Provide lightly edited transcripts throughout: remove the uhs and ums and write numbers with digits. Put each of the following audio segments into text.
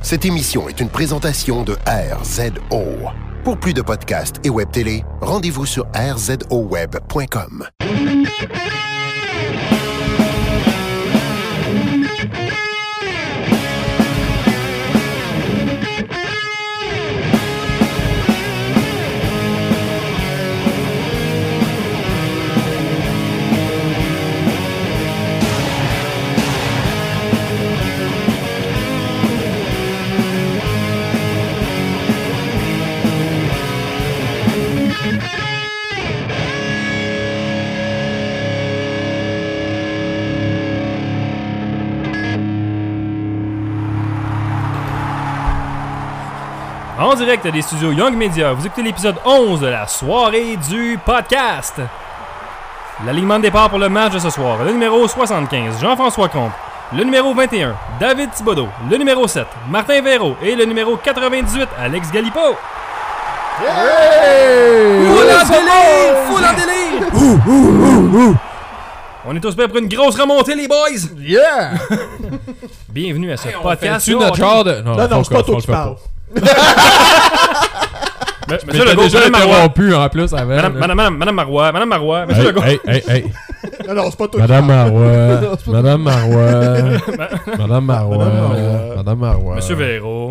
Cette émission est une présentation de RZO. Pour plus de podcasts et web télé, rendez-vous sur rzoweb.com. En direct des studios Young Media, vous écoutez l'épisode 11 de la soirée du podcast. L'alignement de départ pour le match de ce soir, le numéro 75, Jean-François Comte. Le numéro 21, David Thibodeau. Le numéro 7, Martin Véro. Et le numéro 98, Alex Galipo. Hey! Full en délire! On est tous prêts pour une grosse remontée, les boys! Yeah! Bienvenue à ce podcast. Tu notre genre de... Non, c'est pas toi qui parles. Mais t'as déjà interrompu en plus avant. Madame Marois, Monsieur Legault. Hey. Non, c'est pas toi Madame qui parle. Marois. Monsieur Véro.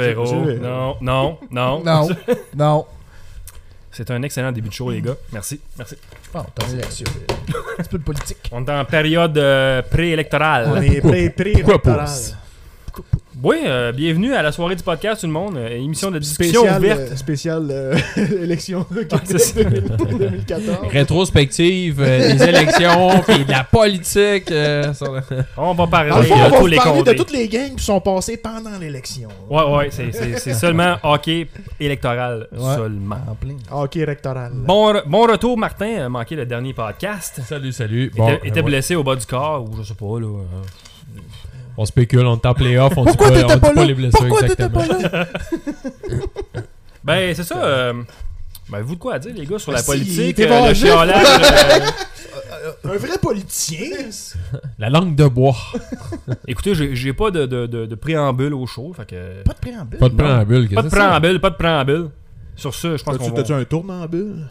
Non. C'est un excellent début de show, les gars. Merci. Bon, t'as une élection. Un petit peu de politique. On est en période préélectorale. On est pré-électoral. Oui, bienvenue à la soirée du podcast, tout le monde. Émission de discussion ouverte. Spécial élection de c'est 2014. Rétrospective, des élections, puis de la politique. On va parler Dans le fond, on de va tous vous les parler de condés. toutes les gangs qui sont passées pendant l'élection. Ouais, c'est seulement hockey électoral Ouais. seulement. En plein. Hockey électoral. Bon retour, Martin. A manqué le dernier podcast. Salut. Était blessé au bas du corps, ou je sais pas, là. On spécule, on est en playoff, on dit pas les blessures exactement. Ben, c'est ça. Vous de quoi à dire, les gars, sur la Si, politique, t'es le vendu. chiolage. Un vrai politicien. La langue de bois. Écoutez, j'ai pas de préambule au show, fait que... Pas de préambule. Pas de préambule. Pas de préambule. Sur ce, je pense qu'on va... T'as-tu un tournambule?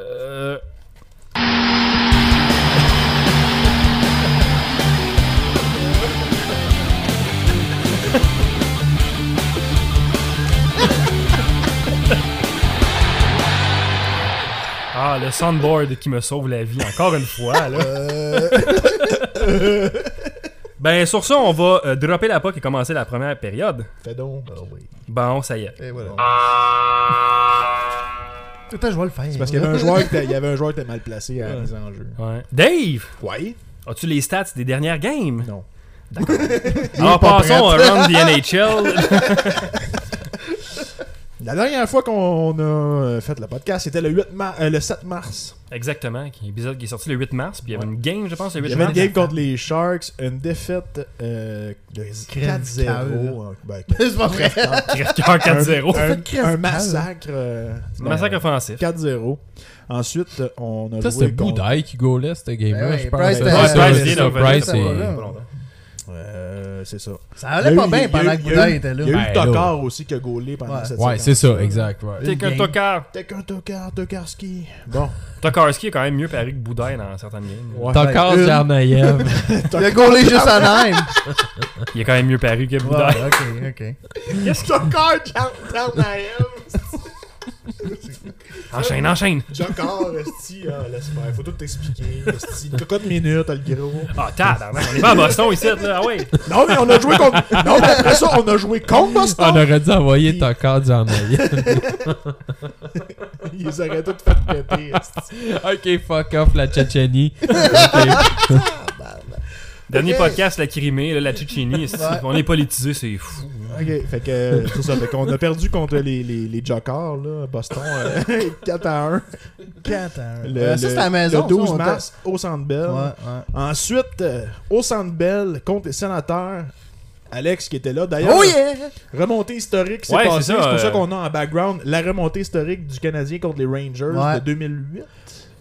Ah, le soundboard qui me sauve la vie, encore une fois, là. Ben, sur ça, on va dropper la POC et commencer la première période. Fais donc. Bon, ça y est. Et voilà. Tout le temps, je vais le faire. C'est parce qu'il y avait un joueur qui était mal placé à la mise en jeu. Ouais. Dave, Ouais? as-tu les stats des dernières games? Non. D'accord. Alors, passons around the NHL. La dernière fois qu'on a fait le podcast, c'était le 7 mars. Exactement. Épisode qui est sorti le 8 mars. Puis il y avait une game, je pense, le 8 Il y avait mars. une game contre les Sharks, une défaite de 4-0. C'est pas vrai. Crève-cœur 4-0. Un massacre. Un massacre offensif. 4-0. Ensuite, on a Ça, joué c'était Boudaille qui goalait cette game-là, Ben oui, je pense. Price Ouais, était- ça, Price c'est vient ça, de Price, revenir, c'est... ça va pas longtemps. C'est ça. Ça allait pas bien pendant que Boudaille était là. Il y a eu Ben, Tokar aussi qui a gaulé pendant Ouais. cette Ouais, c'est ça, exact. Ouais. T'es qu'un tocard. T'es qu'un Tokarski. Bon. Tokarski est quand même mieux paru que Boudaille dans certaines games. Ouais. Tokar Une. Jarnayev. Il a gaulé juste à même. Il est quand même mieux paru que Ouais, Boudaille. ok. Qu'est-ce que Tokar Jarnayev? Enchaîne. Jokar, esti, laisse faire. Faut tout t'expliquer. Esti, cocotte minute, le gros. Ah, tabarnak, on est pas à Boston ici, là. Ah ouais. Non, mais on a joué contre. Non, mais après ça, on a joué contre Boston. On aurait dû envoyer Tokar Jarnayev. Ils les auraient tous fait péter. esti. Ok, fuck off la Tchétchénie. Dernier podcast, la Crimée, là, la Tchétchénie. On est politisé, c'est fou. Ok, fait que c'est ça. Fait qu'on a perdu contre les Jokers, là, Boston, 4-1. 4-1. Ça, c'était à la maison. Le 12 ça, on mars au Centre Bell. Ouais. Ensuite, au Centre Bell, contre les Sénateurs, Alex qui était là. D'ailleurs, Oh yeah! remontée historique s'est Ouais, passée. c'est ça, C'est pour ça qu'on a en background la remontée historique du Canadien contre les Rangers Ouais. de 2008.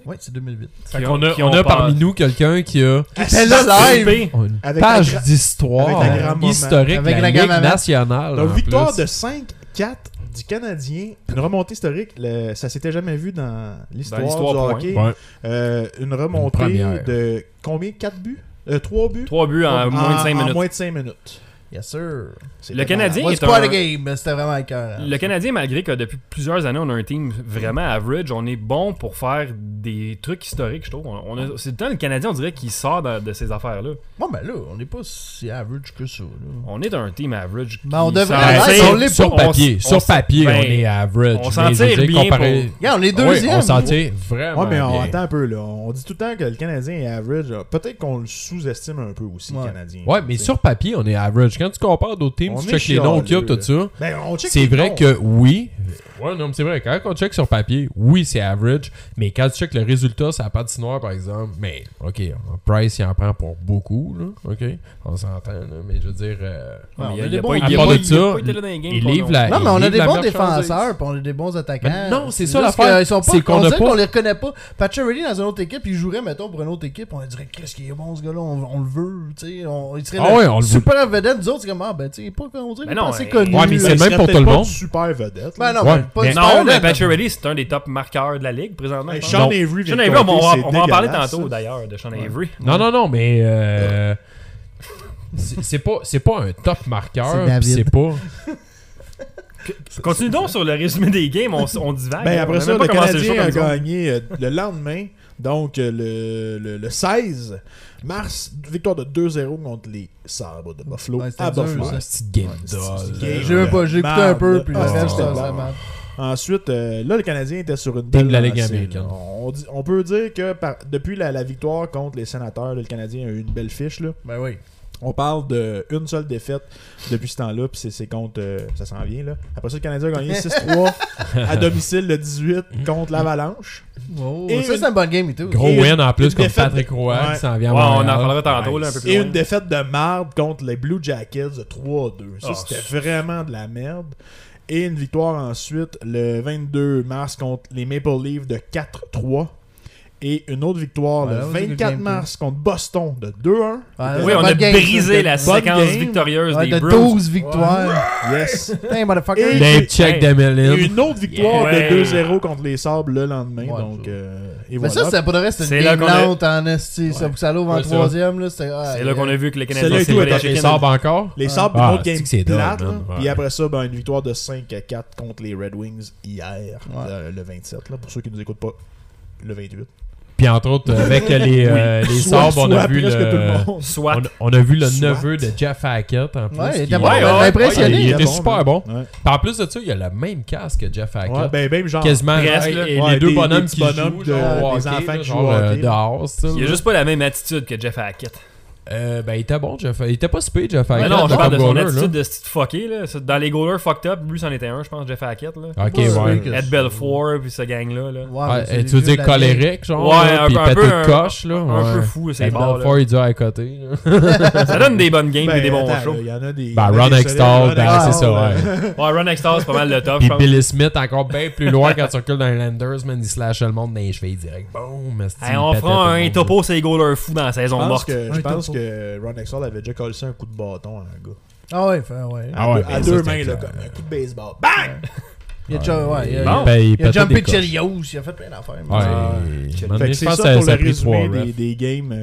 Oui, c'est 2008. Fait qu'on a parmi nous quelqu'un qui a C'était là live! une Avec page la d'histoire avec la grand-maman. historique Avec de la la Ligue grand-maman. nationale. Donc, en victoire plus. de 5-4 du Canadien. Une remontée historique. Ça s'était jamais vu dans l'histoire du point. hockey. Ouais. Une remontée première. de combien? 4 buts? 3 buts? 3 buts en moins de 5 minutes. En moins de 5 minutes. Yes, sir. Le Canadien Was est pas un... the game, mais c'était vraiment écœurant. Le Canadien, malgré que depuis plusieurs années, on a un team vraiment average, on est bon pour faire des trucs historiques, je trouve. C'est le temps, le Canadien, on dirait qu'il sort de ces affaires-là. Bon, ben là, on n'est pas si average que ça. Là. On est un team average. Ben, on qui devrait s'en l'être, tire- on l'est pas. Sur papier, sur papier, ben, on est average. on s'en mais je veux tire dire, bien comparé- Regarde, on est Oui, deuxième. on s'en tire vraiment Ouais, mais bien. attends un peu, là. On dit tout le temps que le Canadien est average. Peut-être qu'on le sous-estime un peu aussi, Ouais. le Canadien. Ouais, mais T'sais. sur papier, on est average. Quand tu compares d'autres teams, On tu est checkes les noms qu'il y a, chialeux, tout ça. Ben, on check C'est les vrai noms. que oui. Ouais, non, mais c'est vrai. Quand on check sur papier, oui, c'est average. Mais quand tu check le résultat, c'est la patinoire, par exemple. Mais, OK, Price, il en prend pour beaucoup, là. OK, on s'entend, là. Mais je veux dire. Ouais, Il on a a des pas bons- il à a part pas- de il a ça, pas été là dans les games il qu'on livre a- la- Non, mais on a livre des la bons marchandise. défenseurs, puis on a des bons attaquants. Mais non, c'est ça juste l'affaire. qu'ils sont pas, C'est qu'on on a dirait pas- qu'on les reconnaît pas. Patrick dans une autre équipe, il jouerait, mettons, pour une autre équipe, on dirait qu'est-ce qu'il est bon ce gars-là, on le veut, tu sais. Il serait Ah ouais, on le veut. super vedette, nous autres, c'est comme, ah ben, tu sais, pas, on dirait Mais qu'il est non, pas assez mais- connu. Ouais, mais c'est le même serait pour tout peut-être le pas monde. de super vedette. Ben non, Ouais, mais pas mais- super Non, mais vedette, Patrick Reilly, c'est un des top marqueurs de la ligue présentement. Hey, je Sean pense. Avery, Sean vient de Avery, on va compter, en parler dégueulasse, tantôt ça. d'ailleurs de Sean Avery. Non, mais c'est pas un top marqueur. C'est puis David. C'est pas. Continue donc sur le résumé des games, on divague. Ben, On après a ça, même pas le commencé Canadien show a comme ça. gagné le lendemain, donc le 16 mars, victoire de 2-0 contre les Sabres de Buffalo Ouais, c'était à dur, Buffalo. ça. Petite game c'est doll. game. J'ai même pas, j'ai écouté un peu, puis le Ah, reste, c'était ça bon. mal. Ensuite, là, le Canadien était sur une Team belle de la Ligue lancée, américaine. là. On peut dire que depuis la victoire contre les Sénateurs, là, le Canadien a eu une belle fiche. Là. Ben oui. On parle d'une seule défaite depuis ce temps-là, puis c'est contre. Ça s'en vient, là. Après ça, le Canadien a gagné 6-3 à domicile le 18 contre l'Avalanche. Oh, Et ça, une- c'est un bon game et tout. Gros Et win en plus une contre défaite- Patrick Roy Ouais. qui s'en vient à Ouais, on en Montréal. parlera tantôt, là, un peu plus Et loin. une défaite de marde contre les Blue Jackets de 3-2. Ça, Oh, c'était vraiment de la merde. Et une victoire ensuite le 22 mars contre les Maple Leafs de 4-3. Et une autre victoire Ouais, le that was a good 24 game, mars contre Boston de 2-1. Ouais, Oui, on bonne a game, brisé ça, la bonne séquence game. victorieuse Ouais, des de Bruins. 12 victoires. Yes. Damn, motherfucker. Et- Dave check Hey. d'Emeline. Et une autre victoire Yeah. de 2-0 contre les Sabres le lendemain. Ouais, donc, ça. et Mais voilà. ça, c'était pas de reste, c'était C'est une là game qu'on a- lente en esti. Ça, ça l'ouvre en Ouais, ça. troisième. Là, c'était, C'est là qu'on a vu que les Celle-là Canadiens et s'est tout, allé attends, Les chercher Sabres encore? Les Sabres, Ah, une autre game c'est que c'est plate. drôle, là. man. Puis Ouais. après ça, ben, une victoire de 5-4 contre les Red Wings hier, Ouais. le 27. Là, pour ceux qui nous écoutent pas, le 28. Puis entre autres, avec les Sabres, on a vu presque tout le le... monde. Soit. On a vu le Soit. neveu de Jeff Hackett en plus. Ouais, il qui- était bon, Ouais, on m'a impressionné. il était bon, super là. bon. Ouais. Puis en plus de ça, il a le même casque que Jeff Hackett. Ouais, ben, même genre. Quasiment. Presque, Et là. les Ouais, deux des bonhommes petits qui bonhommes jouent, de- genre, des hockey, enfants là, qui genre, jouent au hockey. dehors, style, Il a là. juste pas la même attitude que Jeff Hackett. Ben, il était bon, Jeff. Il était pas si pire, Jeff Mais Hackett. non, je parle de son goaler, attitude là. de style fucké. Là. Dans les goalers fucked up, lui, c'en était un, je pense, Jeff Hackett. Là. Ok, Ouais, ouais. que- Ed Belfour, puis ce gang-là. Là. Ouais, Ouais, mais c'est tu veux les dire vieux de la vieille. colérique, genre? Ouais, là, un puis peu- un pété peu de un- coche, là. Un ouais. peu fou, c'est Ed barres. Belfour, il est dur à côté. là. Ça donne des bonnes games et Ben, des bons attends, shows. là, il y en a des. Ben, il y en a Ron des Extall, solides, ben, Ron c'est Extall, ça, là. Ouais, Ron Extall, c'est pas mal le top, je Puis pense. Billy Smith, encore bien plus loin quand tu recules dans les Landers, man, il slashait le monde dans les chevilles direct. Boum, Hey, on fera un topo sur les goalers fous dans la saison Je pense morte. que, je Un pense topo. que Ron Extall avait déjà collé un coup de bâton à un gars. Ah ouais, ouais. Ah ouais, à ben, deux ça, mains, c'était là, clair. comme un coup de baseball. Bang! Il a déjà, ouais, il a- Bon. Ben, il a pétait jumpé des coches. Chelios, il a fait plein d'affaires. Ouais, Fait man, Fait que je c'est pense ça que pour ça le a pris 3 résumé refs. des games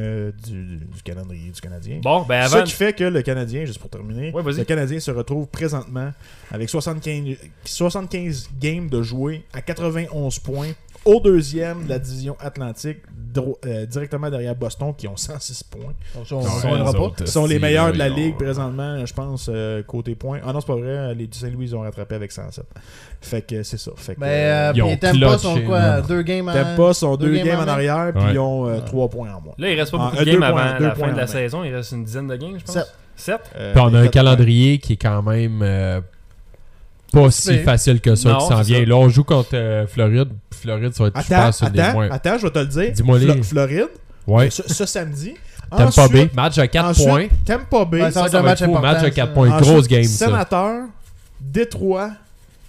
du calendrier du Canadien. Bon, ben Ça avant. qui fait que le Canadien, juste pour terminer, Ouais, vas-y. le Canadien se retrouve présentement avec 75 games de jouer à 91 points au deuxième de la division Atlantique, directement derrière Boston qui ont 106 points. On Ouais, ne reviendra les pas. autres, Ils sont les meilleurs de la ils ont- ligue présentement, je pense, côté points. Ah non, c'est pas vrai, les Saint-Louis ils ont rattrapé avec 107. Fait que c'est ça. Fait que, Mais Ils ont puis Tampa sont clutché, quoi? man. 2 games en... Tampa sont 2 games en main? arrière, puis Ouais. ils ont 3 points en moins. Là, il reste pas Ah, beaucoup de deux games points, avant deux la points fin de la en main. saison. Il reste une dizaine de games, je pense. 7. 7? Puis on a un quatre calendrier qui est quand même pas si C'est- facile que ça Non, qui s'en c'est vient. ça. Là, on joue contre Floride. Floride, ça va être super sur des points. Attends, je vais te le dire. Dis-moi les. Floride, Ouais. ce samedi. Tampa Ensuite- Bay, match à 4 ensuite, points. Tampa Bay. Ouais, ça va être Ça un va match être fou, important. match à 4 ça. points. Ensuite, Grosse game, ça. Sénateur, Détroit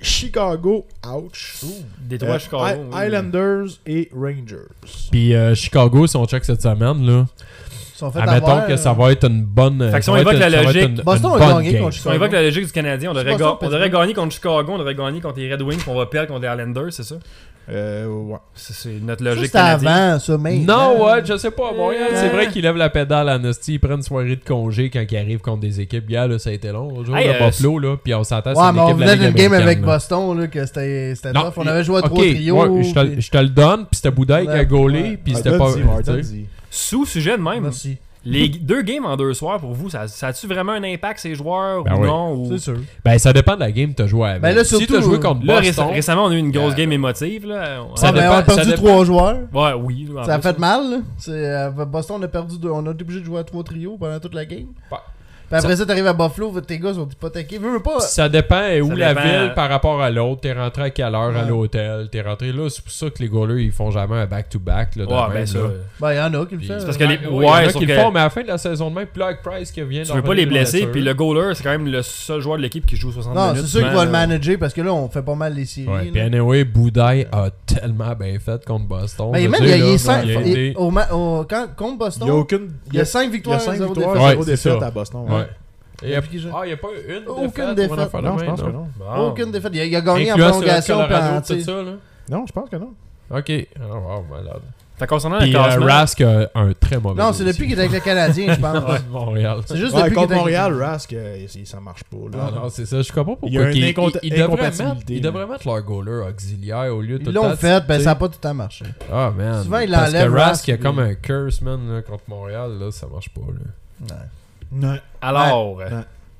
Chicago, ouch. Détroit, Chicago. Islanders et Rangers. Puis Chicago, si on check cette semaine, là, Ils sont fait admettons avoir, que ça va être une bonne. Fait que si ça on va évoque être la une- ça va être logique, une Boston a bonne gagné game. contre Si on évoque la logique du Canadien, on C'est devrait, pas ça, on devrait gagner contre Chicago, on devrait gagner contre les Red Wings, puis on va perdre contre les Islanders, c'est ça? Ouais. C'est notre Ça, logique c'était canadienne. avant, ça, mais. Non, ouais, je sais pas. À Montréal, c'est Ouais. vrai qu'ils lèvent la pédale à Nasty. Ils prennent une soirée de congé quand ils arrivent contre des équipes. Hier, là, ça a été long. Au jour Hey, de Buffalo, là, puis on s'entend Ouais, c'est une mais on équipe de la venait d'une Ligue game avec américaine, là. Boston, là, que c'était Non, tough. On avait joué à ok, 3 trios. ouais, je te le donne, puis c'était Boudaille qui a Ouais, gaulé, ouais. puis c'était Martin pas. dit, Martin tu sais. dit. Sous-sujet de même, Merci. les 2 games en 2 soirs, pour vous, ça a-tu vraiment un impact, ces joueurs, Ben ou oui. non? Ou... C'est sûr. Ben, ça dépend de la game que tu as joué avec. Ben là, si surtout, tu as joué contre Là, Boston, récemment, on a eu une grosse game émotive. Là. Ça Ah, mais dépend- on a perdu ça dépend. 3 joueurs. Ouais, oui. en Ça a plus, fait mal, là. Boston, on a perdu 2. On a été obligé de jouer à 3 trios pendant toute la game. Ouais. Puis après ça, t'arrives à Buffalo, tes gars sont hypothéqués. Veux pas. ça dépend où Ça la dépend. ville par rapport à l'autre. T'es rentré à quelle heure à Ouais. l'hôtel. T'es rentré là. C'est pour ça que les goalers, ils font jamais un back-to-back. Là, de Ouais, même, ben ça. là. Ben, il y en a qui le Puis- font. C'est parce que les- Ouais, ouais, il y en a sauf qui le que- font, mais à la fin de la saison de même, Clark Price qui vient Tu veux pas les blesser, puis le goaler, c'est quand même le seul joueur de l'équipe qui joue 60 Non, minutes. c'est sûr qu'il va souvent, le manager parce que là, on fait pas mal les séries. Ouais, là. puis anyway, Boudaille a tellement bien fait contre Boston. Ben, Je même, veux il y a, dire, il y a là, cinq- il a il- été- contre Boston, Il y a aucune. il y a 5 Il y a victoires, 5 0 victoires, défaites. Ouais, 0 c'est défaites ça. à Boston. Ouais. Il y a Depuis que je- il y a pas une Aucune défaite. ou une défaite. affaire de Non, je même, pense que non. Bon. Aucune défaite. Il a gagné en Incluant prolongation. puis Colorado, en, tout tu sais. ça, là. Non, je pense que non. Ok. Oh, malade. Fait concernant le Puis classement, Rask a un très mauvais Non, c'est depuis qu'il est avec le Canadien, je pense. Montréal. C'est juste Ouais, depuis qu'il contre est avec Montréal, Rask, ça marche pas. Là. Ah non, c'est ça. Je comprends pas Il y a pourquoi une ils devraient incompatibilité, ils là. devraient mettre leur goaler auxiliaire au lieu de tout Ils le temps, l'ont fait, ben tu sais. ça n'a pas tout le temps marché. Ah, man. Souvent, il Parce enlève que Rask, Rask, il y a puis- comme un curse, man, là, contre Montréal. Là, ça marche pas. Là. Ouais. Ouais. alors, Ouais.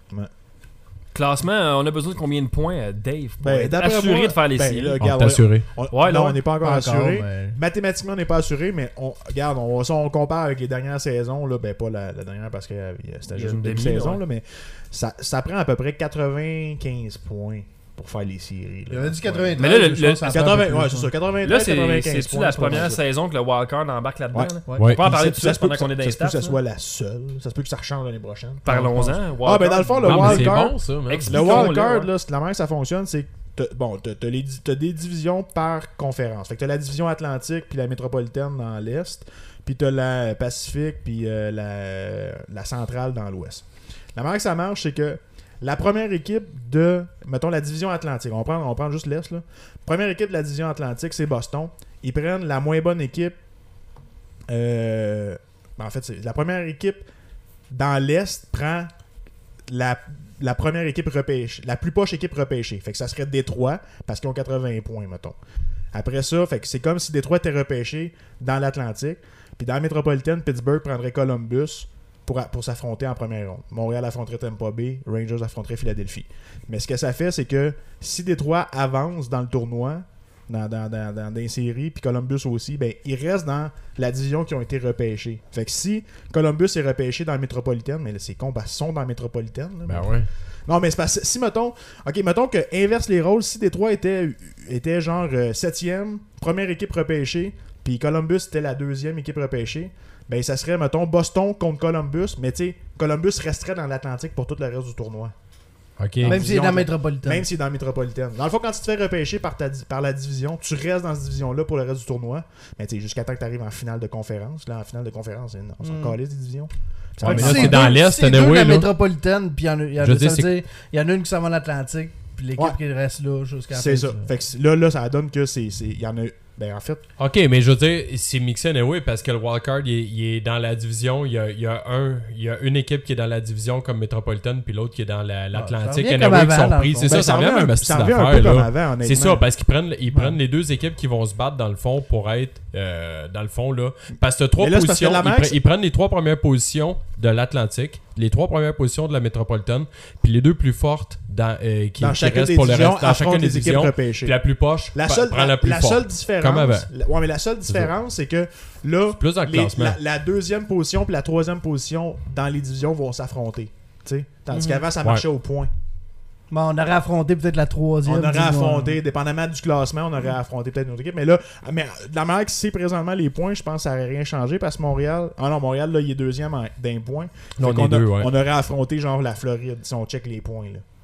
classement, on a besoin de combien de points, Dave, pour Ben, être d'après assuré moi, de faire les ben, séries? là, On regarde, t'a assuré. Ouais, non, non. on n'est pas encore Pas assuré. encore, mais- Mathématiquement, on n'est pas assuré, mais regarde, si on compare avec les dernières saisons, là, ben pas la dernière parce que c'était Il y a juste une une demi, demi-saison, ouais. là, mais ça prend à peu près 95 points pour faire les séries. Il avait dit 93. Mais là, le- je pense que ça prend un 80, peu ouais, plus, c'est ça, ouais. 93, Là, 95 c'est-tu points. la c'est pas mal première ça. saison que le wildcard embarque là-dedans? Ouais. là? Ouais. Ouais. On peut en parler Ça tout de se suite peut pendant qu'on est dans les ça se peut que stats. ça soit la seule. Ça se peut que ça rechange l'année prochaine. Parlons-en. Ah, ben dans le fond, le Non, mais c'est wildcard, bon, ça, man. le Expliquons-le, wildcard, ouais. là, la manière que ça fonctionne, c'est que t'as des divisions par conférence. Fait que t'as la division Atlantique puis la métropolitaine dans l'Est, puis t'as la Pacifique puis la centrale dans l'Ouest. La manière que ça marche, c'est que la première équipe de, mettons, la division Atlantique, on prend juste l'Est, là. Première équipe de la division Atlantique, c'est Boston. Ils prennent la moins bonne équipe. En fait, c'est la première équipe dans l'Est prend la première équipe repêchée, la plus poche équipe repêchée. Fait que ça serait Détroit, parce qu'ils ont 80 points, mettons. Après ça, fait que c'est comme si Détroit était repêché dans l'Atlantique. Puis dans la métropolitaine, Pittsburgh prendrait Columbus pour s'affronter en première ronde. Montréal affronterait Tampa Bay, Rangers affronterait Philadelphie. Mais ce que ça fait, c'est que si Détroit avance dans le tournoi, dans des séries, puis Columbus aussi, ben ils restent dans la division qui ont été repêchés. Fait que si Columbus est repêché dans la métropolitaine, mais là, c'est con, parce qu'ils sont dans la métropolitaine. Là, Ben ouais. non, mais c'est parce que si, mettons que inverse les rôles, si Détroit était genre 7e, première équipe repêchée, puis Columbus était la 2e équipe repêchée, ben ça serait, mettons, Boston contre Columbus, mais tu sais, Columbus resterait dans l'Atlantique pour tout le reste du tournoi. Ok. Même s'il est dans la Division- métropolitaine. Même s'il est dans la métropolitaine. Dans le fond, quand tu te fais repêcher par la division, tu restes dans cette division-là pour le reste du tournoi. Mais tu sais, jusqu'à temps que tu arrives en finale de conférence. Là, en finale de conférence, on s'en calisse des divisions. Ça Ouais, va mais mettre- là, c'est dans l'Est, C'est deux de anyway, la là. métropolitaine, puis il y en a, Je dis, ça veut dire, il y en a une qui s'en va en Atlantique, puis l'équipe Ouais. qui reste là jusqu'à la c'est fin ça. du- Fait que là, ça donne que il y en a. Ben, en fait, Ok, mais je veux dire, c'est mixé anyway parce que le wildcard, il est dans la division. Il y a une équipe qui est dans la division comme métropolitaine, puis l'autre qui est dans l'Atlantique. revient Anyway, comme qui avant, sont dans le pris. fond. C'est ben, ça revient à un style ça revient un d'affaires, peu comme là. avant, honnêtement. C'est ça, parce qu'ils prennent les deux équipes qui vont se battre dans le fond pour être dans le fond là. Parce que trois Mais là, c'est parce que positions, la Max- ils prennent les trois premières positions de l'Atlantique, les trois premières positions de la métropolitaine, puis les deux plus fortes qui dans chacune restent des pour le divisions, reste, dans chacune affrontent des les équipes divisions. repêchées. Puis la plus poche La seule, prend la plus forte. seule différence, Comme avant. mais la seule différence, c'est que là, plus dans le classement. la deuxième position et la troisième position dans les divisions vont s'affronter. T'sais? Tandis qu'avant, ça marchait au point. Bon, on aurait affronté peut-être la troisième. On aurait dis-moi. affronté, dépendamment du classement, on aurait affronté peut-être une autre équipe. Mais là, de la manière que c'est présentement les points, je pense que ça n'aurait rien changé parce que Montréal. Ah non, Montréal, là, il est deuxième d'un point. Là, Fait on qu'on est deux, ouais. on aurait affronté genre la Floride si on check les points. Là.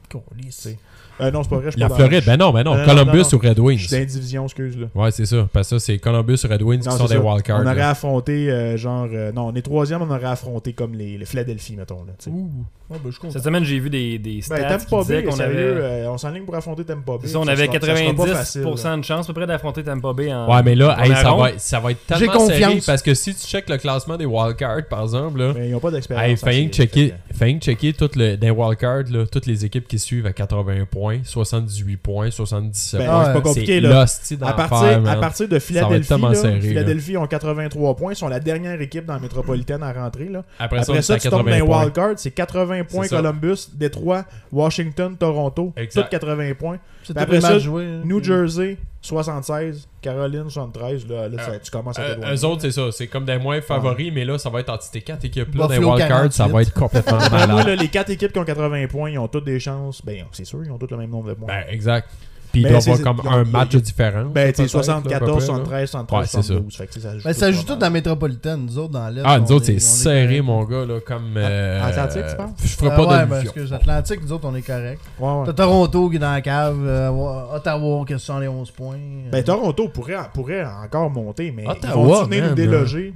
Câlisse. Non, c'est pas vrai. Je suis La pas Floride, ben non, Columbus ou Red Je Wings. suis dans la division, excuse. Là. Ouais, c'est ça. Parce que ça, c'est Columbus ou Red Wings qui Non, sont c'est des ça. wildcards. On aurait là. affronté, non, on est troisième, on aurait affronté comme les Philadelphie, mettons. Là, tu sais. Ouh. Ah, ben, je suis content. Cette semaine, j'ai vu des stats Ben, qui Tampa disaient Bay, qu'on sérieux, avait... on s'enligne pour affronter Tampa Bay. Ça, on avait sera pas facile, 90% de chance à peu près d'affronter Tampa Bay en Ouais, mais là, hey, première ronde. ça va être J'ai tellement serré confiance. parce que si tu checkes le classement des wildcards, par exemple, là, Mais ils n'ont pas d'expérience. hey, en série, checker fait dans les wildcards, là, toutes les équipes qui suivent à 80 points, 78 points, 77 Ben, points. c'est pas compliqué, c'est là. l'hostie que- d'enfer, à man. partir de Ça va être Philadelphie, tellement là, serré, là. Philadelphie ont 83 points, ils sont la dernière équipe dans la métropolitaine à rentrer. Là. Après Après ça, ça, tu tombes dans les 80 points. wildcards, c'est 80 points C'est ça. Columbus, Détroit, Washington, Toronto, Exact. toutes 80 points. C'est Ben, tous les après ça, matchs joués. hein. New Jersey, 76, Caroline, 73. Là, tu commences à t'éloigner. Eux autres, c'est ça. C'est comme des moins favoris, mais là, ça va être entre ces 4 équipes-là. Dans les Buffalo, wildcards, ça 48. va être complètement Ben, moi, malade. là, les 4 équipes qui ont 80 points, ils ont toutes des chances. Ben, c'est sûr, ils ont tous le même nombre de points. Ben, exact. Puis il Mais doit y c'est- avoir comme ils ont- un ils- match de différence. Ben, tu sais, peut-être, là, à 74, peu près, là. 73, 73, Ouais, c'est ça. 72. Fait que, tu sais, Ben, ça joue pas tout mal. dans la métropolitaine, nous autres, dans l'Est. Ah, nous on autres, c'est est serré, correct. mon gars, là, comme... Atlantique, tu penses? Je ferai Ah pas ouais, de ben, vision. excuse, Atlantique, nous autres, on est correct. Ouais, ouais. T'as Toronto qui est dans la cave, Ottawa qui a 71 points. Ben, Toronto pourrait encore monter, mais Ottawa, ils vont venir man, nous déloger.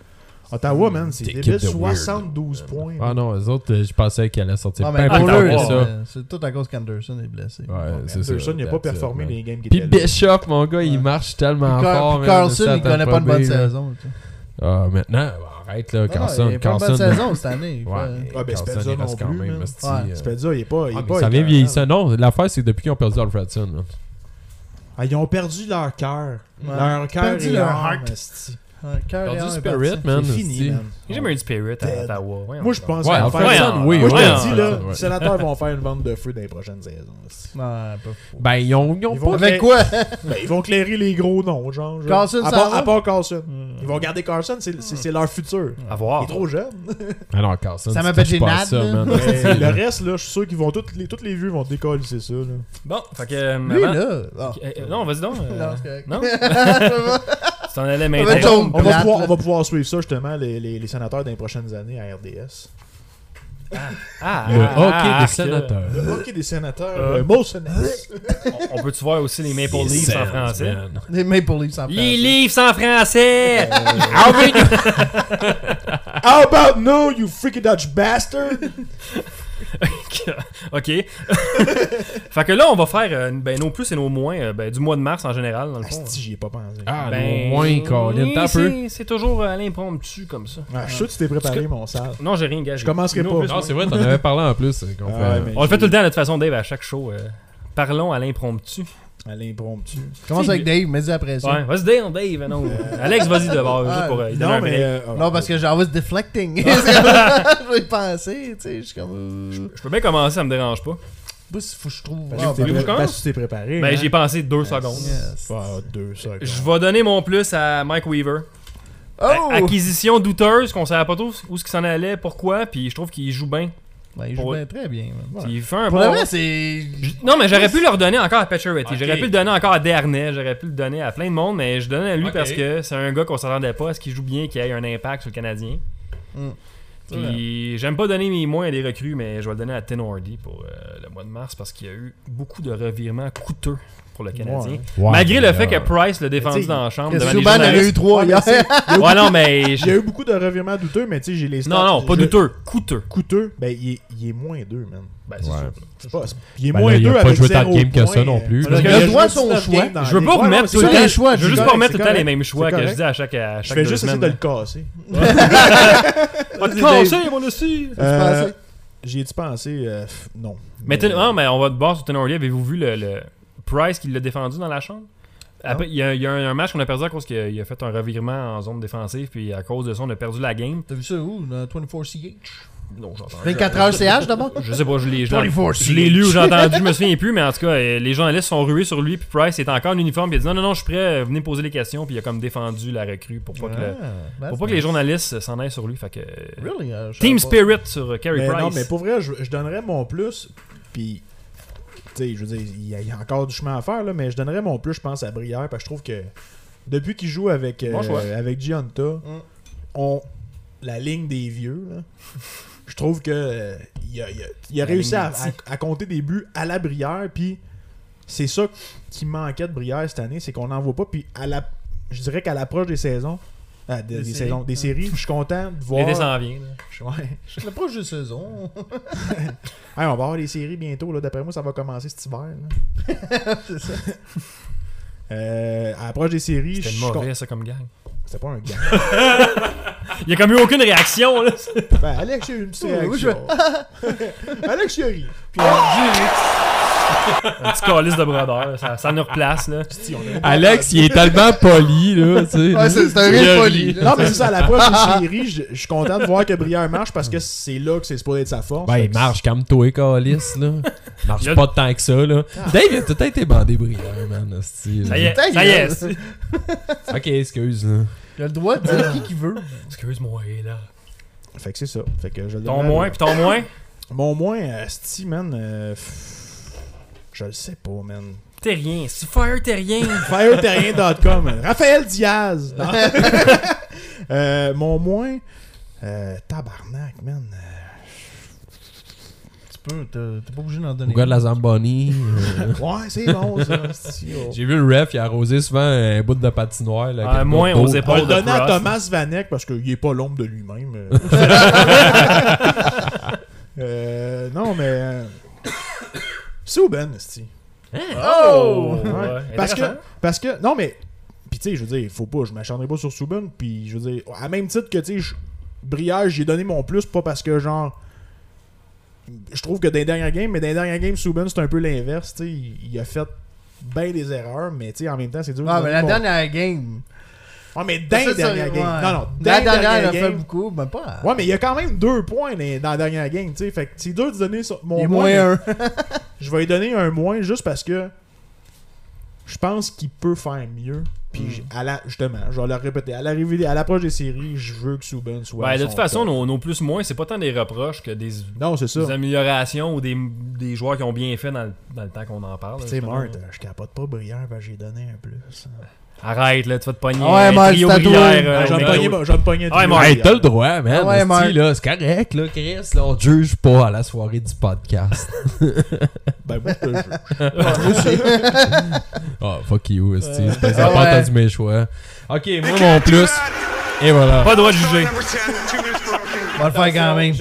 Ottawa, man, c'est T'es débile, équipe de weird, 72 points. Ah non, les autres, je pensais qu'elle allait sortir Ah, mais bien plus pour tard eux, que ça. c'est tout à cause qu'Anderson est blessé. Ouais, c'est ça. Anderson, il n'a pas that's it, performé man. les games qui Puis étaient là. Bishop, mon gars, il marche tellement fort. Puis man, Carlson, ça il connaît attend pas une bonne bien, là. saison. tu sais. Ah, maintenant, arrête là, Non, Carlson. il a pas une bonne saison cette année. il Ouais, fait- Ah, ben, Carlson, Spezza il reste non quand plus, même. man. esti, Ouais. Spezza, il est pas. mais pas ça vient écœurant. vieillissant. Non, l'affaire, c'est depuis qu'ils ont perdu Alfredson. là. Ah, ils ont perdu leur cœur. Ouais. Leur cœur Perdu et leur âme, heart. esti. Ouais, cœur et Perdu âme est Spirit, parti. man. C'est fini, esti. man. J'ai jamais eu de Spirit à Dead. Ottawa. Voyons Moi, je donc. pense Ouais, qu'ils vont faire- Alfredson, oui. Moi, je ouais, te dis, là, ouais. les sénateurs vont faire une vente de feu dans les prochaines saisons. esti. Ouais, pas fou. Ben, ils ont Ils vont pas. Avec quoi? Ben, ils vont clairer les gros noms, genre. Carlson, à ça part, va? à part Carlson. Ils vont garder Carlson, c'est leur futur. À Il voir. est trop jeune. Ah non, Carlson. Ça tu m'appelle touches des pas à nattes, ça, là. man. Mais le reste, là, je suis sûr qu'ils vont toutes les vues vont décoller, c'est ça. Là. Bon, fait que... Lui, avant- là. Ah. Non, vas-y donc. Non, c'est correct. Non? Non? Tu t'en allais va m'interrompre. être jaune. On va, Plate, pouvoir, là. on va pouvoir suivre ça, justement, les sénateurs dans les prochaines années à RDS. Le hockey des sénateurs. Le hockey des sénateurs, Motionless. On peut-tu voir aussi les Maple Leafs en français? Les Maple Leafs en Les français. Leafs en français! How about no, you freaking Dutch bastard? OK. Fait que là, on va faire ben, nos plus et nos moins ben, du mois de mars en général, dans le fond. Asti, j'y ai pas pensé. Ah, Ben, au moins, Colin. T'as un peu. c'est toujours à l'impromptu comme ça. Ah, je suis sûr que tu t'es préparé, mon sale. Non, j'ai rien gagé. Je commencerai Nos pas. plus, Non, moins. c'est vrai, t'en avais parlé en plus. qu'on Ah, fait- ouais, mais On le fait tout le temps de toute façon, Dave, à chaque show. Parlons à l'impromptu. À l'impromptu. Commence avec Dave, mets-y après ça. Ouais, vas-y, Dave, non. Alex, vas-y d'abord, juste pour y donner Non, un mais. break. Non, parce que j'en was deflecting. Je vais y penser, tu sais. Je suis comme. Je peux bien commencer, ça me dérange pas. Faut que je trouve. Parce Ah, que t'es ben, voulez-vous que je pré- commence? parce que tu t'es préparé. Ben, hein. j'ai pensé 2 secondes. yes. Ah, 2 secondes. Je vais donner mon plus à Mike Weaver. Oh! Acquisition douteuse, qu'on savait pas trop où ce qu'il s'en allait, pourquoi, puis je trouve qu'il joue bien. Ben, il joue Pour- bien, très bien. man. Il fait un Pour bon... le vrai, c'est. Non, mais j'aurais pu le redonner encore à Pacioretty. Ok. J'aurais pu le donner encore à Dernay. J'aurais pu le donner à plein de monde, mais je donnais à lui Ok. parce que c'est un gars qu'on s'attendait pas à ce qu'il joue bien, qu'il ait un impact sur le Canadien. Mm. Puis j'aime pas donner mes moins à des recrues, mais je vais le donner à Tin Hardy pour le mois de mars parce qu'il y a eu beaucoup de revirements coûteux pour le Canadien. Ouais, Malgré le fait mais, que Price l'a Mais défendu tu sais, dans la chambre Chris devant les Subban en a eu journalistes. 3 Ouais, mais hier. c'est- Ouais, non, mais... Il y a eu beaucoup de revirements douteux, mais tu sais, j'ai les stats. Non, non, pas je- douteux. Coûteux. Coûteux, ben, il est moins 2, man. Ben, c'est Ouais. sûr. C'est pas, il est Ben moins là, il 2 a pas avec joué tant de 0 games que ça points, non plus, parce là. qu'il Il a joué le droit à 19 son choix. games dans Je veux les- pas Ouais, remettre ouais, tout c'est le correct. les choix. Je veux juste C'est pas remettre tout correct, le temps les mêmes choix c'est que je correct. dis à chaque Je fais deux juste essayer semaines. de le casser. Va te casser, mon aussi! pensé? J'y ai-tu pensé? Non. Non, mais on va te voir sur Tenorier. Avez-vous vu le Price qui l'a défendu dans la chambre? Après, il y a un match qu'on a perdu à cause qu'il a fait un revirement en zone défensive, puis à cause de ça, on a perdu la game. T'as vu ça où? Dans 24CH? Non, j'entends. 24 heures CH d'abord? Je sais pas, je l'ai 24 je l'ai lu ou j'ai entendu, je me souviens plus, mais en tout cas, les journalistes sont rués sur lui, puis Price est encore en uniforme, puis il a dit non, je suis prêt, venez poser les questions, puis il a comme défendu la recrue pour pas que les journalistes s'en aillent sur lui. Fait que. Really? Team Spirit sur Carey Mais Price. non, mais pour vrai, je donnerais mon plus. Puis, tu sais, je veux dire, il y a encore du chemin à faire, là, mais je donnerais mon plus, je pense, à Brière, parce que je trouve que depuis qu'il joue avec, Bon choix. avec Giunta, la ligne des vieux, là, je trouve que il a réussi à compter des buts à la Brière, puis c'est ça qui manquait de Brière cette année, c'est qu'on n'en voit pas, puis je dirais qu'à l'approche des saisons, des séries, je suis content de voir... L'été s'en vient. Ouais. Je l'approche de saison. Hey, on va avoir les séries bientôt, là. D'après moi, ça va commencer cet hiver. Là. C'est ça. À l'approche des séries, C'était mauvais, ça, comme gang. C'était pas un gars. Il y a comme eu aucune réaction, là. Ben, Alex, il a eu une petite réaction. Alex, il a ri. Puis Un petit calice de brodeur, ça nous replace, là. Alex, il est tellement poli, là, tu sais. Ouais, c'est un rire poli. Non, mais c'est ça, à l'approche des séries, je suis content de voir que Brière marche parce que c'est là que c'est supposé être sa force. Ben, il marche comme toi, calice, là. Il marche pas tant que ça, là. Dave, il a tout été bandé Brière, man, hostie, là. Ça y est, Ta ça y est. gueule. Ok, excuse, là. Il a le droit de dire qui veut. Excuse-moi, là. Fait que c'est ça. Fait que je le Ton donne à- moins, puis ton moins. Mon moins, Sti, man, je le sais pas, man. T'es rien. Si Fire, t'es rien. Fireterrien.com, man. Raphaël Diaz. Non. Mon moins, tabarnak, man. T'es pas obligé d'en donner. Au gars de la Zamboni. Ouais, c'est bon, ça. Sti, oh. J'ai vu le ref, il a arrosé souvent un bout de patinoire. Là, avec Moins une botte aux d'eau. On épaules le de donnait à Frost. Thomas Vanek parce qu'il est pas l'ombre de lui-même. Non, mais. Souben, Sti. Oh! Ouais. Ouais. Parce que. Non, mais. Puis, tu sais, je veux dire, faut pas. Je m'acharnerai pas sur Souben. Puis, je veux dire, à même titre que, tu sais, Brière, j'ai donné mon plus, pas parce que, genre. Je trouve que dans les dernières games, mais dans les dernières games, Souben, c'est un peu l'inverse. Tu sais, il a fait bien des erreurs, mais, tu sais, en même temps, c'est dur. Ah, de mais donner la mon- dernière game. Ouais, mais dans les dernières games. Ouais. Non, non. Dans La les dernière, elle a games. fait beaucoup, mais pas. Ouais, mais il y a quand même 2 points dans la dernière game, tu sais. Fait que c'est dur de donner mon Il est moins. moins un. Je vais lui donner un moins juste parce que je pense qu'il peut faire mieux. Puis justement, je vais le répéter. À l'approche des séries, je veux que Souben soit. Ben, à de son toute façon, top. nos plus-moins, c'est pas tant des reproches que des Non, c'est ça. des améliorations ou des joueurs qui ont bien fait dans le temps qu'on en parle. Tu sais, justement. Marthe, je capote pas Brière, ben j'ai donné un plus. Arrête, là, tu vas te pogner Ouais, un Marc, trio c'est à toi. Brière. Je vais me pogner Ouais, du moi, Hey, Brière. t'as le droit, man. Ouais, Esti, Marc. là, c'est correct, là, Chris. Là, on juge pas à la soirée du podcast. Ben, moi, je te jure. Ah, fuck you, Esti. C'est pas Ah ouais. pas entendu mes choix. Ok, moi, mon plus. Et voilà. Pas le droit de juger. On va le faire quand même. Je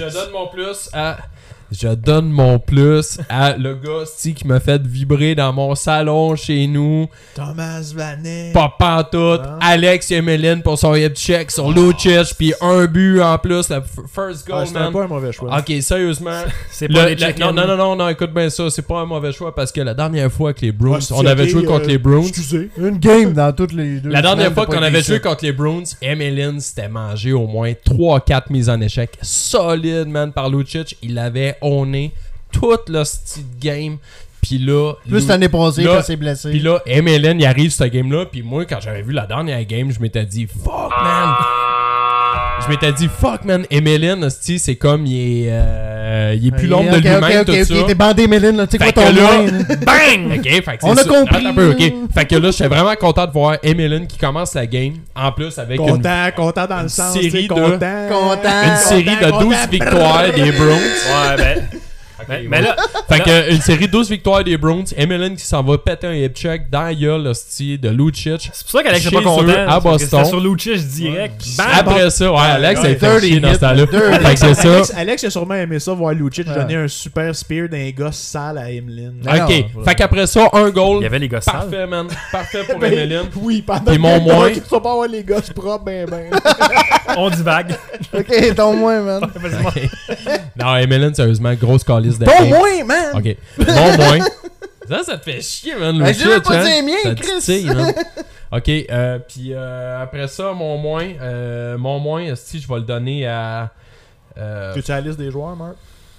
donne mon plus à le gars esti, qui m'a fait vibrer dans mon salon chez nous. Thomas Vanet. Pas pantoute. Alex Emeline pour son hip check sur Lucic. Puis un but en plus. La first goal, C'était man. pas un mauvais choix. Ok, sérieusement. C'est pas les check-in. Non, écoute bien ça. C'est pas un mauvais choix parce que la dernière fois que les Bruins, Ah, c'est on avait ok, joué contre les Bruins. Excusez. Une game dans toutes les deux. La dernière semaines, fois t'as qu'on pas avait été joué ici. contre les Bruins, Emeline s'était mangé au moins 3-4 mises en échec solide, man, par Lucic. Il avait honné toute le style game. Puis là... Plus l'année passée là- quand c'est blessé. Puis là, Emeline, il arrive cette game-là. Puis moi, quand j'avais vu la dernière game, je m'étais dit, fuck, man. Je m'étais dit, fuck, man. Emeline, hostie, c'est comme, il est plus l'ombre de Ok, lui-même, ok, tout ça. t'es bandé, Méline, là. Tu sais Fait quoi que ton là, moins, là? bang! Ok, fait que On c'est a ça. compris. Attends un peu, ok. Fait que là, j'étais vraiment content de voir Emeline qui commence la game. En plus, avec une Content dans le sens. série tu sais, de- Content. série de 12 victoires des Browns. Ouais, ben. Mais là, Fait que une série de 12 victoires des Browns. Emeline qui s'en va péter un hip check dans la gueule, hostie, de Lucic. c'est pour ça qu'Alex est Chez pas content. eux, à parce que Boston. C'était sur Lucic direct. Bam! Après ça, ouais, Alex a ouais, fait chier dans ce temps-là. Fait que c'est ça. Alex a sûrement aimé ça, voir Lucic Ouais. donner un super spear d'un gars sale à Emeline. Ah, Ok, non, fait qu'après ça, un goal. Il y avait les gars sales. Parfait, man. Parfait pour Ben, Emeline. Oui, pendant Puis mon moins- qu'il faut pas avoir les gosses propres, ben. On divague. Ok, ton moins, man. Vas-y, Non, Emeline, sérieusement, grosse calice de Ton game. moins, man. Ok, mon moins. Ça te fait chier, man. Ben, Lucic, je vais pas hein. dire mien, Ça Chris. titille, man. Ok, puis après ça, mon moins, si je vais le donner à. Tu as la liste des joueurs, Marc?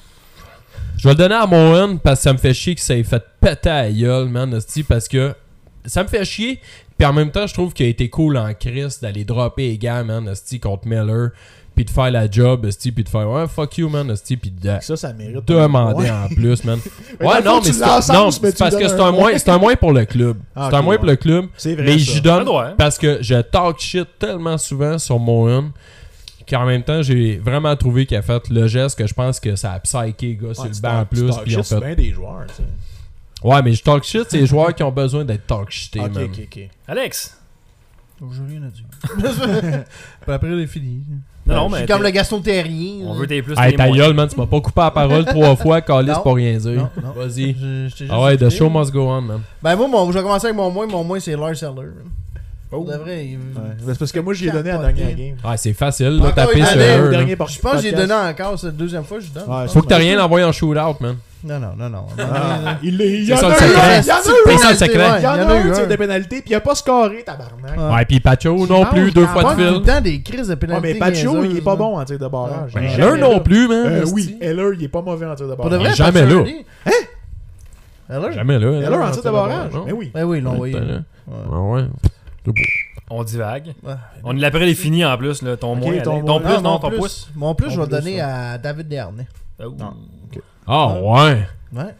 Je vais le donner à Mohan parce que ça me fait chier que ça ait fait péter à la gueule, man, hostie, parce que ça me fait chier. Puis en même temps, je trouve qu'il a été cool en Christ d'aller dropper les gars, man, hostie, contre Miller. Puis de faire la job, hostie, puis de faire ouais, fuck you, man, hostie, puis de Ça mérite. demander Ouais. en plus, man. Mais dans Ouais, le fond, non, tu mais c'est l'encenses, non, mais c'est tu parce donnes que un moins. c'est un moins pour le club. Ah, C'est un ok, moins pour ouais. le club. C'est vrai. Mais ça. j'y donne Ça doit, hein. parce que je talk shit tellement souvent sur Mohan qu'en même temps, j'ai vraiment trouvé qu'il a fait le geste que je pense que ça a psyché le gars sur le banc en plus. Puis ils ont C'est fait... bien des joueurs, tu sais. Ouais, mais je talk shit, c'est les joueurs qui ont besoin d'être talk shités, Ok, man. ok. Alex. J'ai rien à dire. Puis après, il est fini. Non, Je mais suis comme le Gaston Terrien. on veut tes plus. Hey, tes ta moins. gueule, man, tu m'as pas coupé la parole 3 fois, Calis, Non. pour rien dire. Non, non. Vas-y. Je t'ai juste Ah ouais, the expliqué. show must go on, man. Ben moi, je vais commencer avec mon moins. Mon moins, c'est Lars Eller. Oh. Pour de vrai, il... C'est parce que moi, j'y ai donné à la dernière game. Ah, c'est facile, là, Encore taper une sur année, eux, Au là. dernier Je pense que j'ai donné encore, c'est la deuxième fois que je donne. Ouais, Faut que t'aies rien envoyé en shootout, man. Non. Il y C'est en ça, a le eu secret. un! Il y en a eu C'est ça, un! le secret. Ouais, Il y en il y en a a eu eu un un. de pénalité, puis il a pas scoré, tabarnak. Ouais. Ouais, pis Pacho non plus, 2 fois de Tout le fil. temps des crises de Ouais, pénalité. mais Pacho, il est niaiseuses, pas là. bon en tir de barrage. Ouais. Il est L'un jamais non là. plus, man. Oui, Heller, il est pas mauvais en tir de Pour de barrage. vrai, Il est jamais Pacioretty- là. Eller? Jamais là. Heller en tir de barrage? non? Mais oui. Ben oui, ils l'ont envoyé. Ouais, Ouais. Ah ouais. C'est beau. On divague. Ouais. On l'après les finis en plus, là. Ton Ok, moins. ton Alex. moins. Ton plus, Ah, non, mon ton plus. pouce. Mon plus, Ton je vais plus, donner ouais. à David Desharnais. Oh. Non. Ah ouais. Ouais.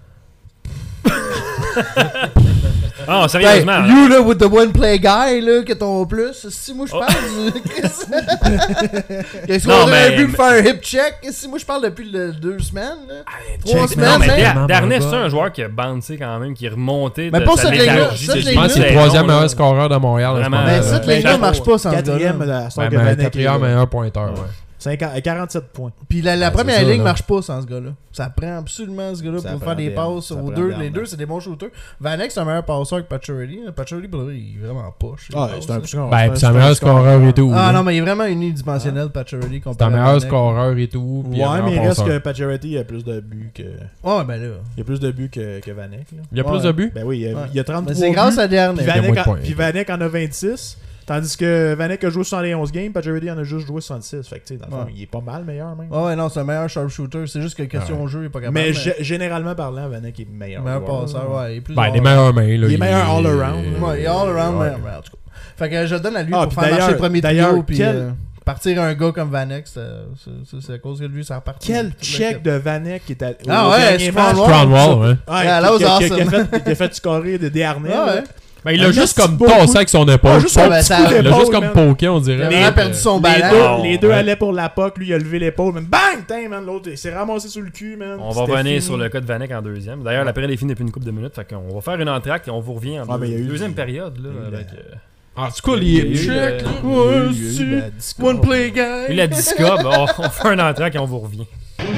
Ah, sérieusement. Ben, là. you là, with the one play guy, là, que ton plus. Si moi je parle du. Qu'est-ce Non, qu'on aurait mais- pu me faire un hip check? Si moi je parle depuis 2 semaines, là. 3 Non, semaines, mais hein? Darnay, Mon c'est gars. un joueur qui a bouncé quand même, qui est remonté. Mais de pour sa cette ligue-là, léthargie cette de Je ligue-là, pense que c'est le saison, troisième là. meilleur scoreur de Montréal. en ce Vraiment, moment. Mais Euh, cette ben, ligue-là chapeau. marche pas sans ce Quatrième, gars-là. la Ouais, que mais Vanek est quatrième là. meilleur pointeur, ouais. 47 points. Puis la Ouais, première c'est ça, ligne là. marche pas sans ce gars-là. Ça prend absolument ce gars-là Ça pour prend faire des des- passes ça aux prend deux. des Les deux, armes. c'est des bons shooters. Vanek, c'est un meilleur passeur que Pacioretty. Pacioretty, pour lui, il est vraiment poche. Ah, c'est un Ben, pis c'est un meilleur scoreur et tout. Ah là. non, mais il est vraiment unidimensionnel, Pacioretty. C'est un meilleur scoreur et tout. Pis Ouais, un mais il meilleur reste passeur. que Pacioretty a plus de buts que. Ouais, ben là. Il y a plus de buts que Vanek. là. Il y a plus Ouais. de buts? Ben oui, il y a, Ouais. il y a 33 Mais c'est grâce buts. à Desharnais. Il y a moins de points. Puis Vanek en a 26. Tandis que Vanek a joué 71 games, Pacioretty en a juste joué 66. Fait que, tu sais, dans le fond, Ouais. il est pas mal meilleur, même. Ouais, non, c'est un meilleur sharpshooter. C'est juste que question jeu, il est pas capable. Mais généralement parlant, Vanek est meilleur. meilleur joueur. passeur, ouais. Il est plus Ben, all- des meilleurs mains, là. Il est meilleur all-around. Ouais, il est all around, Ouais. meilleur, en tout cas. Fait que je donne à lui Ah, pour puis faire marcher d'ailleurs- le premier d'ailleurs, trio. Puis quel- partir un gars comme Vanek, c'est à cause que lui, ça repart. Quel check de Vanek qui est allé. Ah au ouais, dernier c'est match. Cromwell. Cromwell, ouais. Ouais, Yeah, that was qui awesome. a fait scorer de Desharnais. Ah ouais. là. Ben, il a Un juste petit comme beau tassé coup. avec son épaule. Ah, juste un il petit coup a d'épaule, juste comme man. poké, on dirait. Il a Mais, vraiment perdu son Les ballon. deux, les deux ouais. allaient pour la puck, lui il a levé l'épaule, man. Bang! Tain, man, l'autre il s'est ramassé sur le cul, man. On va C'était revenir fini. sur le cas de Vanek en deuxième. D'ailleurs, la période est finie depuis une couple de minutes. Fait qu'on va faire une entracte et on vous revient en Ah, mais il y a eu deuxième du- période. Là, il y a eu avec, En tout cas, Il y a les eu, check, euh, là. Il y a eu- Ouais, il y a eu si. la discorde. One play guy. Et la discob, on fait un entracte et on vous revient.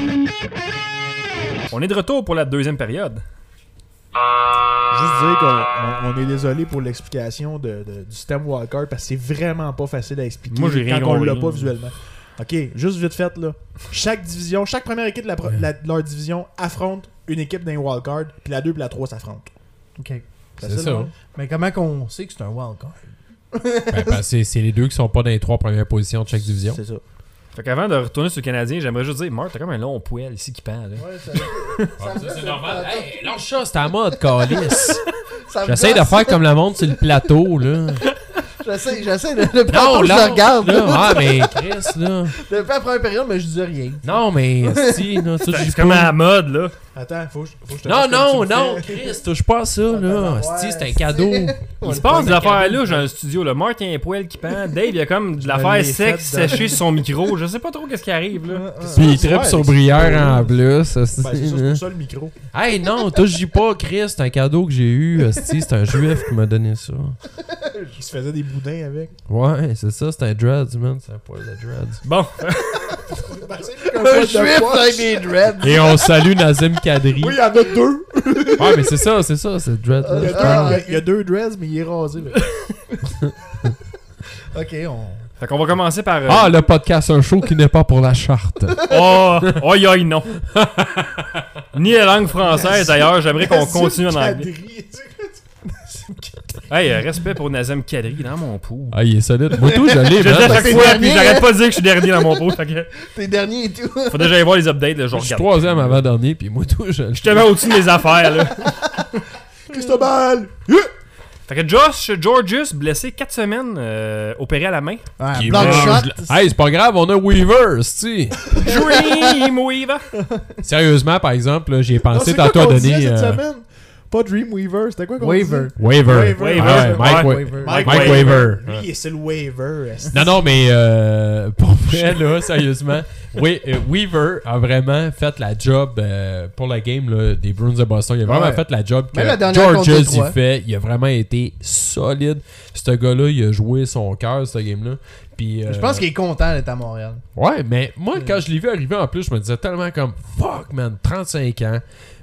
On est de retour pour la deuxième période. Juste dire qu'on est désolé pour l'explication du système wildcard parce que c'est vraiment pas facile à expliquer Moi, j'ai rien quand on l'a compris. pas visuellement. Ok, juste vite fait là. Chaque division, chaque première équipe de leur division affronte une équipe d'un wildcard, puis la 2 et la 3 s'affrontent. Ok. C'est Facile, ça. hein? Mais comment qu'on sait que c'est un wildcard? Ben, parce que c'est les deux qui sont pas dans les 3 premières positions de chaque division. C'est ça. Fait qu'avant de retourner sur le Canadien, j'aimerais juste dire, Marc, t'as comme un long poil ici qui pend. Là. Ouais, ça c'est normal. Hey, lâche ça, c'est à mode, calice. ça me J'essaie de gosse. faire comme le monde sur le plateau, là. J'essaie de le là, je regarde. là. Ah, mais Chris, là. Depuis la première période, mais je dis rien. Non, mais si, là, ça, je C'est dis comme à pas. la mode, là. Attends, faut que je te Non, fasse non, comme tu me non, fais. Chris, touche pas à ça, là. Ouais, Si, c'est un cadeau. Il se passe des affaires là, j'ai un studio. Le Marc, il y a un poil qui pend. Dave, il y a comme de l'affaire l'ai sexe fait dans- séchée sur son micro. Je sais pas trop qu'est-ce qui arrive, là. Puis il Ouais, tripe sur c'est- Brière en plus. Ben, c'est ça, c'est pour ça le micro. Hey, non, touche pas, Chris, c'est un cadeau que j'ai eu. Hostie, c'est un juif qui m'a donné ça. Il se faisait des boudins avec. Ouais, c'est ça, c'est un dreads, man. C'est un poil de dreads. Bon, Un juif avec des dreads. Et on salue Nazim Kadri. Oui, il y en a deux. Ouais, mais c'est ça, c'est dreads. Il y a là. deux, il y a deux dreads, mais il est rasé. Là. Ok, on. fait qu'on va commencer par. Ah, le podcast, un show qui n'est pas pour la charte. Oh, aïe aïe, non. Ni la langue française d'ailleurs, j'aimerais qu'on continue en anglais. Hey, respect pour Nazem Kadri dans mon pot. Ah, il est solide. Moi, tout, je l'ai, Je le dis à man. chaque c'est fois, dernier, puis j'arrête pas de dire que je suis dernier dans mon pot. Fait que T'es dernier et tout. faut déjà aller voir les updates, là, je Je suis regarde. 3e avant-dernier, puis moi, tout, je Je te mets au-dessus de mes affaires, là. Cristobal! Fait que Josh Georgius, blessé 4 semaines, opéré à la main. Ouais, Qui block mange shot. la- Hey, c'est pas grave, on a Weaver, tu Dreamweaver. Sérieusement, par exemple, là, j'y ai Non, pensé c'est quoi tantôt à qu'on disait donner. cette semaine? Pas Dreamweaver, c'était quoi qu'on Waver. dit? Waver. Waver. Ouais, Mike Waver. Mike Waver. Lui, c'est le waiver. Non, mais pour vrai, là, sérieusement, Weaver a vraiment fait la job pour la game là, des Bruins de Boston. Il a vraiment Ouais. fait la job que Même la dernière Georges contre il Détroit. fait. Il a vraiment été solide. Ce gars-là, il a joué son cœur, ce game-là. Puis, Je pense qu'il est content d'être à Montréal. Ouais, mais moi, quand je l'ai vu arriver en plus, je me disais tellement comme fuck, man, 35 ans.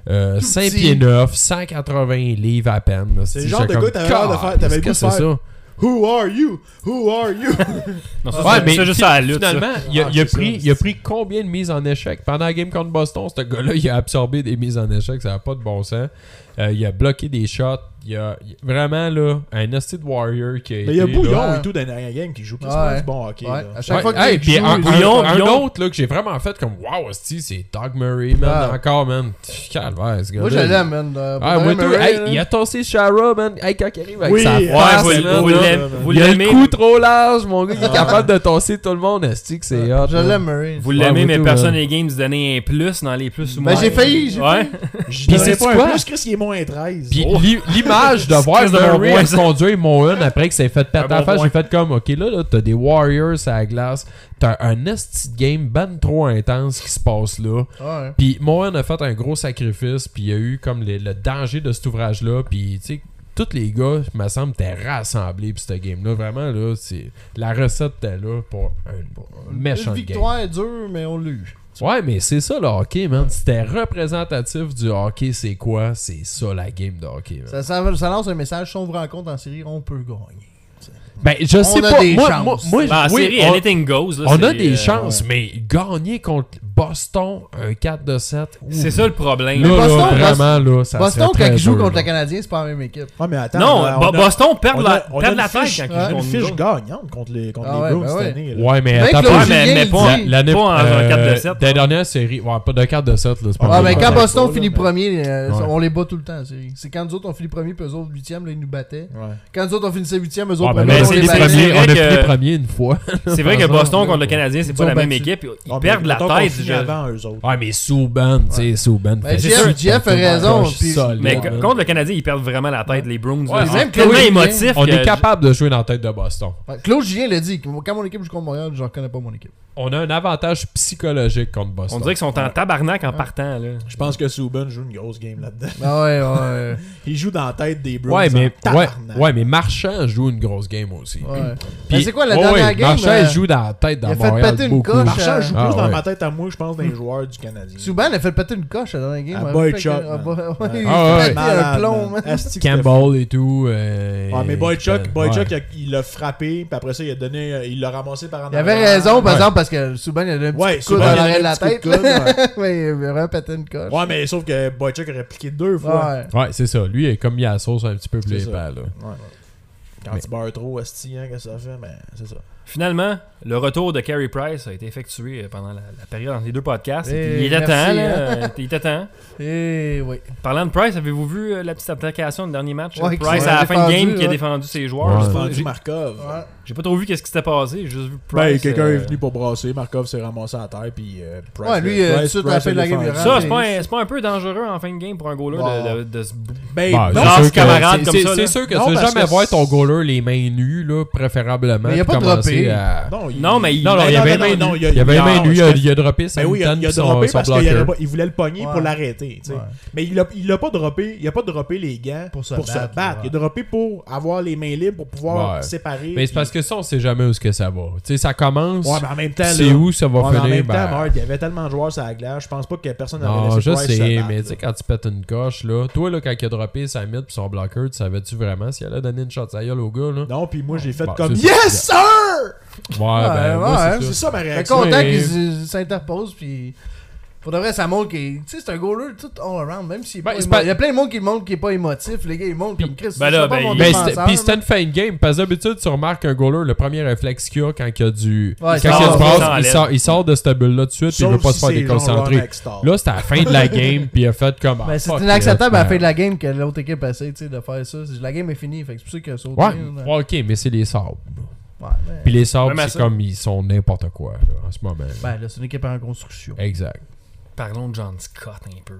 5 petit. pieds 9, 180 livres à peine. là. C'est le genre de comme, gars que t'avais l'air de faire- t'avais le goût de qu'est-ce que c'est faire. ça? Who are you? Who are you? Non, ça, Ouais, c'est- mais c'est juste ça la lutte. finalement, ça. il a c'est pris, ça. il a pris combien de mises en échec? Pendant la game contre Boston, ce gars-là, il a absorbé des mises en échec, ça n'a pas de bon sens. Il a bloqué des shots. Il y a vraiment là, un hostie de Warrior qui a Mais il y a été, Bouillon là. et tout dans la dernière game qui joue Ouais. quasiment du bon hockey. Ouais. là. À chaque Ouais, fois que hey, tu puis joues, un, Bouillon, un Bouillon. autre là, que j'ai vraiment fait comme wow, hostie, c'est Doug Murray, man. Ouais. Encore, man. Calvaire, ce gars-là. Moi, je l'aime, man. Ah, moi, tout. Murray, Hey, là. il a tossé Shara, man. Hey, quand il arrive avec Oui, sa ouais, face, vous man, l'aimez- là. vous Il a le l'aimez. cou trop large, mon gars. Il est capable de tosser tout le monde. Esti que c'est hot. Je man. l'aime, Murray. Vous l'aimez, Ouais, mais moi, personne tout, n'est game de se donner un plus dans les plus ou Ben, moins. j'ai failli. Ouais. Je Puis donnerais c'est pas quoi? un plus, Chris, il est moins 13. Puis Oh. l'image de voir Excuse de mon Murray point, à ça. conduire Moen après que ça ait fait péter Un la bon face, point. j'ai fait comme ok là t'as des Warriors à la glace, t'as un esti de game ben trop intense qui se passe là. Ouais. Puis Moen a fait un gros sacrifice, puis il y a eu comme le danger de cet ouvrage là, puis tu sais tous les gars, il me semble, étaient rassemblés pour ce game-là. Vraiment, là, la recette était là pour un méchant Une game. victoire est dure, mais on l'a eu. Ouais, mais c'est ça le hockey, man. C'était représentatif du hockey, c'est quoi? C'est ça la game de hockey, man. Ça lance un message. Si on vous rencontre en série, on peut gagner. Ben, je sais a pas. des Moi, chances. moi, Ben, en oui, série, on, anything goes. Là, on a c'est, des chances, ouais. mais gagner contre Boston, un 4-7. C'est ça le problème. Là, Boston, là, vraiment, là, ça Boston, serait quand très ils jouent dur, contre là. le Canadien, c'est pas la même équipe. Ouais, mais attends. Non, on a- Boston perd on la a- on a tête une quand fiche- ils une jouent contre fiche nous autres. gagnante contre les Ah ouais, Bruins ben cette ouais. année. là. Ouais, mais Mec, attends, là, Ouais, Julien, mais il pas, dit- l'année pas en 4-7. des dernières séries. Ouais, pas de 4-7, là. C'est pas Ah, vrai. ben quand Ouais, Boston pas, finit là, mais- premier, Ouais. on les bat tout le temps. C'est quand nous autres on finit premier, puis eux autres 8e, là ils nous battaient. Ouais. Quand nous autres on finissait 8e, eux autres Ouais, ben, premiers, mais on c'est les des battait. premiers. on a vrai fini que- premier une fois. C'est vrai que Par Boston exemple, contre le Canadien, c'est Ils pas ont la même battu. équipe. Ils Ah, perdent mais la mettons qu'on tête. finit je- avant eux autres. Ouais, mais Souban, tu sais, Souban Ben, fait Jeff a raison, puis- Mais contre le Canadien, ils perdent vraiment la tête, les Bruins. Ouais, là. même C'est tellement Claude émotif. On que est capable de jouer dans la tête de Boston. Ouais, Claude Julien l'a dit, quand mon équipe joue contre Montréal, je reconnais pas mon équipe. On a un avantage psychologique contre Boston. On dirait qu'ils sont en tabarnak en partant. Là. Je pense que Subban joue une grosse game là-dedans. Ah ouais, ouais. Il joue dans la tête des Bruins. Ouais, mais, en tabarnak. ouais, mais Marchand joue une grosse game aussi. ouais. Puis- Ben, c'est quoi la ouais, dernière ouais, game? Marchand joue dans la tête dans il a fait Montréal péter une beaucoup. coche. Marchand joue Ah, plus dans ouais. ma tête à moi, je pense, d'un joueur du Canadien. Subban a fait péter une coche dans la game. À ouais, Boychuk, fait que- man. ouais, il Ah, a ouais. pété un Malade, plomb, man. man. Asti que c'était Campbell et tout. Ouais, mais Boychuk, ouais. il l'a frappé, puis après ça, il l'a ramassé par en Il avait arrière. raison, par Ouais. exemple, parce que Subban il a donné un petit Ouais, coup de Subban, coude dans il a l'arrière de la donné un tête. petit coup de coude, là. Ouais, il a vraiment pété une coche. Ouais, mais sauf que Boychuk aurait appliqué 2 fois. Ouais. Ouais, c'est ça. Lui, il a comme mis à la sauce un petit peu plus C'est ça. épais, là. Ouais. Quand Mais- tu barres trop, Asti, hein, qu'est-ce que ça fait? Ben, c'est ça. Finalement, le retour de Carey Price a été effectué pendant la période entre les deux podcasts. Eh, Il était merci, temps, là. hein. Il était temps. Et oui. Parlant de Price, avez-vous vu la petite application du dernier match? Ouais, Price, qui à la a fin de défendu, game, qui a ouais. défendu ses Ouais. joueurs. J'ai J'ai pas- vendu j'ai- Markov. Ouais. J'ai pas trop vu qu'est-ce qui s'était passé. J'ai juste vu Ben, Price. quelqu'un est venu pour brasser. Markov s'est ramassé à terre, puis Price. Ouais, lui, Price- tout de suite, à la Price fin de la a game, il défendu. rentre. Ça, c'est pas un peu dangereux en fin de game pour un goaler de se Ben, Bah, non, c'est genre sûr ce camarade que- comme c'est- ça, C'est là. sûr que Non, tu veux parce jamais que voir c'est- ton goaler les mains nues, là, préférablement. Mais il a pas puis commencer droppé. à- Non, mais il- Non, non, Ben il y non, avait non, main non, nue. il y a- Il y avait non, main nue, parce que- il a droppé sa Ben oui, il a son droppé parce qu'il bloqueur. il voulait le pogner Ouais. pour l'arrêter. Tu sais. Ouais. Mais il a pas droppé. Il a pas droppé les gants Pour se se battre, battre. ouais. Il a droppé pour avoir les mains libres pour pouvoir Ouais. séparer. Mais c'est parce que ça, on sait jamais où ce que ça va. Tu sais, ça commence. Ouais, mais en même temps, C'est là- où ça va Ouais, mais en finir? même temps, Ben, Mark, il y avait tellement de joueurs sur la glace. Je pense pas que personne n'avait non, laissé je Price se sais, battre, mais là. tu sais, quand tu pètes une coche, là, toi, là, quand il a droppé sa mythe pis son bloqueur, tu savais-tu vraiment s'il allait donner une shot à gueule au gars, là? Non, puis moi, j'ai fait Bah, comme c'est ça. Yes, sir! Ouais, ben, moi, ouais, c'est C'est ça. ça ma Fait réaction. content Mais- qu'il s'interpose, puis pour de vrai, ça montre qu'il. Tu sais, c'est un goaler tout all around, même s'il est Ben, pas c'est émo- pas- Il y a plein de monde qui le montre qui est pas émotif. Les gars, ils montrent comme Chris. ben là, c'est pas ben, mon il- Mais défenseur, puis c'était man. une fin de game. Parce que d'habitude, tu remarques un goaler, le premier réflexe qu'il a quand il y a du. Ouais, quand il y a il du sort, brasse, il sort de cette bulle-là tout de suite, puis il veut Sauf pas si se faire c'est genre déconcentrer. Ron Extall. Là, c'était à la fin de la game, puis il a fait comme. Ben, c'est inacceptable à la fin de la game que l'autre équipe essaie tu sais, de faire ça. La game est finie, fait que c'est pour ça qu'il a sauté. Ouais, là. ouais, ok, mais c'est les sabres. Ouais, mais- Puis les sabres, Même à c'est ça. comme ils sont n'importe quoi là, en ce moment. Ben là, c'est une équipe en construction. Exact. Parlons de John Scott un peu. Là.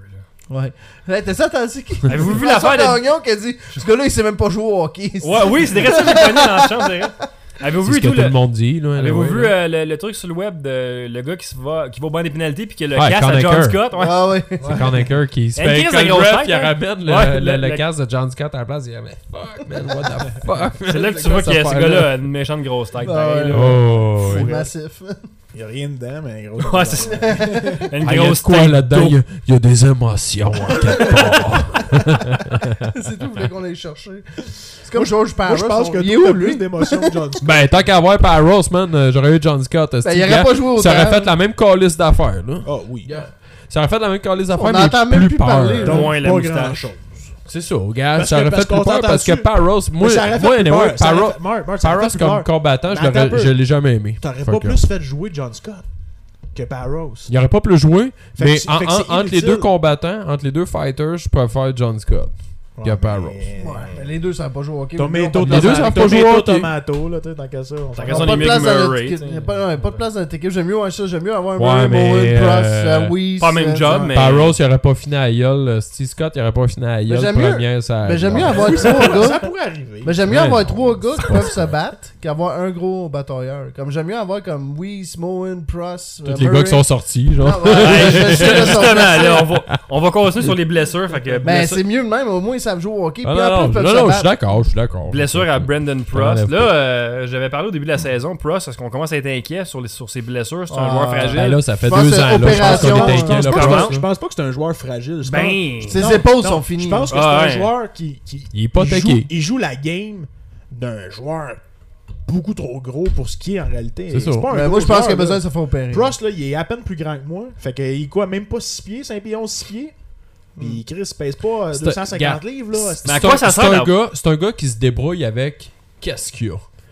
Ouais. Hey, t'as ça, t'as dit Avez-vous vu l'affaire de... Gagnon qui a dit ce gars-là, il sait même pas jouer au hockey. Ouais, oui, c'est ça que j'ai connu dans la chambre, c'est vrai. Avez-vous C'est vu ce que tout tout le monde dit. Là, Avez-vous ouais, vu là. le truc sur le web de le gars qui va au banc des pénalités puis qui a le Ouais, casse à John Conacher. Scott? Ouais. Ah ouais. C'est Conacher qui se Une fait crise comme de grosse ref, tête, il hein? ramène Ouais, le le- casque de John Scott à la place. Il dit, mais fuck, man, what the fuck. C'est là que tu vois que ce gars-là a une méchante grosse tête. Ah pareil, ouais. là. Oh, C'est ouais. massif. Il y a rien dedans, mais gros. Ouais, c'est ça. Une Ah, il y a grosse de quoi tête là-dedans? d'eau. Il y a des émotions en quelque part. C'est tout, vous voulez qu'on aille chercher. C'est comme George Moi, Parros. je pense que il est tout où, a lui? plus d'émotion que John Scott. Ben, tant qu'à voir Parros, man, j'aurais eu John Scott. Ben, il aurait pas joué autant. Ça aurait fait la même calice d'affaires, là. Ah oui. Ça aurait fait la même calice d'affaires, On mais n'entend même plus plus peur. parler, là. Donc, Moins la pas moustache. grand-chose. C'est ça, gars. Parce Ça que- aurait parce fait plus qu'on peur s'entend parce que dessus. Parros, moi, Ça aurait fait moi, plus anyway, peur. Ça aurait Parros, fait- Marc, ça aurait Parros fait plus comme peur. combattant, Mais attends un peu. je l'ai jamais aimé. T'aurais Fait pas que- plus fait jouer John Scott que Parros. Il aurait pas plus joué, Fait mais que c'est- fait que c'est entre les inutile. deux combattants, entre les deux fighters, je préfère John Scott. Ouais, Parros. Ouais, mais les deux, ça n'a pas joué au hockey. Tomato, Les deux savent pas jouer au hockey. tomato, là, tu sais, tant qu'à ça. On Tant s'en qu'à Ils ça, ont on pas est de mieux place que dans notre Murray, équipe. tu sais. Il n'y a pas de place dans notre équipe. J'aime mieux ça. J'aime mieux avoir Ouais, Murray, mais, Moen, Prost, Weiss. pas même job, mais- Parros, il aurait pas fini à Yale. Steve Scott, il aurait pas fini à Yale. j'aime mieux- Première, ça. Mais j'aime mieux avoir trois Ça gars. pourrait arriver. Mais j'aime mieux Ouais, avoir non, trois gars c'est qui peuvent se battre qu'avoir un gros batailleur. Comme j'aime mieux avoir comme Weiss, Moen, Prost. Tous les gars qui sont sortis, genre. Ah, ouais, Ouais, je sais, là, sont justement, blessés. là, on va continuer sur les blessures. Fait que Ben, blessure, c'est mieux de même. Au moins, ils savent jouer au hockey. Ah, Puis après, ils peuvent non, se je suis battre. d'accord, je suis d'accord. blessure à Brandon Prost. enlève Là, j'avais parlé au début de la saison, Prost, parce qu'on commence à être inquiet sur ses blessures. C'est un Ah, joueur fragile. Ben là, ça fait Je pense 2 que ans, là. Je pense opération, qu'on est je inquiet, pense là, pas Prost, Je là. pense pas que c'est un joueur fragile. Je Ben, pense- Ses Non, épaules non, sont finies. Je pense que Ah, c'est ouais. un joueur qui Il est pas joue, taqué. il joue la game d'un joueur beaucoup trop gros pour ce qui est en réalité. C'est ça. pas un Ben, gros moi, je pense joueur, qu'il a besoin là. de se faire opérer. Prost, là, il est à peine plus grand que moi. Fait qu'il est quoi, même pas 6 pieds, 5 pieds 11, 6 pieds. Puis Chris pèse pas C'est- 250 regarde, livres, là. Mais à quoi ça sert, là? C'est un gars qui se débrouille avec qu'est-ce qu'il y a.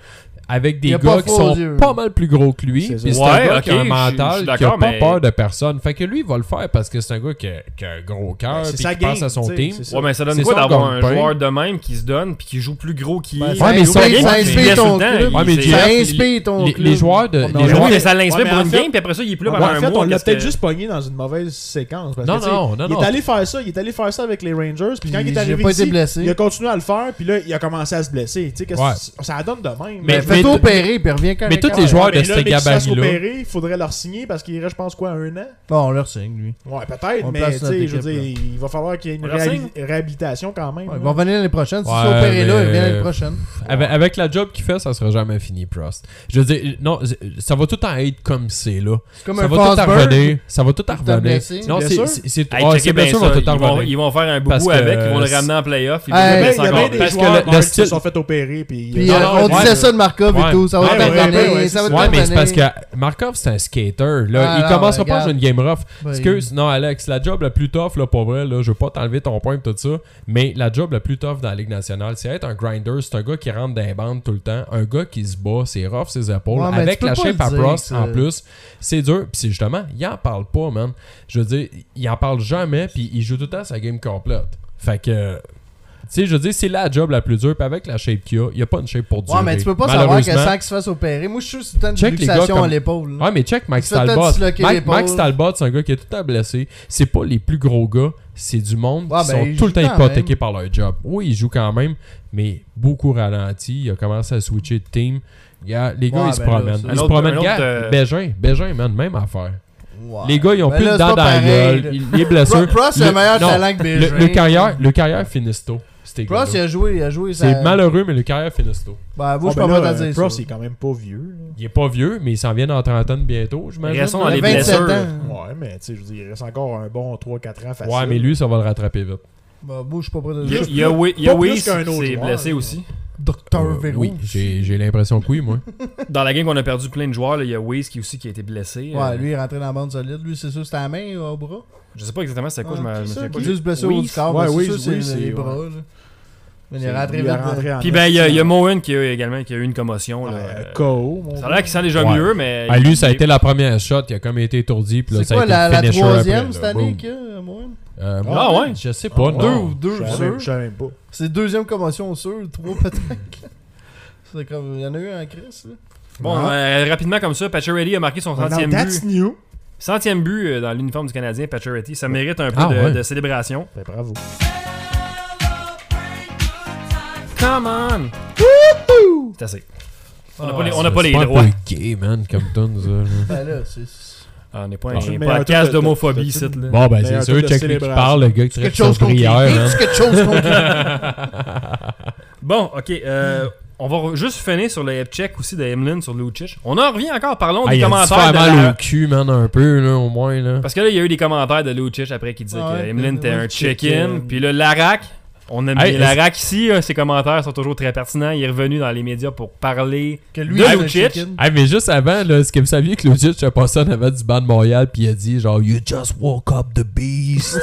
Avec des Il a gars pas qui faux sont aux yeux. pas mal plus gros que lui. C'est ça. Puis c'est Ouais, un gars ok, qui a un je suis mental qui a d'accord, pas mais- peur de personne. Fait que lui, il va le faire parce que c'est un gars qui a un gros cœur Ben, c'est puis sa qui pense game, à son tu sais, team. c'est ça. Ouais, mais ça donne C'est quoi son d'avoir un gagne-pain. joueur de même qui se donne puis qui joue plus gros qu'il est? Ben, Ouais, mais Il ça joue bien, ça il inspire blesse ton tout le temps, club. il- Ouais, mais c'est- Jeff, Ça inspire ton les club. joueurs de- On les en Oui, joueurs- mais ça l'inspire Ouais, mais pour en une fait- game, puis après ça, il est plus là Ouais, pendant en un fait, mois. on l'a qu'est-ce peut-être que- juste pogné dans une mauvaise séquence. Parce Non, que, tu sais, non, non, il non. est allé faire ça. Il est allé faire ça avec les Rangers. Puis quand il est Il a arrivé pas été ici, blessé. il a continué à le faire. Puis là, il a commencé à se blesser. Tu sais, qu'est-ce Ouais. que ça donne de même. Mais- Fais-toi opérer, puis reviens quand mais tous les joueurs de mais ce là, mais qu'il se fasse gabarit-là. opérer, il faudrait leur signer parce qu'il reste, je pense, quoi, 1 an? Bon, on leur signe, lui. Ouais, peut-être, On mais place tu notre sais, je veux équipe, dire, il va falloir qu'il y ait une On leur signe? réhabilitation quand même. Ouais, là. ils vont venir l'année prochaine. Si Ouais, c'est opéré là, mais- ils viennent l'année prochaine. Avec la job qu'il fait, ça sera jamais fini, Prost. Je veux dire, non, ça va tout le temps être comme c'est là. C'est comme Ça un va tout à Fosberg. revenir. Ça va tout à Tout le temps revenir. blessé. Non, Blessure? Hey, ouais, checkez c'est bien bien sûr, ça. va tout le temps revenir. Ils vont faire un Parce boubou que, avec, ils vont le ramener en playoff. Ils vont Hey, le Il y blesser a bien encore. des Parce que joueurs le Mark, qui style- se sont fait opérer. Puis Puis Non, on ouais. disait ça de Markov Ouais. et tout. Ça va Ouais, te ouais, revenir. ouais, Ça va te Ouais, mais c'est parce revenir. que Markov, c'est un skater. Là. Ah, il non, commencera pas à regarde. jouer une game rough. Ben, Excuse, non, Alex, la job la plus tough, là, pour vrai, là, je veux pas t'enlever ton point et tout ça, mais la job la plus tough dans la Ligue nationale, c'est être un grinder. C'est un gars qui rentre dans les bandes tout le temps. Un gars qui se bat, c'est rough ses épaules. Ouais, mais Avec tu peux la pas shape le à dire, Prost, ça. en plus, c'est dur. Puis c'est justement, il en parle pas, man. Je veux dire, il en parle jamais, puis il joue tout le temps sa game complète. Fait que... Tu sais, je veux dire, c'est la job la plus dure. Puis avec la shape qu'il a, il n'y a pas une shape pour durer. Ouais, mais tu peux pas savoir que Malheureusement. sans qu'il se fasse opérer. Moi, je suis sûr que c'est une Check les luxation gars comme- à l'épaule. là. Ouais, mais check Mike Il se fait Talbot. peut-être disloquer l'épaule. Mike Talbot, c'est un gars qui est tout le temps blessé. C'est pas les plus gros gars. C'est du monde Ouais, qui ben, sont il tout le joue temps quand hypothéqués même. par leur job. Oui, ils jouent quand même, mais beaucoup ralenti. Il a commencé à switcher de team. Gars, les gars, Ouais, ils se ben là, promènent. c'est- Ils Un se autre- promènent. un autre, Gars, Bégin, man, même affaire. Ouais. Les gars, ils ont Ben plus là, de c'est dents pas dans la pareil, gueule. là. Les blessures. Prost, c'est le meilleur non, talent que Bégin. le carrière finisse tôt. ces Prost, il gars-là. a joué. C'est malheureux, mais le carrière finisse tôt. Ben, moi, je Ah, peux ben pas là, t'en dire Prost, ça. il est quand même pas vieux. là. Il est pas vieux, mais il s'en vient en trentaine bientôt, j'imagine. Restons dans Il a les 27 blessures. ans. Ouais, mais tu sais, je veux dire, il reste encore un bon 3-4 ans facile. Ouais, mais lui, ça va le rattraper vite. Ben, moi, je suis pas prêt de Il y a- dire. il y a Wi- il y a pas plus Weiss qu'un qui autre s'est joueur, blessé là. aussi. Docteur Véro. Oui, j'ai l'impression que oui, moi. Dans la game qu'on a perdu plein de joueurs, là, il y a Weiss qui aussi qui a été blessé. Ouais, lui, il est rentré dans la bande solide. Lui, c'est sûr, c'était à la main, au bras. Je sais pas exactement c'était quoi, je me c'est souviens ça, pas. qui est juste blessé au haut du Weiss. corps. Ouais, mais c'est Weiss, sûr, c'est Weiss, les c'est- bras. là. Mais il est C'est- rentré il est vite. rentré en Puis ben, il y a Moen qui a également qui a eu une commotion. Là. KO, mon Ça a l'air qu'il sent déjà Ouais. mieux, mais. Ah, lui, ça a été la première shot. Il a comme été étourdi. Puis là, C'est ça a quoi, été la le finisher troisième après, cette là. année Boom. qu'il y a, moi? Ah ouais? Je sais pas. Ah, Deux non. ou deux, Je sûr. savais même pas. C'est deuxième commotion sûr, 3 peut-être. C'est comme, il y en a eu un Chris, là. Bon, rapidement comme ça, Pacioretty a marqué son Now 30e that's but. new. 100e but dans l'uniforme du Canadien, Pacioretty. Ça mérite un peu de célébration. Ben, bravo. Come on! C'est assez. On n'a pas les C'est droits. un peu gay, man, comme tune, ça. Ben là, c'est... On n'est pas Ah, un mais podcast t'as- d'homophobie, t'as- ici. là. Bon, ben, c'est Meilleur sûr, tour de check lui qui célébration. parle, le gars qui traite quelque son chose qu'on prière, man. C'est quelque chose qu'on Bon, ok. On va juste finir sur le check aussi de Emelin sur Lucic. On en revient encore, parlons des Il a dû commentaires faire de mal la... au cul, man, un peu, là, au moins, là. Parce que là, il y a eu des commentaires de Lucic après qui disaient Ouais, que Emelin était un check-in. check-in. Puis là, Larac, on aime Hey, bien Larac ici. Ses commentaires sont toujours très pertinents. Il est revenu dans les médias pour parler Que lui, de c'est un Lucic. chicken. Hey, mais juste avant, là, est-ce que vous saviez que Lucic a passé en avant du banc de Montréal puis il a dit genre You just woke up the beast.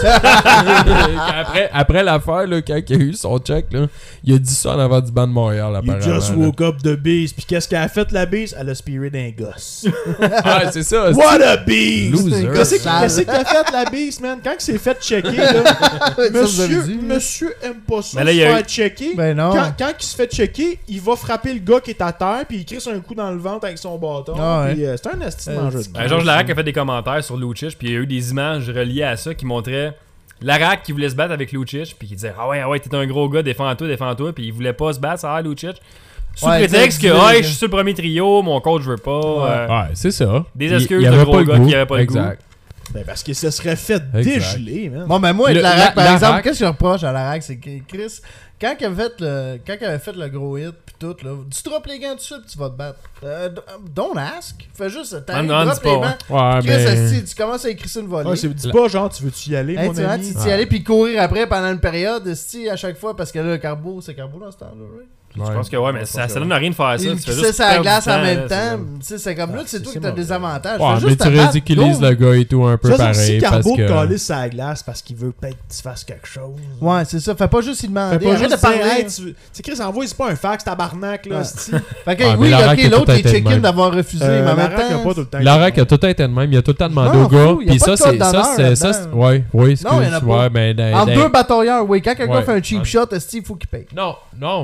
après l'affaire, là, quand il a eu son check, là, il a dit ça en avant du banc de Montréal, You apparemment. just là. woke up the beast. Puis qu'est-ce qu'elle a fait, la beast? Elle a spirit d'un gosse. Ah, c'est ça. What a beast! Loser. Qu'est-ce qu'il a fait, la beast, man? Quand il s'est fait checker, là, Ça, vous avez monsieur, dit. monsieur aime pas ça, Mais là, se il y a faire checker. Ben non. Quand il se fait checker, il va frapper le gars qui est à terre, puis il crisse un coup dans le ventre avec son bâton. Ah ouais. Puis, c'est un esti de mangeur de Georges Larac a fait des commentaires sur Lucic, puis il y a eu des images reliées à ça qui montraient Larac qui voulait se battre avec Lucic, puis qui disait ah ouais, t'es un gros gars, défends-toi, puis il voulait pas se battre, ça Lucic. Sous Ouais, prétexte que dis-le, je suis sur le premier trio, mon coach veut pas. Ouais, c'est ça. Des excuses Il de avait gros pas le gars goût. qui avait pas le goût. Exact. Ben, parce que ça serait fait Exact. dégeler, man. Bon, ben moi, avec Le- Larac, par Larac- exemple, qu'est-ce que je reproche à Larac? C'est que Chris, quand il avait fait le gros hit, pis tout, là, tu drops les gants tout de suite, tu vas te battre. Don't ask. Fais juste, t'arrives, non, drop dis pas, les bancs. Ouais, Chris, mais... asti, tu commences à écrire une volée. Ouais, dis pas, genre, tu veux-tu y aller, Hey, mon tu vois, ami? tu y allais puis courir après pendant une période, esti, à chaque fois, parce que là, c'est Carbo dans ce temps-là, right? Je pense que ouais, mais ça donne rien de faire ça. Il Tu fais crissait juste sa perdre glace du en temps, même là, temps. Tu sais, c'est comme là, c'est toi qui t'as des avantages. Ouais, Fais mais juste tu te battre, ridiculises go. le gars et tout un peu Ça, pareil. si parce Carbo te que... calisse sa glace parce qu'il veut peut-être que tu fasses quelque chose. Ouais, c'est ça. Fais pas juste y demander. Fais pas Arrête juste de parler. dire, hey, tu sais, Chris, envoie, c'est pas un fax, tabarnak, là, Ouais. esti. Fait que Ouais, oui, mais Larac ok, a l'autre tout est été de check-in même. d'avoir refusé, mais en même Larac a temps. pas tout le temps. Larac a tout le temps été de même. Il a tout le temps demandé Non, au gars. fou, y a Puis pas ça, de code c'est... d'honneur ça, là-dedans. ouais, excuse. Non, y en a pas. Ouais, mais... En deux batailleurs, oui. Quand quelqu'un Ouais. fait un cheap shot, esti, il faut qu'il paye. Non,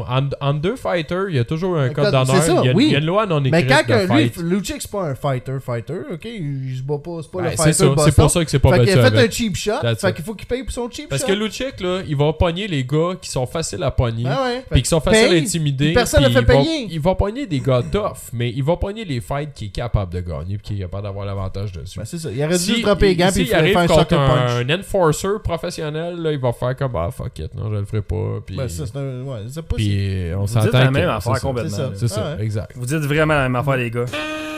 en deux fighters, il y a toujours un code code- d'honneur. c'est ça, Il y a oui. une loi non écrite Mais quand de que lui, fight. Lucic, c'est pas un fighter, ok? Il se bat pas, c'est pas le Ben, fighter c'est ça, de c'est Boston. pour ça que c'est pas Fait qu'il battu a fait avec. un cheap shot, That's fait it. qu'il faut qu'il paye pour son cheap Parce shot. que Lucic, là, il va pogner les gars qui sont faciles à pogner. Ah ouais. Puis qui sont faciles à paye, intimider. puis personne puis ne fait il va- payer. Il va pogner des gars tough, mais il va pogner les fights qu'il est capable de gagner puis qui est capable d'avoir l'avantage dessus. Ben, c'est ça. Il aurait dû dropper les gants puis il s'il ferait arrive faire un contre sucker punch. un enforcer professionnel, là, il va faire comme ah fuck it, non, je le ferai pas. Puis, Ben, ça, c'est un. Ouais, c'est pas puis on Vous dites s'entend la que même c'est affaire ça. complètement. C'est ça. là. C'est ça, Ouais. exact. Vous dites vraiment la même affaire, les gars.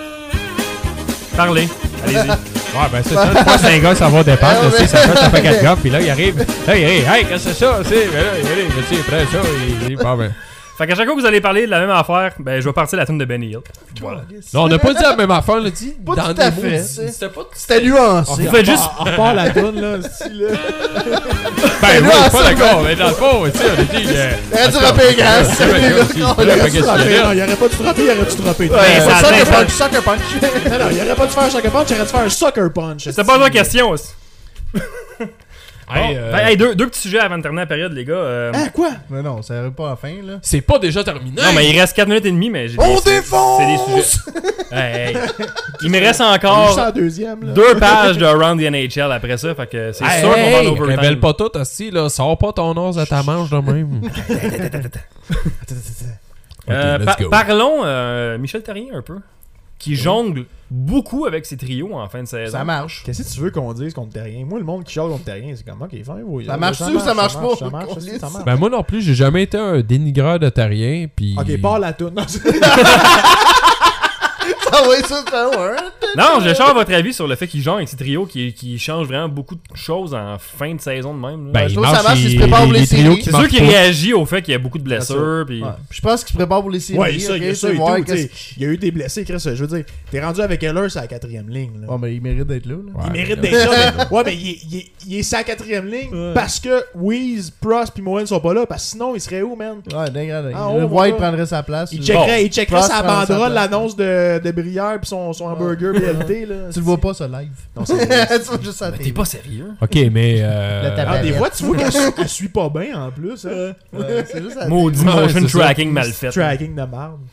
Parlez. Allez-y. Ouais, ben c'est ça. Moi, c'est un gars, ça va dépendre. Ouais, tu sais, ça fait 4 gars, puis là, il arrive. Là, il arrive. Hey, qu'est-ce que c'est ça? Tu sais, ben là, il arrive, tu sais, après ça, il dit, bon, ben. Fait qu'à chaque fois que vous allez parler de la même affaire, ben je vais partir la tune de Benny Hill. Voilà. Non, on n'a pas dit la même affaire, là, dit. Pas dans tout des à mots, fait, dit- c'est- C'était pas. C'était nuancé. Vous faites juste. On repart la toune, là, style, là. Ben oui, non, je suis ça, pas d'accord, mais dans le fond, tu sais, on a dit. Il aurait dû dropper les gants. Ouais, ouais, ouais, aussi. Il Là, aurait fait pas qu'est-ce frappé, qu'il y a non, là? il aurait pas dû frapper, il aurait dû frapper. Ouais, ça- Sucker ça- punch, sucker punch. Non, il aurait pas dû faire un sucker punch, il aurait dû faire un sucker punch. C'était pas ma question aussi. Hey, Bon, ben, hey, deux petits sujets avant de terminer la période, les gars. Hein, quoi? Mais non, ça arrive pas à la fin, là. C'est pas déjà terminé. Non, mais il reste 4 minutes et demie, mais j'ai On c'est des défonce! sujets. Hey, il me reste Juste encore en deuxième, là. 2 pages de Around the NHL après ça, fait que c'est Hey, sûr qu'on va en hey, overtime. révèle pas tout, assis, là. Sors pas ton os à ta manche de même. Ok, let's go. Parlons Michel Therrien un peu, qui jongle beaucoup avec ses trios en fin de saison. Ça marche. Qu'est-ce que tu veux qu'on dise contre Terrien? Moi, le monde qui chiale contre Terrien, c'est comme, ok, fin, oui. Ça marche-tu ou ça marche pas? Ça marche, ça marche. Ben moi non plus, j'ai jamais été un dénigreur de terrien, puis... Ok, part la toune. Non, Ah ouais, ça, c'est un. Non, je cherche votre avis sur le fait qu'il jongle avec ses trios, qui change vraiment beaucoup de choses en fin de saison de même. là. Ben, je il trouve que ça marche, marche, il se prépare pour les trios séries. qui c'est sûr marchent qu'il pas. réagit au fait qu'il y a beaucoup de blessures. Puis... Ouais. Puis je pense qu'il se prépare pour les séries. Ouais, ça, il y a ok, ça c'est et voir tout. qu'est-ce- T'sais, il y a eu des blessés, Chris. Je veux dire, t'es rendu avec Heller, c'est la 4e ligne. Là. Ouais, mais il mérite d'être là. là. Il Ouais, mérite mais- d'être là, mais, ouais, mais il est sa 4e ligne parce que Weeze, Prost puis Moen sont pas là. Parce que sinon, il serait où, man? Ouais, dégradé. Ah, Le on White va- prendrait sa place. Il checkerait, Prost sa prend sa banderole, place. l'annonce de Brière puis son hamburger BLT. Là. Tu le vois pas, ça live. Non, c'est Tu vois juste à la Mais télé. t'es pas sérieux? Ok, mais... Le tabac. Ah, des fois, tu vois qu'elle suit pas bien en plus. Hein? Ouais, c'est juste à la Maudit Ouais, motion c'est ça. tracking mal fait. Tracking de merde.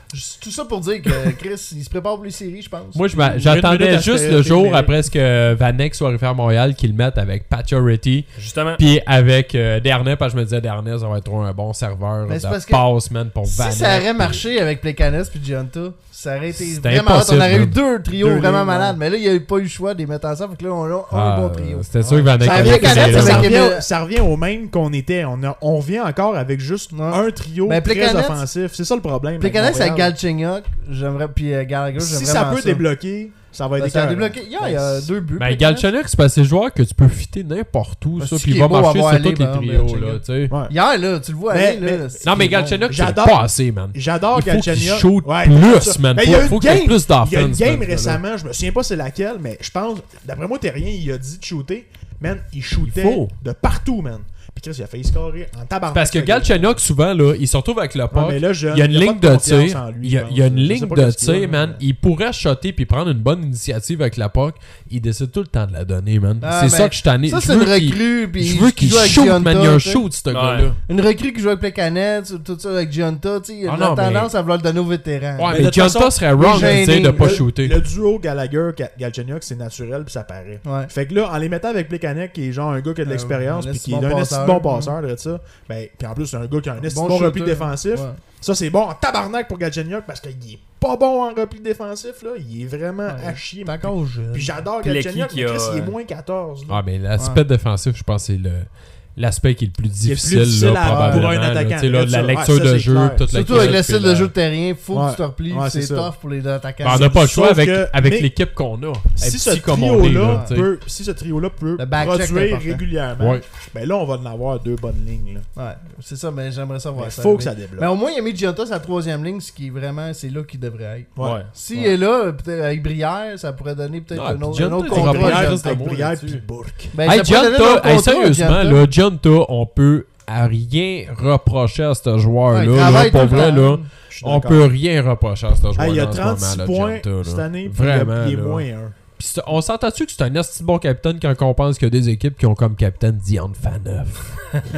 Tout ça pour dire que Chris, il se prépare pour les séries, je pense. Moi, Une minute j'attendais à juste espérer le jour mérite. après ce que Vanek soit arrivé à Montréal qu'il le mette avec Pacioretty Justement. puis avec Dernay, parce que je me disais Dernay, ça va être trop un bon serveur Mais c'est de parce que passe, man, pour Si Vanek. ça aurait marché avec Plekanec puis Giunta, ça aurait été C'était vraiment hot. impossible, On aurait eu man. 2 trios Deux vraiment lignes, malades. ouais. Mais là, il n'y a pas eu le choix de les mettre ensemble. Fait que là, on a un bon trio. C'était sûr que Vanek Ça allait revient, Plekanec, finir là. ça ça, avec revient, Emile- ça revient au même qu'on était. On revient encore avec juste Ouais. un trio Ben, très Plekanec- offensif. C'est ça le problème. avec Plekanec, c'est avec Montréal. Galchenyuk. J'aimerais. Puis Gallagher, Si j'aimerais ça vraiment peut débloquer, ça va être Ça a écœurant. débloqué. Il y a 2 buts. Mais Plekanec. Galchenyuk, c'est parce que c'est le joueur que tu peux fitter n'importe où, Ah, ça, c'est puis il qui va est beau à marcher voir sur aller, tous les par trios, exemple, là, tu sais. Ouais. Hier, là, tu le vois Mais- aller. mais- là. Non, mais c'est bon. Galchenyuk, c'est J'adore- pas assez, man. J'adore Il faut qu'il Galchenyuk. shoot Ouais, plus, ça. man. Mais il y a Faut une qu'il y ait game- plus d'offense. Il y a une game man, là. récemment, je me souviens pas c'est laquelle, mais je pense, d'après moi, Terrien, il a dit de shooter. Man, il shootait Il faut. de partout, man. Puis Chris, il a failli scorer en tabarnak. Parce que Galchenyuk, souvent, là, il se retrouve avec le puck. mais là, jeune, Il y a une il a ligne pas de de confiance tir. en lui, Il y a je pense. une Je ligne sais pas de qu'est-ce qu'il a, tir, man. mais- Il pourrait shotter puis prendre une bonne initiative avec la puck. Il décide tout le temps de la donner, man. Ah, C'est mais ça que je t'en ai. Ça, Je c'est une veux qu'il- recrue. Puis Je veux qu'il joue avec shoot, Giunta, man. Il y a un tu sais. shoot, ce Ouais. gars-là. Une recrue qui joue avec Plekanec, tout ça avec Giunta, tu sais. Il Ah a non, mais- tendance à vouloir le donner aux vétérans. Ouais, Mais mais de toute Giunta façon, serait wrong de gêné. dire de pas Le- shooter. Le duo Gallagher-Galchenyuk, c'est naturel, puis ça paraît. Ouais. Fait que là, en les mettant avec Plekanec, qui est genre un gars qui a de l'expérience, un puis esti qui est bon un esti passeur. bon passeur, de ça, ben, puis en plus, c'est un gars qui a un esti bon repli shooter. défensif. Ouais. Ça, c'est bon en tabarnak pour Galchenyuk parce qu'il est pas bon en repli défensif, là. Il est vraiment Ouais. à chier. T'es encore jeune. Puis j'adore Puis Galchenyuk, qui mais a- Chris, il est moins 14. là. Ah, mais l'aspect défensif, je pense que c'est l'aspect qui est le plus Qui est le plus difficile, difficile là, à- probablement. pour un là. attaquant. Tu sais, là, de la Ouais, lecture ça, de c'est jeu, clair. toute la Surtout avec le puis style de jeu de terrien, faut que Ouais. tu te replies. Ouais, c'est c'est ça. tough pour les attaquants. Ben, on n'a pas le choix Sauf avec que- l'équipe qu'on a. Si ce Petit comme on est, trio-là là, tu sais. peut, si ce trio-là peut Le back-check est produire important. régulièrement, Ouais. ben là, on va en avoir 2 bonnes lignes. Là. Ouais, c'est ça, mais j'aimerais ça voir Il ça. faut que ça arriver. débloque. Mais au moins, il a mis Giunta sa 3e ligne, ce qui est vraiment, c'est là qu'il devrait être. Ouais. S'il est là, peut-être avec Brière, ça pourrait donner peut-être Ah, un autre Giunta, contrat. il va à Brière, Giunta. reste de avec mots Brière là-dessus. puis Bourque. Ben, Hey, ça pourrait donner un Giunta, autre hey, contrat à sérieusement, Giunta. là, Giunta, on peut à rien reprocher à ce joueur-là. Ouais, il là, travaille pour tout le vrai, temps. là, Je suis on d'accord. peut rien reprocher à ce joueur-là. Hey, il y a en ce moment, 36 là, points Giunta, là. cette année, puis Vraiment. il est là. moins 1. Puis on s'entend-tu que c'est un esti bon capitaine quand on pense qu'il y a des équipes qui ont comme capitaine Dion Phaneuf?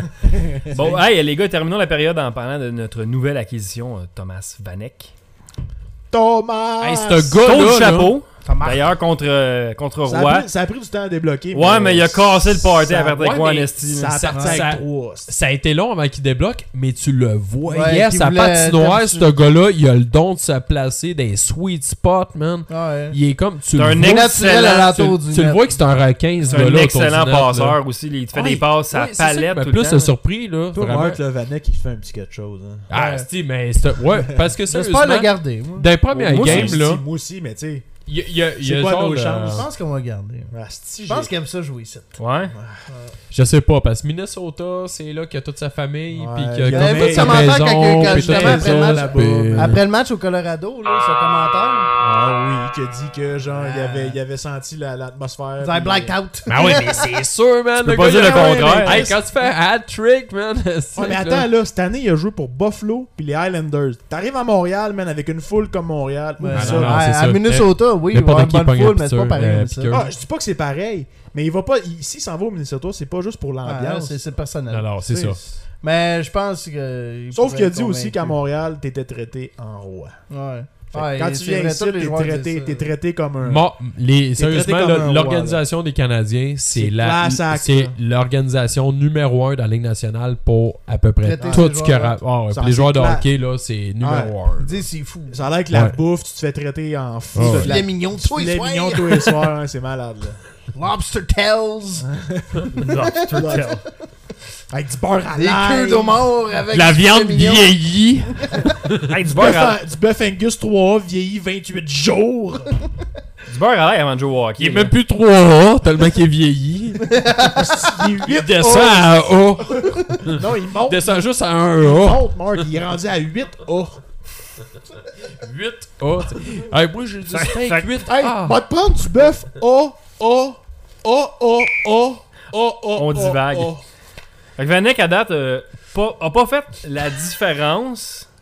Bon, hey, les gars, terminons la période en parlant de notre nouvelle acquisition, Thomas Vanek. Thomas! Hey, c'est un Tôt gars, du là, chapeau. Ça marche. D'ailleurs, contre ça, Roy. ça a pris du temps à débloquer. Ouais, mais il a cassé le party ça- à partir ouais, de quoi en mais esti. Ça a Ça- parti ça- avec 3. Ça a été long avant qu'il débloque, mais tu le voyais, Ouais, qu'il sa voulait patinoire, taper ce sur- gars-là, il a le don de se placer dans les sweet spots, man. Ouais. Il est comme, tu C'est le un vois, naturel à l'entour du tu le net. vois que c'est un requin, ce C'est un gars-là. excellent autour du net, là. passeur aussi. Il te fait Ouais, des passes à ouais, c'est ça qui palette m'a tout le plus temps. surpris, là. Toi, Vraiment. Marc Levanek, il fait un petit quelque chose. Hein. Ah, Ouais. c'est, mais c'est... Ouais, parce que J'espère sérieusement, le garder. Moi. dans les premières Moi, games, aussi, là, moi aussi, mais tu sais. il y a C'est quoi genre nos de- chances? Je pense qu'on va garder. asti, Je pense j'ai- qu'il aime ça jouer ici. Ouais. Je sais pas, parce que Minnesota, c'est là qu'il y a toute sa famille, Ouais, puis il qu'il y y a a comme beaucoup de toute sa commentaires maison, quand puis justement tout après le ça, match, puis- Après le match au Colorado, là, ce commentaire, Ah oui, qui a dit que genre il avait senti l'atmosphère. vous avez puis- blacked out. Ben oui, mais c'est sûr, man. Tu peux pas gars, dire le il a- contraire. Hey, quand tu fais un hat-trick, man. Ouais, mais attends, là, cette année, il a joué pour Buffalo puis les Highlanders. T'arrives à Montréal, man, avec une foule comme Montréal. Oublie Ouais, ça. non, non, c'est à ça. Minnesota, oui, il va N'importe avoir qui une bonne pogne un foule, mais c'est pas piqueur, pareil. mais ça. piqueur. Ah, je dis pas que c'est pareil, mais il va pas. S'il s'en va au Minnesota, c'est pas juste pour Ah, l'ambiance. c'est personnel. Non, non, c'est ça. Mais je pense que. Sauf qu'il a dit aussi qu'à Montréal, t'étais traité en roi. Ouais. Fait que Ouais, quand tu c'est viens vrai, ici, tous les joueurs disent t'es ça. traité comme un. Sérieusement, traité comme un l'organisation des Canadiens, C'est classe act, c'est là. l'organisation numéro 1 dans la Ligue nationale pour à peu près Traiter tout ces ce qu'il y a. joueurs-là. Ah ouais, Ça, pour les c'est joueurs de classe. hockey, là, c'est numéro 1. Il dit c'est fou. Ça a l'air que la Ouais. bouffe, tu te fais traiter en fou. Ah ouais. de la- Filet mignon, du tous les filet soirs. mignon tous les soirs, hein, c'est malade, là. Lobster tails. Avec du beurre à Des l'ail. queues d'homard avec. La du viande filet mignon. vieillie. Hey, du beurre à Du bœuf Angus 3 vieilli 28 jours. du beurre à l'ail avant de jouer au hockey. Il est là. même plus 3A, tellement qu'il est vieilli. Il est 8 Il descend à A. Non, il monte. Il descend juste à Il 1A. monte, Mark. Il est rendu à 8 A. 8A. Hey, moi, j'ai dit steak fait- 8A. Hey, va te prendre du bœuf A. On divague. Fait que Vanek, à date, a pas fait la différence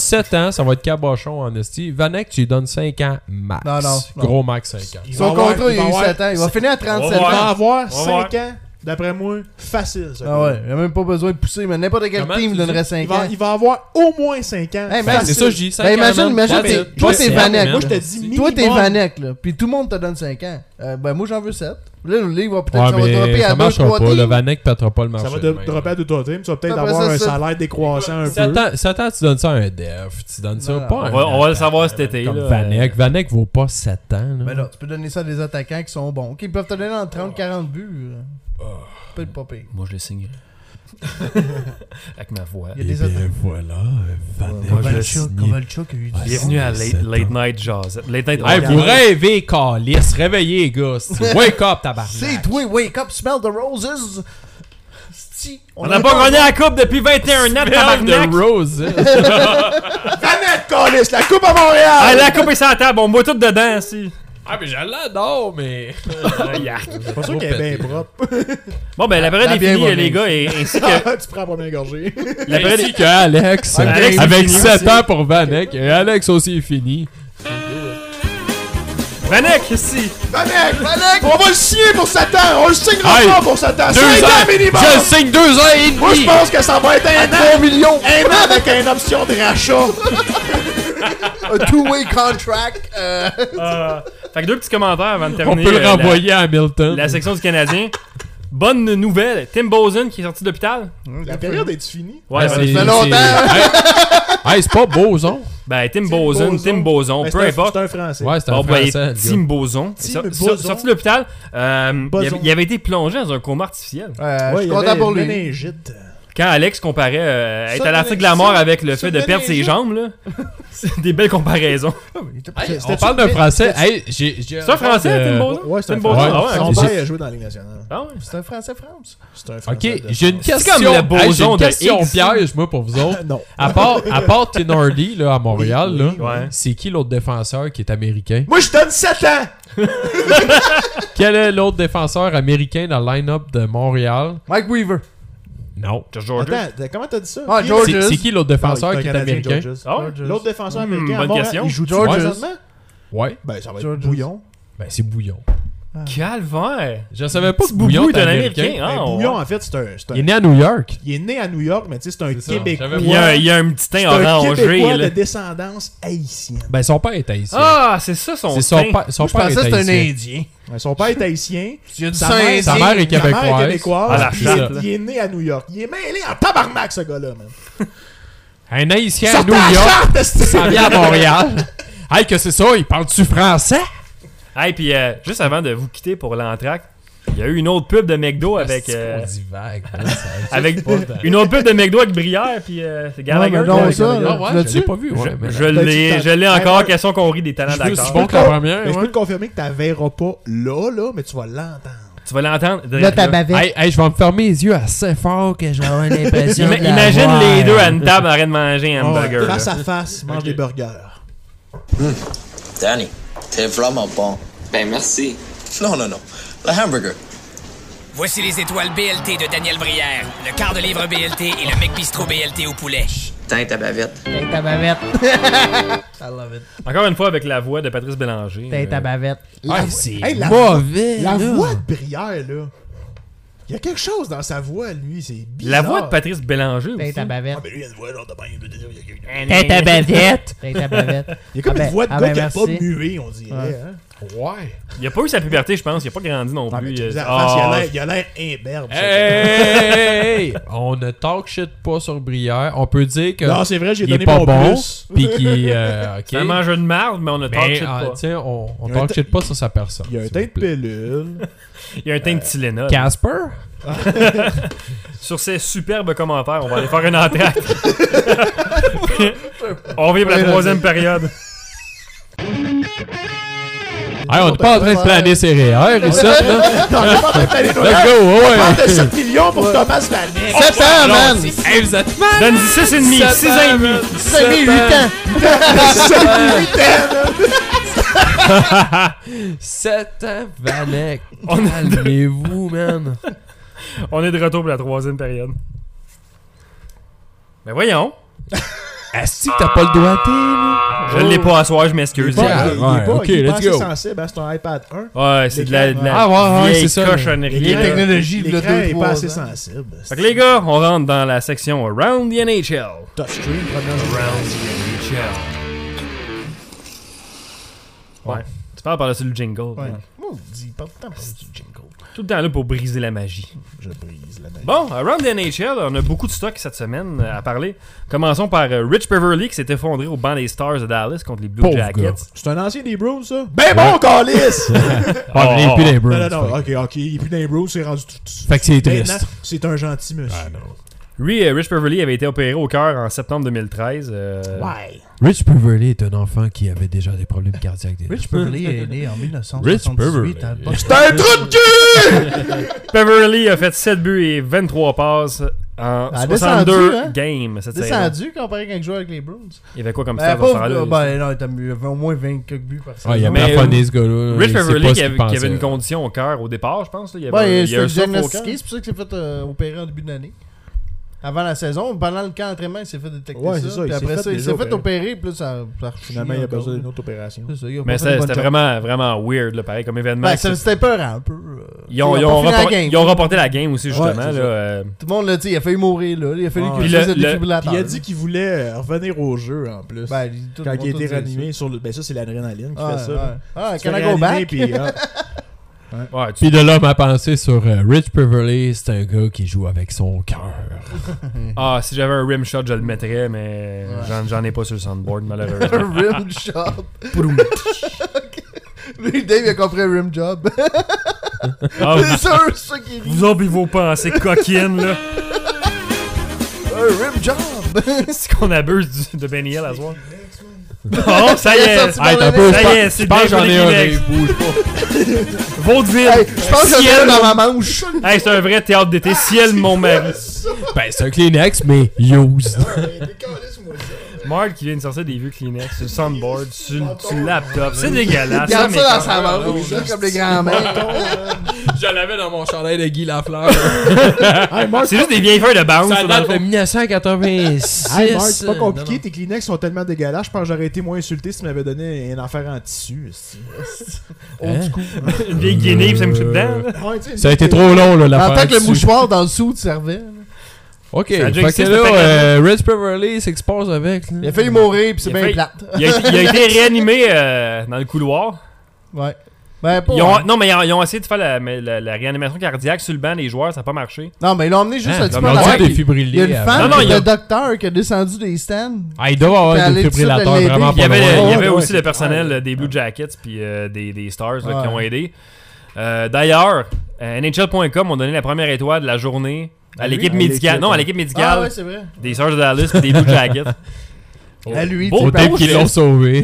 7 ans, ça va être cabochon en esti. Vanek, tu lui donnes 5 ans max. Non. Gros max 5 ans. Il va Son avoir- contrat, il a eu avoir- 7 ans. Il va finir à 37 On va Il va ans. avoir On va 5 ans D'après moi, facile, ça. Ah ouais, il a même pas besoin de pousser, mais n'importe quel Comment team tu donnerait dis? 5 Il ans. va avoir au moins 5 ans. Hey, Ben, c'est ça, je dis. Ben, imagine, toi t'es Vanek. Moi, je te dis minimum. Toi t'es Vanek, là. Puis tout le monde te donne 5 ans. Ben, moi j'en veux 7. Là, le livre va peut-être Ouais, ça va dropper mais à ça 2-3 marchera pas. Le teams. Vanek pètera pas le marché. Ça va de même. dropper à 2-3 teams. Tu vas peut-être Après avoir ça, un ça- salaire décroissant un peu. Satan, tu donnes ça à un dev. Tu donnes ça Non, pas à On va le savoir cet été. Comme là. Vanek. Vanek vaut pas 7 ans. Là. Ben là, tu peux donner ça à des attaquants qui sont bons. Qui peuvent te donner entre 30-40 buts. Peut être pas pire. Moi, je le signerai. Avec ma voix. Il y a des attaquants. voilà, Moi, je le signe. Kovalchuk a eu du Bienvenue à Late Night Jazz. Late Night Hey, Jazz. vous rêvez, Calis. Réveillez, les gars. Wake up, tabarnak. C'est toi, wake up, smell the roses. Si, On n'a pas gagné la coupe depuis 21 ans, tabarnak. The Rose. Vanek, Callis, la Coupe à Montréal! Ah, la coupe est sur la table, on boit tout dedans, si. Ah, mais je l'adore, mais. C'est pas sûr qu'elle est bien propre. Bon, ben, la période La est bien finie, mauvaise. les gars, et ainsi que. Tu prends la première gorgée. La période Ainsi que Alex. Alex est avec fini 7 aussi. ans pour Vanek. Et Alex aussi est fini. Vanek, ici. Vanek! On va le signer pour 7 ans! On le signera Hey, pas pour 7 ans! 2 5 ans. ans minimum! Je le signe 2 ans et Moi, je demi. pense que ça va être un an! 3 millions. Un an avec une option de rachat! Un two-way contract. Fait que deux petits commentaires avant de On terminer. peut le renvoyer à Hamilton. La section du Canadien. Bonne nouvelle, Tim Bozen qui est sorti de l'hôpital. La période est-tu finie? Ouais, c'est- ben, Ça fait longtemps. Hey, c'est pas Boson. ben, Tim Bozen, Ben, peu importe. C'est un français. Ouais, c'est un Bon, ben, français. le Tim gars. Boson. Tim Boson. Sorti de l'hôpital. Boson. Il avait été plongé dans un coma artificiel. Je Ouais, suis il content avait pour une lui. méningite. Quand Alex comparait être Ça, à l'article de la mort avec le ça, fait de perdre ses méningite. jambes, là. C'est des belles comparaisons. Hey, on C'était-tu- parle d'un français. Hey, j'ai. C'est un français, Tim Boson? Ouais, c'est un Tim Boson. français. Ah ouais, Son ok. père a joué dans la Ligue nationale. Ah ouais. C'est un français France. C'est un français. Ok, de- j'ai une question. comme le Hey, j'ai Boson une de question X. piège, moi, pour vous autres. Non. À part Tenordi, là, à Montréal, Oui, là, oui, Ouais. c'est qui l'autre défenseur qui est américain? Moi, je donne 7 ans! Quel est l'autre défenseur américain dans le line-up de Montréal? Mike Weaver. Non. George. Attends, comment t'as dit ça? Ah, Qui- George. C'est qui l'autre défenseur qui est américain? Georges. Ah ouais? L'autre défenseur Hmm, américain à bonne Montréal, question. il joue Georges. présentement? Ouais. Ben, ça va être Georges. Bouillon. Ben, c'est Bouillon. Calvaire. Je savais pas que Petit Bouillon Boubou était est un américain. Américain. Ben, Ah, Bouillon, ouais. en fait, c'est un... Il est né à New York. Il est né à New York, mais tu sais, c'est un C'est ça, Québécois. j'avais Il y a un petit teint C'est un orangé, Québécois de là. descendance haïtienne. Ben, son père est haïtien. Ah, c'est ça son c'est son teint. père. Son Je père pensais que est c'était un haïtien. Indien. Son père est haïtien. Il y a du Sa sang mère- indien. Sa mère est Sa mère est québécoise. québécoise. Ah, la puis chatte, il est né à New York. Il est mêlé en tabarnak, ce gars-là, man. Un haïtien à Sortez New la York. charte, esti! Il s'en vient à Montréal. Hey, que c'est ça? Il parle-tu français? Hey, puis juste avant de vous quitter pour l'entracte, il y a eu une autre pub de McDo avec. On dit vague. man, ça- Avec une autre pub de McDo avec Brière, puis c'est Gallagher. Ouais, mais non, Ouais, ça, Gallagher. là. Ah ouais, L'as-tu? je l'ai pas vu. Ouais, mais Je l'ai encore, question qu'on rit des talents je veux d'acteur. si bon que la première. Mais je ouais. peux te confirmer que tu la verras pas là, mais tu vas l'entendre. Tu vas l'entendre. Là, ta bavette. Hey, hey, je vais me fermer les yeux assez fort que je vais avoir l'impression de Imagine l'avoir. les deux à une table en train de manger un hamburger. Face là. à face, mange des burgers. Danny, t'es vraiment bon. Ben merci. Non, non, non. Le hamburger. Voici les étoiles BLT de Daniel Brière, le quart de livre BLT et le McBistro BLT au poulet. Teint ta bavette. T'es ta bavette. I love it. Encore une fois avec la voix de Patrice Bélanger. T'es ta bavette. Ah, c'est Hey, la- mauvais. La là. voix de Brière, là. Il y a quelque chose dans sa voix, lui, c'est bizarre. La voix de Patrice Bélanger T'es aussi. ta bavette. Ah, mais lui, il a une voix genre de bain. T'es ta bavette. T'es ta bavette. Il y a comme Ah ben- une voix de ah gars ben qui a merci. pas mué, on dirait. Ouais. Hein? Ouais. Il a pas eu sa puberté, je pense. Il a pas grandi non Non, mais plus. tu dis, en Ah, face, il a l'air imberbe. ça. Hey! On ne talk shit pas sur Brière. On peut dire que Non, c'est vrai, j'ai il est donné pas mon bon. plus. Puis qu'il ok. c'est un mangeur de marde, mais on ne talk Mais, shit pas. tiens, on Il y a un talk te- shit pas sur sa personne. Il y a un s'il teint vous de plaît. pilule. Il y a un teint de Tylenol. Casper? Sur ces superbes commentaires, on va aller faire une entracte. On revient pour la troisième période. Hey, on n'est pas en train de planer ses REER ici, là. Non, j'ai pas fait Let's go, ouais. On parle de 7 millions pour Thomas Vanek. 7 ans, man. Hey, vous êtes mal! Donne 6 et demi, 6 ans et demi. 7 8 ans. 7 ans, Vanek. On est- Calmez-vous, man. On est de retour pour la troisième période. Ben voyons. Asti que t'as pas le doigté, là? Je l'ai pas à soir, je m'excuse. Il est Yeah. pas, ok, il est pas let's assez go. sensible, hein, c'est un iPad 1. Ouais, c'est de la Ah, ouais, vieille c'est ça. cochonnerie. Les là. technologies, L'écran le 2, est 3 pas assez ans. sensible. Fait que les gars, on rentre dans la section Around the NHL. Touchscreen, première Around the NHL. Ouais. Tu parles par-dessus le jingle. Ouais. hein. Maudit, pas de temps pour du jingle. Tout le temps là pour briser la magie. Je brise la magie. Bon, Around the NHL, on a beaucoup de stock cette semaine à parler. Commençons par Rich Beverly qui s'est effondré au banc des Stars de Dallas contre les Blue Pauvre Jackets. gars. C'est un ancien des Bruins, ça? Ben bon, Calice! Ah, il est plus les Bruins. Non, ok, il est plus dans les Bruins, c'est rendu tout. Fait que c'est Maintenant, triste. c'est un gentil monsieur. Ah, non. Rich Beverly avait été opéré au cœur en septembre 2013. Ouais. Rich Beverly est un enfant qui avait déjà des problèmes cardiaques. Rich Beverly est né en Rich 1978 Beverly. à Boston. C'est un trou de cul! Beverly a fait 7 buts et 23 passes en Ah, 62 descendu, hein? games cette saison. Descendu comparé quand il jouait avec les Bruins. Il y avait quoi comme Ben, ça dans ce pauvre, temps-là? ben non, il avait au moins 20 quelques buts par saison. Ah, il a Mais, plafonné ce gars-là. Rich Il sait Beverly pas qui ce avait, qu'il qui avait une pensait. condition au cœur au départ, je pense. Là. Il y avait, Ouais, il y a un c'était souffle au cœur. diagnostiqué, c'est pour ça qu'il s'est fait opérer en début d'année. Avant la saison, pendant le camp d'entraînement, il s'est fait détecter Ouais, ça. c'est ça, Puis il après s'est ça, fait il déjà s'est fait opérer, puis là, ça a Finalement, il a besoin d'une autre opération. C'est ça, il a Mais pas fait une bonne c'était job. vraiment weird, là, pareil, comme événement. Ben, c'était peur un peu. Ils ont pas fini la game. ils ont reporté la game aussi, justement. Ouais, c'est là, Tout le monde l'a dit, il a failli mourir là. Il a fallu Ouais. qu'il Puis fasse le- des le- défibrillateurs. Puis il a dit qu'il voulait revenir au jeu en plus. Ben, tout le Quand monde il a tout été dit ranimé sur le. Ben ça, c'est l'adrénaline qui ça. fait ça. Ouais, là. Ah, Tu fais can I go réanimer, back? puis, ouais, tu- Puis de l'homme à penser sur Rich Beverly, c'est un gars qui joue avec son cœur. Ah, si j'avais un rim shot, je le mettrais, mais j'en ai pas sur le soundboard, malheureusement. Rim job. Poum. Lui, Dave, il a compris un rim job. Ah, C'est sûr, c'est ça qui rit. vous autres, vos pensées coquines, là. Un rim job. C'est qu'on abuse de Benny Hill à soir. Oh, ça y Il a est. sorti Hey, mon t'as année. peu, Ça y est, c'est je pense bien que j'en pour les ai un, Kleenex. Dave, bouge pas. Vaudeville. Hey, je pense que j'en ai Ciel, un dans ma manche. Hey, c'est un vrai théâtre d'été. Ciel, mon mari. Ben, c'est un Kleenex, mais used. Mark qui vient de sortir des vieux Kleenex sur le soundboard, sur le laptop. C'est dégueulasse. Il garde mais ça dans quand sa même, manche, là, comme les grands-mères. Je l'avais dans mon chandail de Guy Lafleur. C'est juste des vieilles feuilles de bounce. Ça ça, dans le date de fond. 1986. Hey Mark, c'est pas compliqué, Non, tes Kleenex sont tellement dégueulasses, je pense que j'aurais été moins insulté si tu m'avais donné un affaire en tissu. esti. Hein? Une vieille guinée, puis ça me couche dedans. là. Ouais, tu sais, Ça a été trop long, là, En l'affaire. tant que le dessus. mouchoir dans le sou servait. là. Ok, Ça a déjà fait existé, que cette là, période-là. Rich Beverly s'expose avec. Là. Il a failli mourir, puis c'est Il a bien failli- plate. Il a été réanimé dans le couloir. Ouais. Ben, pas. Ils ont, non, mais ils ont essayé de faire la réanimation cardiaque sur le banc des joueurs, ça n'a pas marché. Non, mais ils l'ont emmené juste Hein? un petit Non, peu mais en on arrière. dit Il y a défibrillé. une avant. femme, Non, il y a- le docteur, qui est descendu des stands. Ah, il doit avoir Puis un aller tout de suite défibrillateur l'aider. vraiment Il y pas avait, loin. il y avait ouais, aussi c'est le personnel clair. des Blue Jackets puis des Stars là, Ouais. qui ont aidé. D'ailleurs, NHL.com ont donné la première étoile de la journée à l'équipe à médicale. l'équipe, Non, à ouais. l'équipe Ah médicale ouais, c'est vrai. des Stars de Dallas et des Blue Jackets. À lui, Beau- tu Au sais, Dave beau qui geste. l'ont sauvé.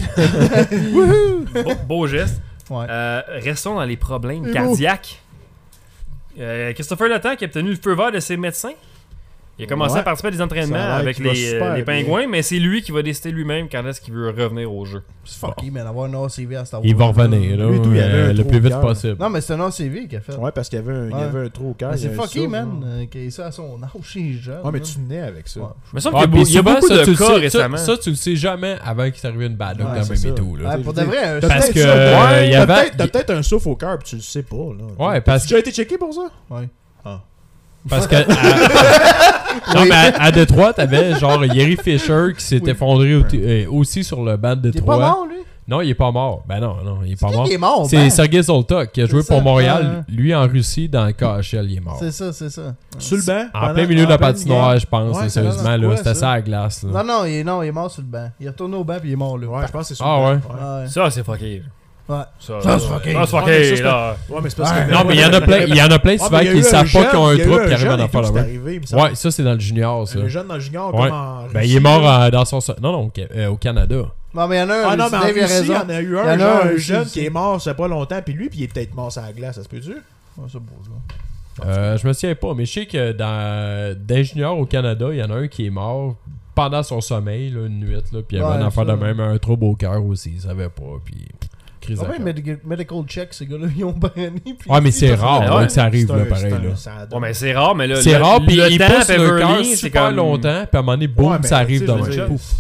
Beau geste. Ouais. Restons dans les problèmes C'est cardiaques. Christopher Letang qui a obtenu le feu vert de ses médecins. Il a commencé Ouais. à participer à des entraînements Ça a l'air avec qu'il va super les bien. Pingouins, mais c'est lui qui va décider lui-même quand est-ce qu'il veut revenir au jeu. C'est fucky, man, avoir un ACV à Star Wars. Il va revenir, là, Lui, tout, il y avait un le trou plus au vite cœur. possible. Non, mais c'est un ACV qu'il a fait. Ouais, parce qu'il y avait il y avait un trou au cœur. Mais il y c'est avait un fucky, souffle, man, hein. qu'il ait ça à son âge, chez les jeunes. Ouais, mais là. tu nais avec ça. Ouais. Mais ça, Ah, il puis y a souvent, beaucoup ça, de tu le cas sais- récemment. Ça, tu le sais jamais avant qu'il t'arrive une bad luck Ouais, dans c'est le ça. même et tout. là. Ouais, pour de vrai, un T'as Parce peut-être que, ça, ouais, il y t'as avait- t'as peut-être un souffle au cœur, puis tu le sais pas. Là. Ouais, parce Tu as été checké pour ça? Ouais. Parce que non, mais à Détroit, t'avais genre Jerry Fisher qui s'est effondré aussi sur le banc de Il est pas Détroit. mort, lui? Non, il est pas mort. Ben non, il est pas mort. Qui est mort, C'est ben? Sergei Zoltok qui a joué C'est pour ça, Montréal. Lui, en Russie, dans le KHL, il est mort. C'est ça, c'est ça. Sur le banc? En plein milieu de la patinoire, je pense. Ouais, là, c'est sérieusement, quoi, là, c'était ça? ça à la glace. là. Non, il est mort sur le banc. Il est retourné au banc puis il est mort là. Ouais, je pense que c'est sur Ah, le banc. Ouais. Ça, c'est fucké. Ouais. Ça, Ça, c'est fucké. Ça, c'est Ouais, mais fucké, ça, là. Ouais, mais c'est parce que. Non, mais il y en a plein souvent qui ne savent pas qu'ils ont un trouble qui arrive à en faire là-bas. Ouais, ça, c'est dans le junior, ça. Un jeune dans le junior, Ouais. comme en Ben, Russie, il est mort là. dans son... Non, non, au Canada. Non, mais il y en a un. Ah non, mais en Dave, il a Russie, il y raison. en a eu Il y en un, a genre, un un aussi, jeune aussi. qui est mort, ça fait pas longtemps, puis lui, puis il est peut-être mort sur la glace, ça se peut-tu? Ouais, c'est beau, ça. Je me souviens pas, mais je sais que dans junior au Canada, il y en a un qui est mort pendant son sommeil, là, une nuit, là, puis il y avait Ouais, un enfant ça. de même, un trouble au cœur aussi, il savait pas, puis crise de Combien de cœur. medical check, ces gars-là, ils ont banni. Ouais, mais c'est rare Ouais, là, ouais. que ça arrive, C'est là, un- pareil, c'est un- là. ça donne- Bon, mais c'est rare, mais là, C'est rare, puis le il temps, pousse le cœur Beverly, c'est super comme... longtemps, puis à un moment donné, boum, Ouais, mais, ça arrive tu sais, dans je veux le dire, pouf.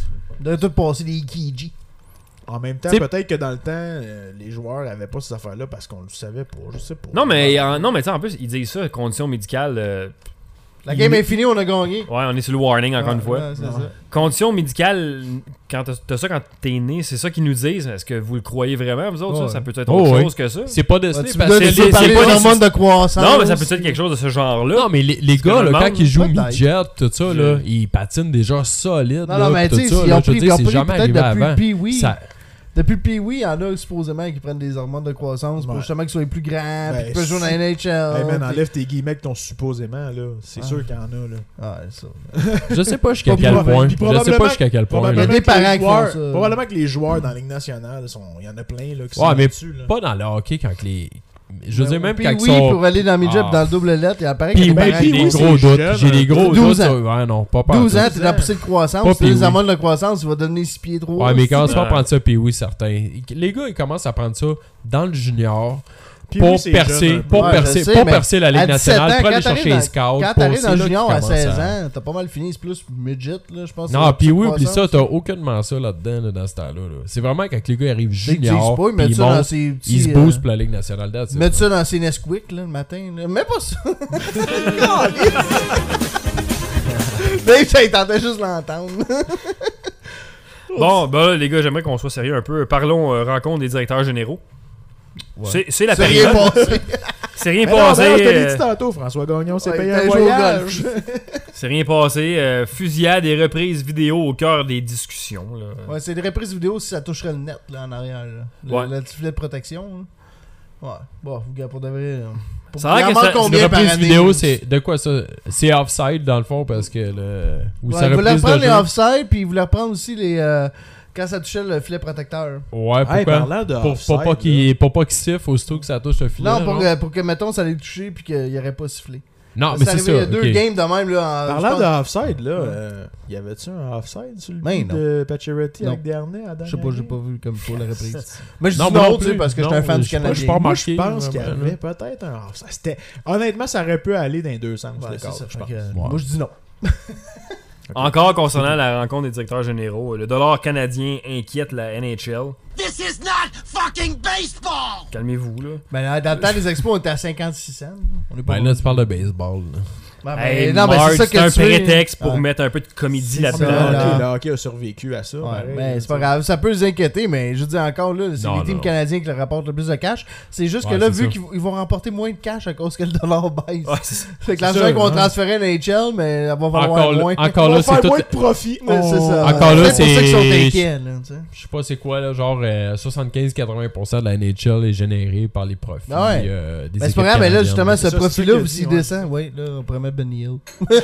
On aurait tout passé des Kiji. En même temps, T'sais- peut-être que dans le temps, les joueurs avaient pas ces affaires-là parce qu'on le savait pas. Je sais pas. Non, mais tu sais, en plus, ils disent ça, conditions médicales. La game est finie, on a gagné. Ouais, on est sur le warning encore une fois. Ouais, c'est ça. Conditions médicales, quand t'as ça quand t'es né, c'est ça qu'ils nous disent. Est-ce que vous le croyez vraiment, vous autres? Ouais. Ça peut être autre chose que ça? C'est pas Ouais, décelé tu parce veux que dire, tu veux parler pas des des- hormones de croissance. Non, mais ça peut être quelque chose de ce genre-là. Non, mais les que gars, je me là, quand demande, ils jouent peut-être. midget, tout ça, là, ils patinent déjà solide. Non, non, mais tout tu sais, ça, ils là, ont je veux pris, dire, ils ont c'est pris jamais peut-être arrivé depuis avant. le Pee-Wee. Ça- Depuis le Pee-Wee, il y en a supposément qui prennent des hormones de croissance pour Ouais. justement qu'ils soient plus grands, Ben, puis qu'ils peuvent jouer dans la NHL. Hey man, puis- enlève tes guillemets que ton supposément, là. C'est sûr qu'il y en a, là. Ouais, ça. Je sais pas jusqu'à Puis quel proba- point. puis Je sais probablement- pas jusqu'à quel point. Il y a là. des que les parents qui font joueurs- ça. Probablement que les joueurs dans la Ligue nationale, il y en a plein, là, qui Ouais, sont mais dessus, là. pas dans le hockey quand les. Je veux dire, même quand ils Pee-Wee, sont. pour aller dans le midget Ah. dans le double lettre, il apparaît qu'il y Puis a des oui, parents j'ai qui des font ça. gros c'est doutes. jeune, J'ai des gros 12 doutes. ans. sur- Ouais, non, pas peur. 12 ans, t'es dans la poussée de croissance, Pas tu fais les Pee-Wee. hormones de croissance, tu vas devenir 6 pieds 3. Ouais, mais commence pas à Ouais. prendre ça, puis oui, certains. Les gars, ils commencent à prendre ça dans le junior. Puis Pour oui, c'est percer, jeune un peu. pour Ouais, percer, je sais, pour mais percer la à Ligue 17 nationale, ans, pour aller quand chercher t'arrives les scouts. Quand t'arrives dans le junior à à 16 ans, t'as pas mal fini, c'est plus midget, là, je pense. Non, puis oui, oublie croissance. ça, t'as aucunement ça là-dedans, là, dans ce temps-là. Là. C'est vraiment quand les gars arrivent Dès qu'ils disent junior, pas, ils puis mettent ils ça dans montent, ses petits. ils se boostent pour la Ligue nationale. That's it, Mettre là. ça dans ses Nesquik, là, le matin. Là. Mets pas ça. Dave, ça, il tentait juste l'entendre. Bon, ben là, les gars, j'aimerais qu'on soit sérieux un peu. Parlons rencontre des directeurs généraux. C'est la C'est rien période. passé. C'est rien Mais non, passé. d'ailleurs, je te l'ai dit tantôt, François Gagnon s'est Ouais, payé t'as un joué au voyage. C'est rien passé. Fusillade et reprises vidéo au cœur des discussions. Là. Ouais, c'est des reprises vidéo si ça toucherait le net, là, en arrière. Là. Ouais. Le petit filet de protection. Là. Ouais. Bon, gars, pour de vrai. Ça a l'air il en que manque ça- Une combien par reprise année? vidéo, c'est de quoi ça? C'est offside dans le fond parce que le. Ou Ouais, ça il voulait reprise reprendre de les jeu. offside, puis il voulait reprendre aussi les. Quand ça touchait le filet protecteur. Ouais, Hey, pourquoi? parlant de Pour offside, pas qu'il siffle aussitôt que ça touche le filet. Non, genre. pour que, mettons, ça allait toucher, puis qu'il n'y aurait pas sifflé. Non, Ça, mais c'est c'est ça. arrivé, il y a deux ok. games de même, là. En, Parlant je de pense- offside, là, y avait-tu un offside sur le Ben but non. de Pacioretty Non. avec Dernay à la Je sais pas, j'ai pas vu comme pour la reprise. Mais je Non, dis moi non, non tu sais, plus. parce que je suis Non, un fan je du sais pas, je suis Canadien. pas Moi, je marqué, pense qu'il y vraiment, avait là. peut-être un offside. Honnêtement, ça aurait pu aller dans les deux sens. Ouais, le c'est cadre, ça, je fait pense. que, Ouais. moi, je dis non. Encore concernant la rencontre des directeurs généraux, le dollar canadien inquiète la NHL. This is not fucking baseball! Calmez-vous, là. Ben, dans le temps des expos, on était à 56 cents. On est pas Ben là, tu parles de baseball. là. Ben, Hey, non, mais Mark, c'est ça que un tu veux. prétexte pour Ouais. mettre un peu de comédie C'est Ah, mais ça, là-dedans. là. le hockey- le hockey a survécu à ça. Ouais, pareil, ben, c'est pas tu grave, ça peut les inquiéter, mais je dis encore là, c'est Non, les teams non. canadiens qui leur rapportent le plus de cash. C'est juste que Ouais, là, c'est vu ça. qu'ils vont remporter moins de cash à cause que le dollar baisse. Ouais, c'est ça. Fait que C'est l'argent ça, qu'on va hein. transférer à NHL, mais elle va valoir Encore là, moins. encore On là, va c'est faire tout. moins de profit. Mais c'est ça. Encore là, C'est pour ça qu'ils sont c'est- inquiets, là, tu sais. Je sais pas c'est quoi, là, genre 75-80% de la NHL est généré par les profits Ah ouais. des Ben, équipes c'est pas grave, mais là, canadiennes. justement, ce C'est ça, profil-là, c'est ça s'il qu'il a dit, descend, oui, là, on pourrait mettre Benny Hill.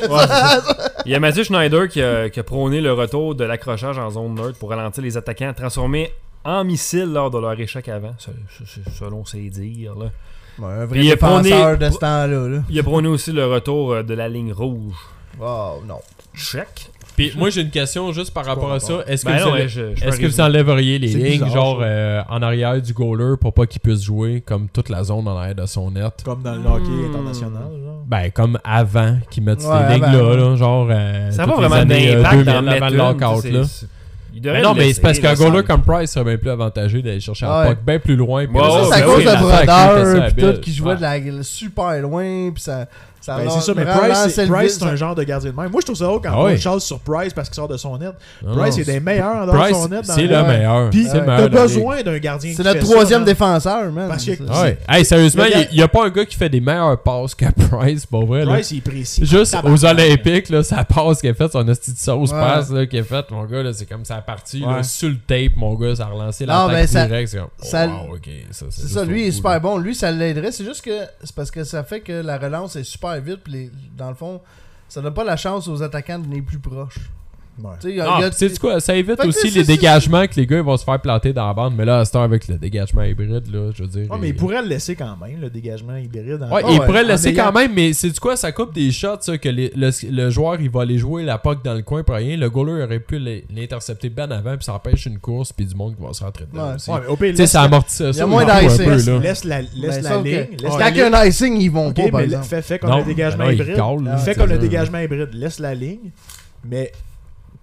Il y a Mathieu Schneider qui a prôné le retour de l'accrochage en zone neutre pour ralentir les attaquants transformés en missiles lors de leur échec avant, selon ses dires. Là. Ouais, un Puis vrai il a prôné- défenseur de ce temps-là. Là. Il a prôné aussi le retour de la ligne rouge. Oh, non. Check. Puis moi, j'ai une question juste par rapport à ça. Est-ce que, Ben vous, non, enlè- mais je peux est-ce que vous résumer. enlèveriez les C'est lignes, bizarre, genre ça. en arrière du goaler pour pas qu'il puisse jouer comme toute la zone en arrière de son net? Comme dans le hockey international. Genre. Ben, comme avant qu'ils mettent Ouais, ces lignes-là, avant. là, genre. Ça n'a toutes pas les vraiment années, d'impact 2000 dans le avant le mettre lockout, une, là. Il devrait Mais non, le mais laisser, c'est parce qu'un là, goaler ça- comme Price serait bien plus avantageux d'aller chercher la Ouais. puck bien plus loin. puis Ouais, là, ouais, Ça, c'est à ben cause oui, de l'attaque, là, Brodeur, était pis habile. tout, qui jouait de la super loin, pis ça Ben, c'est ça, mais Price, c'est un genre de gardien de même. Moi, je trouve ça haut quand Ah on ouais. chasse sur Price parce qu'il sort de son net. Non, Price non, est des meilleurs en dehors de Price, son net. dans c'est la- le meilleur. Puis, C'est le meilleur t'as de la ligue. besoin d'un gardien C'est qui notre fait ça, troisième man. défenseur, man. Parce que- C'est- Ah ouais. Hey, sérieusement, Le gars- il n'y a pas un gars qui fait des meilleures passes que Price, pour vrai. Là. Price, il est précis. Juste Tabarnak. aux Olympiques, là, sa passe qu'il a faite, son hostie de sauce Ouais. passe là, qu'il a faite, mon gars, là, c'est comme ça partie là, Ouais. sur le tape, mon gars, ça a relancé Non, mais l'attaque ça- direct. C'est comme, oh, ça- wow, ok, ça, C'est juste ça, lui, il est trop super cool, bon. Lui, ça l'aiderait. C'est juste que c'est parce que ça fait que la relance est super vite. Puis dans le fond, ça donne pas la chance aux attaquants de venir plus proches. Ouais. Tu sais, il y a- Ah, il y a- pis sais-tu quoi, ça évite Fait que aussi c'est- les c'est- dégagements que les gars ils vont se faire planter dans la bande, mais là, à cette heure, avec le dégagement hybride, là, je veux dire. Ouais, mais il pourrait le laisser quand même, le dégagement hybride. en- Ouais, Ah il ouais, pourrait le en laisser ayant- quand même, mais c'est du quoi, ça coupe des shots, ça, que le joueur, il va aller jouer la puck dans le coin pour rien. Le goaler aurait pu l'intercepter bien avant, puis ça empêche une course, puis du monde qui va se rentrer dedans Ouais. aussi. Ouais, mais au pire, Tu sais, ça amortit ça. Il y a ça, moins un peu, d'icing. un peu, là. laisse la Ben, la sauf que- ligne. Laisse Quand la il y a un icing, ils vont Ok, pas, par mais exemple. fais comme Non, le dégagement ben non, il hybride. cale, là, Fais c'est comme le ça. dégagement hybride. Laisse la ligne, mais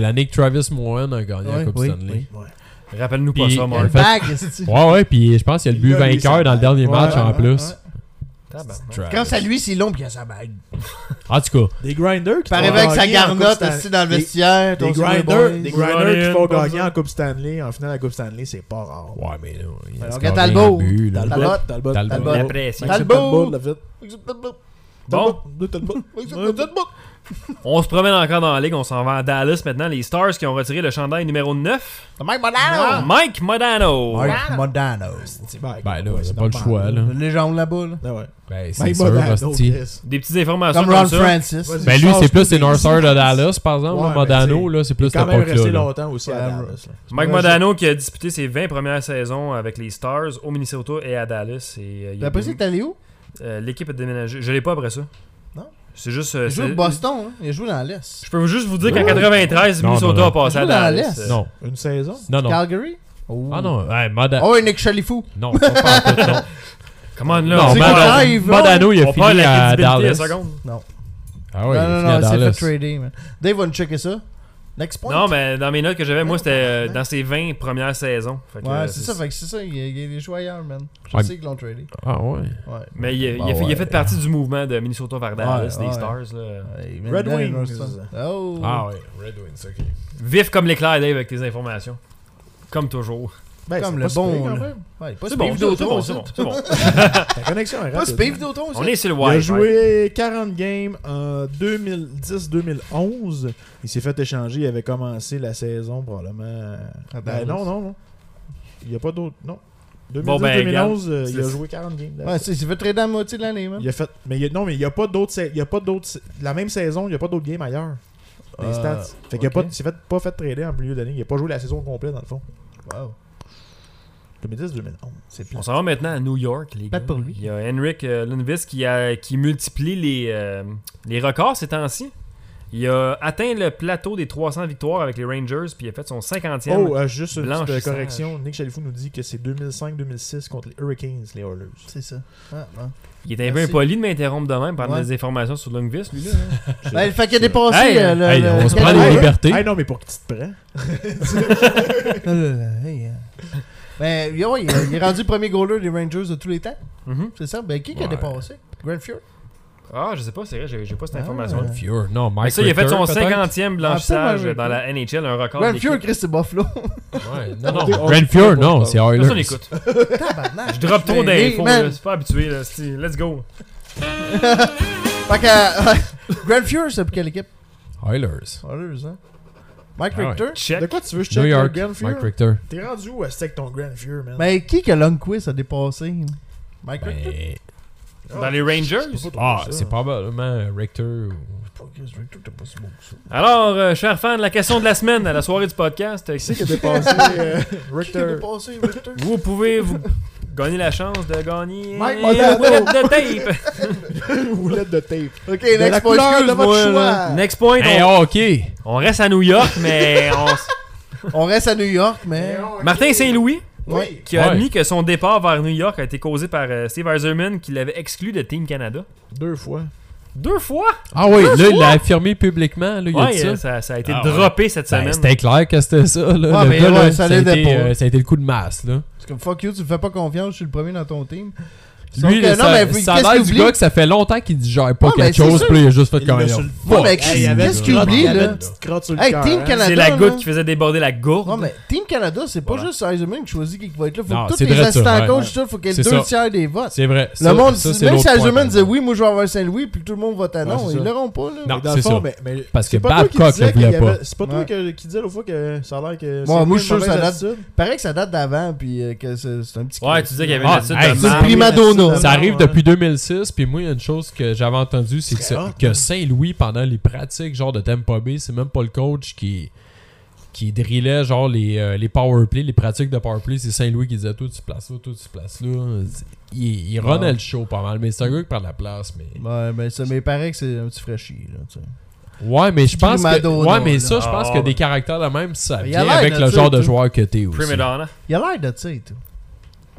c'est l'année que Travis Moen a gagné la Ouais, Coupe oui, Stanley. Ouais. Rappelle-nous pas Puis, ça, en Mark. fait- Bague, esti. Ouais, puis je pense qu'il y a le but Il a, lui, vainqueur sa dans le bague. dernier match en plus. Grâce à lui, c'est long puis il a sa bague. En tout cas, Des grinders qui Par font avec sa gagner en garnotte Coupe Stan- assis dans le des- vestiaire. Des ton grinders, boy. des grinders qui font Ryan, gagner pas en Coupe Stanley. En finale, la Coupe Stanley, c'est pas rare. ouais, mais là, il a Alors, scoré Talbot. un but, là. Talbot. Talbot. La pression. Talbot. l'a fait. Bon, Talbot. on se promène encore dans la ligue. On s'en va à Dallas maintenant. Les Stars qui ont retiré le chandail numéro 9. Mike Modano. Mike Modano. Mike Modano. Ben là, c'est pas le choix, là. Une légende là-bas. Là. Ah ouais. Ben, c'est Mike sûr, Modano, hostie. Chris. Des petites informations Comme comme Ron ça. Francis. Vas-y. Ben lui, Change c'est plus tous les les North Star de Eagles. Dallas, par exemple. Ouais, là, Modano, mais là, c'est plus il est cette quand même resté époque-là. là. longtemps aussi à Ouais, Dallas. là. Mike Modano qui a disputé ses 20 premières saisons avec les Stars au Minnesota et à Dallas. Et, T'as apprécié que t'es allé où? l'équipe a déménagé. Je l'ai pas après ça. Non. C'est juste. Il joue c'est- au Boston. Hein? Il a joué dans l'Est. Je peux juste vous dire qu'en 93, Non, Minnesota non, non. a passé à Il joue dans Dallas. l'Est. Non, Une saison? non, non. Calgary? Oh. Ah non, ouais, Modano. Oh, et Nick Chalifou. Non, pas en tout, non. Comment là? Non, C'est on quoi, parle- live, Modano, il a on parle de fini la à crédibilité à Dallas. la seconde. Ah ouais, non, il a non, fini non, à il s'est fait Dallas. trader, man. Dave va nous checker ça. Next point. Non, mais dans mes notes que j'avais, moi, c'était dans ses 20 premières saisons. Fait que, Ouais, c'est ça, fait que c'est ça. Il y a des joueurs ailleurs, man. Je Ouais. sais qu'ils l'ont tradé. Ah ouais. Ouais. Mais il Bah a ouais. fait partie du mouvement de Minnesota vers Dallas, Ouais, des ouais. Stars. Là. Ouais, Red man, Wings. Oh. Ah ouais, Red Wings, ok. Vif comme l'éclair, Dave, avec tes informations. Comme toujours. Ben, Comme c'est le pas si pire, bon. quand là. même. Ouais, pas C'est ce bon, Pave c'est bon, Vidéotron, c'est bon, ça. c'est bon. Ta connexion est Pas rapide. ce Pave Vidéotron, ça. On est sur le Il a Wi-Fi. joué 40 games en 2010-2011. Il s'est fait échanger. Il avait commencé la saison probablement. À Ben, Dallas. non. Il n'y a pas d'autre. Non. Bon, ben, 2010-2011, regarde, il a c'est- joué 40 games. Ouais, il s'est fait trader à la moitié de l'année, man. Il a fait. Mais non, mais il n'y a pas d'autres. Il y a pas d'autres. La même saison, il n'y a pas d'autres games ailleurs. Les stats. Fait qu'il a ok. pas, il s'est pas fait trader en milieu d'année. Il n'a pas joué la saison complète, dans le fond. Wow. 2010-2011. C'est On s'en va maintenant à New York, les gars. Pas pour lui. Il y a Henrik Lundqvist qui multiplie les records ces temps-ci. Il a atteint le plateau des 300 victoires avec les Rangers, puis il a fait son 50e. Oh, juste une petite blanchissage. correction. Nick Chalifou nous dit que c'est 2005-2006 contre les Hurricanes, les Oilers. C'est ça. Ah, bon. Il est un peu Merci. impoli de m'interrompre de même pendant Ouais. des informations sur Lundqvist, lui. Là. Ben, le fait qu'il a dépassé Hey, hey, on se prend le- les libertés. Hey, non, mais pour qui tu te prends? Hey, ben, ouais, il est rendu premier goaler des Rangers de tous les temps. Mhm. C'est ça. Ben, qui a Ouais. dépassé? Grant Fuhr? Ah, je sais pas, c'est vrai, j'ai pas cette Ah. information. Fuhr. Non, Mais Mike ça, il a fait son Richter, peut-être? 50e blanchissage peut-être, dans la NHL, un record. Grant d'équipe. Fuhr, Chris, c'est Buffalo. Ouais, non, non. On- Grand Fuhr, non, c'est Personne Oilers. n'écoute. Tabarnak. Je drop trop Ben, d'infos, man. là, c'est pas habitué. Là. Let's go. Fait que, Grant Fuhr, c'est pour quelle équipe? Oilers. Oilers, hein? Mike Ah ouais. Richter? Check. De quoi tu veux, je New check le York, Grand Fuhr? Mike Richter. T'es rendu où avec ton Grand Fuhr, man? Ben, qui que Lundqvist a dépassé? Mike Richter? Ben, Dans les Rangers. ah, c'est probablement Richter. ou- Richter, t'es pas si bon que ça. Alors, chers fans, la question de la semaine à la soirée du podcast. Qui c'est qui a dépassé Qui a Richter? dépassé Richter? Vous pouvez gagner la chance de gagner Mike une Modano. roulette de tape. Une roulette de tape. Ok, De la next point, couleur de votre excuse-moi. là. choix. Next point, Hey, ok. on reste à New York, mais On reste à New York, mais... Martin Saint-Louis, Oui. qui a Ouais. admis que son départ vers New York a été causé par Steve Yzerman, qui l'avait exclu de Team Canada. 2 fois. 2 fois? Ah oui, là, il l'a affirmé publiquement. Là, il a dit Ouais, ça. ça a été Ah droppé cette Ben, semaine. c'était clair que c'était ça. Là. Ouais, Le mais gars, ouais, là, ça a l'aidait été, pas. ça a été le coup de masse. Là. C'est comme fuck you, tu me fais pas confiance, je suis le premier dans ton team. Lui, Sauf que- ça, non, mais ça a qu'est-ce l'air qu'il du oublie? gars que ça fait longtemps qu'il digère pas Ouais, mais quelque c'est chose, sûr. puis là, il a juste fait Il comme l'a il sur le- a- Ouais, mais Hey, il y avait qu'est-ce une qu'il crotte- oublie, il y avait là? une petite crotte sur le Hey, cœur, Team hein. Canada, C'est la là. goutte qui faisait déborder la gourde. Non, mais Team Canada, c'est pas Voilà. juste Yzerman qui choisit qui va être là. Faut Non, que tous c'est les vrai, ça, assistants ouais. coach, il faut qu'il y ait C'est 2 ça. tiers des votes. C'est vrai. Le monde, ça, c'est même l'autre si point, Yzerman par disait exemple. oui, moi je vais avoir Saint-Louis, puis tout le monde vote non, c'est ils ça. l'auront pas, là. Non, Mais dans c'est le fond, ça. mais Parce c'est que pas toi qui Babcock disais le qu'il y voulait avait- pas. C'est pas toi qui disais l'autre fois que ça a l'air que. Moi, je suis une sûr que ça mauvaise date. attitude. Paraît que ça date d'avant, puis que c'est un petit. Ouais, tu disais qu'il y avait Ah, une attitude hey, de c'est marde. prima donna. Ça arrive Ouais. depuis 2006, puis moi, il y a une chose que j'avais entendue, c'est que, C'est hot, que hein. Saint-Louis, pendant les pratiques genre de Tampa Bay, c'est même pas le coach qui drillait genre les powerplays, les pratiques de powerplay, c'est Saint-Louis qui disait toi tu places là, toi tu places là. Il runnait le show pas mal, mais c'est un gars qui prend la place. Mais... Ouais, ben ça, mais il paraît que c'est un petit fraîchi, là, tu sais. Ouais, mais je pense que. Madonna, Ouais, mais là. ça, je pense Ah, que ouais. des caractères de même, ça Il a vient l'air avec de le ça, genre de tout. joueur que t'es aussi. Prima Donna. Il a l'air de ça et tout.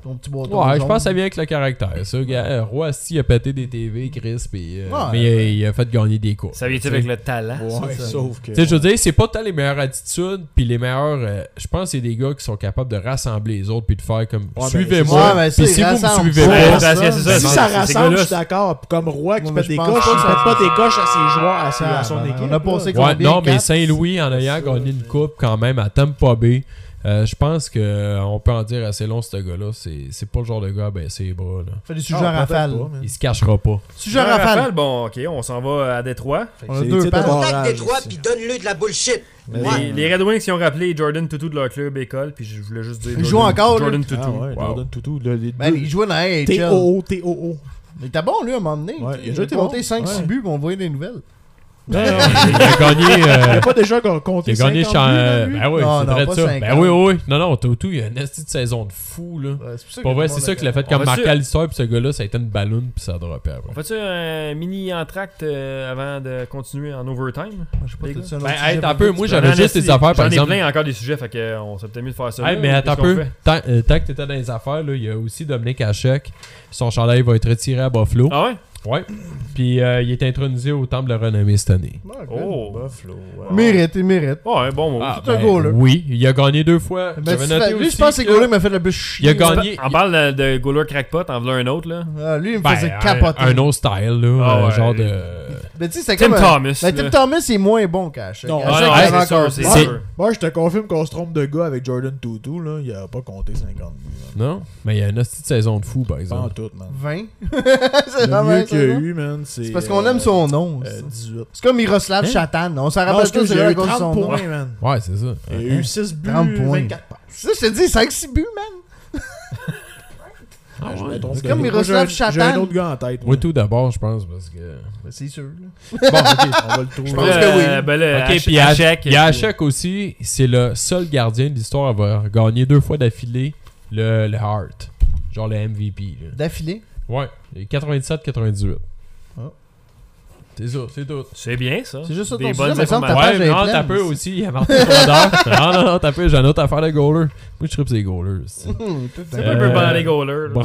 ton petit bâton. Ouais, je jaune. pense que ça vient avec le caractère. Ça, gars, Roy Asti a pété des TV, Chris, pis, Ouais, mais il a fait gagner des courses. Ça vient avec le talent. Ouais, ça. sauf que. Tu sais, je veux dire, c'est pas tant les meilleures attitudes, puis les meilleurs. Je pense que c'est des gars qui sont capables de rassembler les autres, puis de faire comme Ouais, suivez-moi. mais Puis c'est si vous me rassemble. suivez Ouais, pas, parce que c'est ça, Si c'est- ça ces rassemble, gars-là, je suis d'accord. Comme Roy qui Ouais, pète mais des je pense coches, pas il que pète ça- pas des coches à ses joueurs, à son on équipe. a passé Ouais, combien? non, mais 4? Saint-Louis, en ayant gagné une coupe quand même à Tampa Bay, je pense qu'on peut en dire assez long, ce gars-là. C'est pas le genre de gars à baisser les bras. Là. Fait des sujets à rafale. Il se cachera pas. Sujet à rafale. Bon, ok, on s'en va à Détroit. On a deux pages. Contacte Détroit puis donne-le de la bullshit. Les Red Wings qui ont rappelé Jordan Toutou de leur club école, puis je voulais juste dire. Il joue encore, Jordan lui? Toutou. Ah ouais, Wow. Jordan Toutou. Les Ben, deux. il jouait dans la AHL. TOO. Il était bon, lui, à un moment donné. Ouais, Il il a a été compté bon. 5-6 Ouais. buts, puis on voyait des nouvelles. Il a gagné. Il a pas déjà compté Il a gagné 50 buts, là, lui? Ben oui, Non, c'est non, vrai de pas ça. 50. Ben oui. Non, Toutou, il a une petite saison de fou, là. Ouais, c'est pour ça Pour que vrai, tout c'est le ça monde qu'il a a fait On comme va-tu- marquer l'histoire, puis ce gars-là, ça a été une ballon, puis ça a droppé On après. fait-tu un mini entracte avant de continuer en overtime? Je sais pas, Les t'as-tu un autre Ben, sujet hey, attends un pour peu, dire? moi, j'avais juste des affaires, par J'en ai exemple. plein encore des sujets, fait que on serait peut-être mieux de faire ça. Hey, là, mais attends un qu'est-ce qu'on peu. fait? Tant que t'étais dans les affaires, là, il y a aussi Dominique Hachek. Son chandail va être retiré à Buffalo. Ah ouais? Ouais. Puis il est intronisé au Temple de la Renommée cette année. Ouais, Oh! Buffalo, ouais. il mérite. Ouais, bon mot. c'est un goaler. Oui, il a gagné 2 fois. Mais J'avais tu noté fais- lui, aussi je pense que c'est que- goaler m'a fait le plus chier. Il a gagné. On parle de goaler crackpot, en voilà un autre, là. Ah, lui, il me Ben, faisait capoter. un autre style, là. Ah ouais. Genre de. Mais tu sais, c'est Tim comme. Thomas. Mais Tim là. Thomas, il est moins bon qu'Hachek. Non, Ah Hachek, non, il c'est est sûr, encore c'est bon. sûr. Moi, je te confirme qu'on se trompe de gars avec Jordan Toutou. Là. Il a pas compté 50 buts. Non? Mais il y a une petite saison de fou, par Pas en exemple. tout, man. 20. Le vraiment mieux ça, qu'il y a là. eu, man, c'est. C'est parce qu'on aime son nom. ça. 18. C'est comme Miroslav Hein? Chatan. On s'en Non, rappelle parce tous, que c'est j'ai là à eu cause de 30 son nom. points, man. Ouais, c'est ça. Il y a eu 6 buts, 30 points. 24 passes. Ça, je te dis, 5-6 buts, man. Ah Je ouais. me trompe C'est de comme gars. Miroslav Moi, j'ai un Chatan. autre gars en tête. Moi, tout d'abord, je pense, parce que. Ben, c'est sûr. là. Bon, ok, on va le trouver. Je pense que oui. Ben là, Ok, puis Hachek. il y a Hachek aussi, c'est le seul gardien de l'histoire à avoir gagné 2 fois d'affilée le Hart. Genre le MVP. Là. D'affilée. Ouais, 97-98. Ah. C'est ça, c'est tout. C'est bien, ça. C'est juste ça Des ton bonnes sujet, mais ça me informations. tape. Ouais, j'ai non, plein, t'as peu mais aussi. Il y a Martin Brodeur. non, t'as peu. J'ai une autre affaire de goaler. Moi, je tripe ces goalers. C'est un peu ban les goalers. là. bon.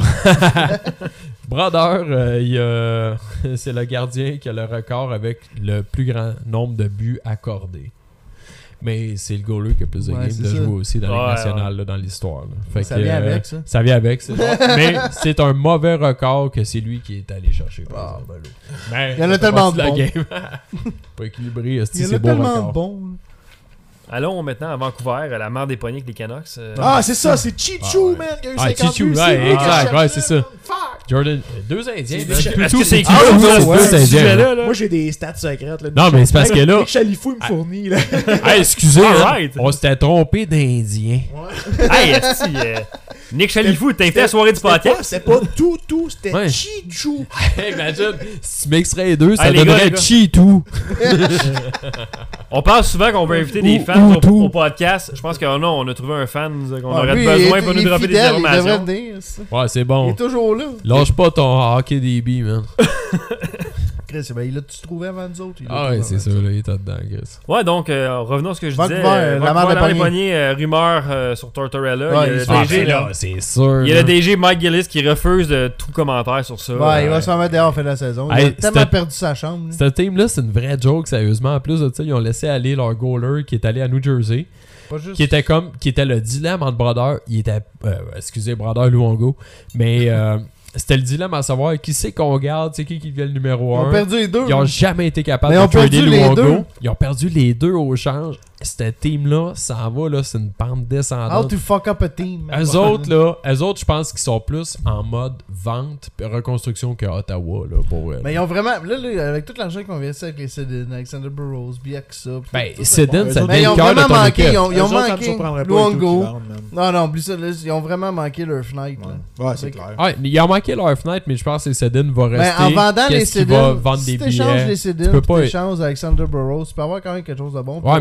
Brodeur, c'est le gardien qui a le record avec le plus grand nombre de buts accordés. Mais c'est le goaler qui a plus de Ouais, games c'est de ça. jouer aussi dans la Ouais, Ligue nationale, là, dans l'histoire. là. Fait Ça que, vient avec, ça. Ça vient avec, c'est vrai. Mais c'est un mauvais record que c'est lui qui est allé chercher. par exemple. Ben, Il y en a ça fait tellement partie de la game. Pas équilibré, Il y c'est en a beau tellement record. de bons. Allons maintenant à Vancouver, à la mare des poignées avec les Canucks. Ah, c'est ça, c'est Chichou, man, qui a eu Ah, 50 Chichou, buts. ouais, C'est lui qui a exact, ouais, cherché, c'est ça. man. Fuck! Jordan, 2 Indiens. man. Est-ce que c'est qui Ah, là, ouais, ça, ouais, ce c'est Indien. sujet-là, là? Moi, j'ai des stats secrètes. Là, Non, mais c'est parce que là- Nick Chalifou, il me fournit, là. Hey, excusez, All hein, right. on s'était trompé d'Indien. Hey, esti, Nick Chalifou, t'es invité à la soirée du podcast? C'est pas tout, c'était Ouais. Chichou. Imagine, si tu mixerais les deux, ça Hey, les gars, donnerait les gars. Cheetou. On parle souvent qu'on veut inviter des Ou fans tout. au podcast. Je pense que non, on a trouvé un fan qu'on Ah, aurait lui, besoin il pour est- nous il est dropper des fidèle, il devrait informations. venir, ça. Ouais, c'est Il bon. est toujours là. Lâche pas ton hockey DB, man. Chris, ben, il l'a-tu trouvé avant nous autres? Il l'a Ah trouvé ouais, c'est avant ça, nous là, il était dedans, Chris. Ouais, donc, revenons à ce que je disais. Vancouver, la mare des Vancouver, poignées. rumeur sur Tortorella. Ouais, il y a il le se Ah, DG, ben là. là, c'est sûr. Il y a là. le DG Mike Gillis qui refuse de tout commentaire sur ça. Ouais, il va se remettre dehors à la fin de la saison. Il Hey, a tellement c'était- perdu sa chambre. lui. Cette team-là, c'est une vraie joke, sérieusement. En plus de ça, ils ont laissé aller leur goaler qui est allé à New Jersey. Pas juste- Qui était le dilemme entre Brodeur. Il était. Excusez, Brodeur Luongo. Mais c'était le dilemme à savoir qui c'est qu'on garde, c'est qui devient le numéro Ils 1. ont perdu les deux. Ils ont jamais été capables Mais de ils ont perdu trader les deux. Luongo. Ils ont perdu les deux au change. Cette team-là, ça en va, là, c'est une pente How descendante. to fuck up a team. man. Eux autres, je pense qu'ils sont plus en mode vente et reconstruction qu'à Ottawa, là, pour eux. Mais ils ont vraiment. Là, avec tout l'argent qu'ils ont investi avec les Sedin, Alexander Burrows, Biaksa. Ben, Sedin, ça Mais Mais devient ils ont le cœur de vraiment ton manqué. équipe. Ils ont Eux autres, ça me manqué surprendrait pas du tout Luongo. qu'ils vendent, man. Non, oublie ça. Là, ils ont vraiment manqué leur fenêtre. là. Ouais, c'est clair. Ouais, ils ont manqué leur fenêtre, mais je pense que Sedin va Ben, rester. en vendant les Qu'est-ce qu'il va Sedin, vendre si des t'échanges billets. les Tu Sedin, peux tu pas- t'échanges Alexander Burrows, tu peux avoir quand même quelque chose de bon. Ouais, mais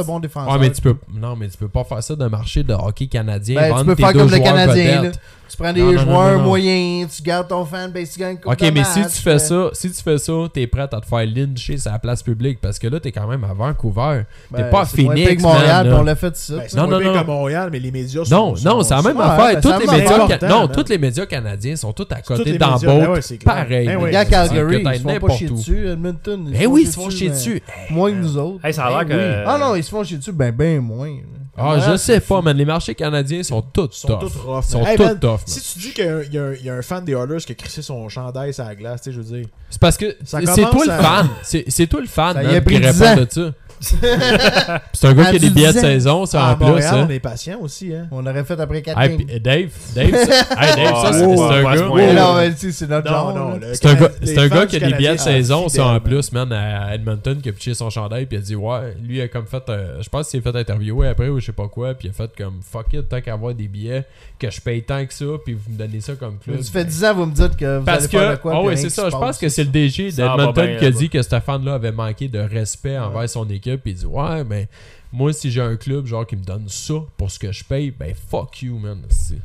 bons défenseurs. Ouais, mais tu peux pas faire ça d'un marché de hockey canadien. Ben, tu vendre peux tes faire deux comme le joueurs Canadien. Là. vedettes. Tu prends des Non, non, joueurs non. moyens, tu gardes ton fanbase, tu gagnes une coupe Ok, de mais match, si tu fais ça, t'es prêt à te faire lyncher sur la place publique parce que là, t'es quand même à Vancouver. T'es pas à c'est moins pire Phoenix, que Montréal, man, puis là. on l'a fait ça. Ben, c'est Non, moins non, pire non. que Montréal, mais les médias Non, c'est la même affaire. ben, Tous ça les marche. médias, important, man. tous les médias canadiens sont tous à Tous côté les dans médias, ben boat. ouais, c'est clair. Pareil. Ben ouais. Les gars, Que Calgary, t'ailles ils se font pas n'importe chier où. dessus. Edmonton, Ben oui, ils se font chier mais dessus. Moins que nous autres. Hey, ça a l'air que. Ah non, ils se font chier dessus, ben moins. Ah, je sais pas, man. Les marchés canadiens sont tous Ils sont tous tough. rough. Ils sont Hey, tous man, tough. Si tu dis qu'il y a un fan des Oilers qui a crissé son chandail sur la glace, tu sais, je veux dire. C'est parce que Ça c'est commence toi le à- fan. C'est toi le fan, Ça y man, a qui pris 10 répond ans. de ça. C'est un gars qui a des À billets de 10 ans. saison, ça À en plus. Montréal, hein. on est patient aussi, hein. On aurait fait après 4 Hey, games. puis Dave, ça, hey, Dave, ça, c'est Oh, un pas à ce gars. point-là. Mais non, mais tu sais, c'est notre genre. là. C'est un gars, les c'est un fans gars du qui a des billets de Canadien saison, sont ça en fidèles, plus, man, à Edmonton, qui a pitché son chandail, puis il a dit, ouais, lui, il a comme fait, je pense qu'il s'est fait interviewer après ou je sais pas quoi, puis il a fait comme, fuck it, tant qu'à avoir des billets, que je paye tant que ça, puis vous me donnez ça comme club. Ça fait 10 ans, vous me dites que vous Parce allez que, faire de quoi. ah puis ouais, rien c'est qui ça, se je pense passe. que c'est le DG Ça va d'Edmonton bien qui a là-bas. dit que ce fan-là avait manqué de respect envers son équipe, puis il dit, ouais, ben, moi, si j'ai un club, genre, qui me donne ça pour ce que je paye, ben, fuck you, man.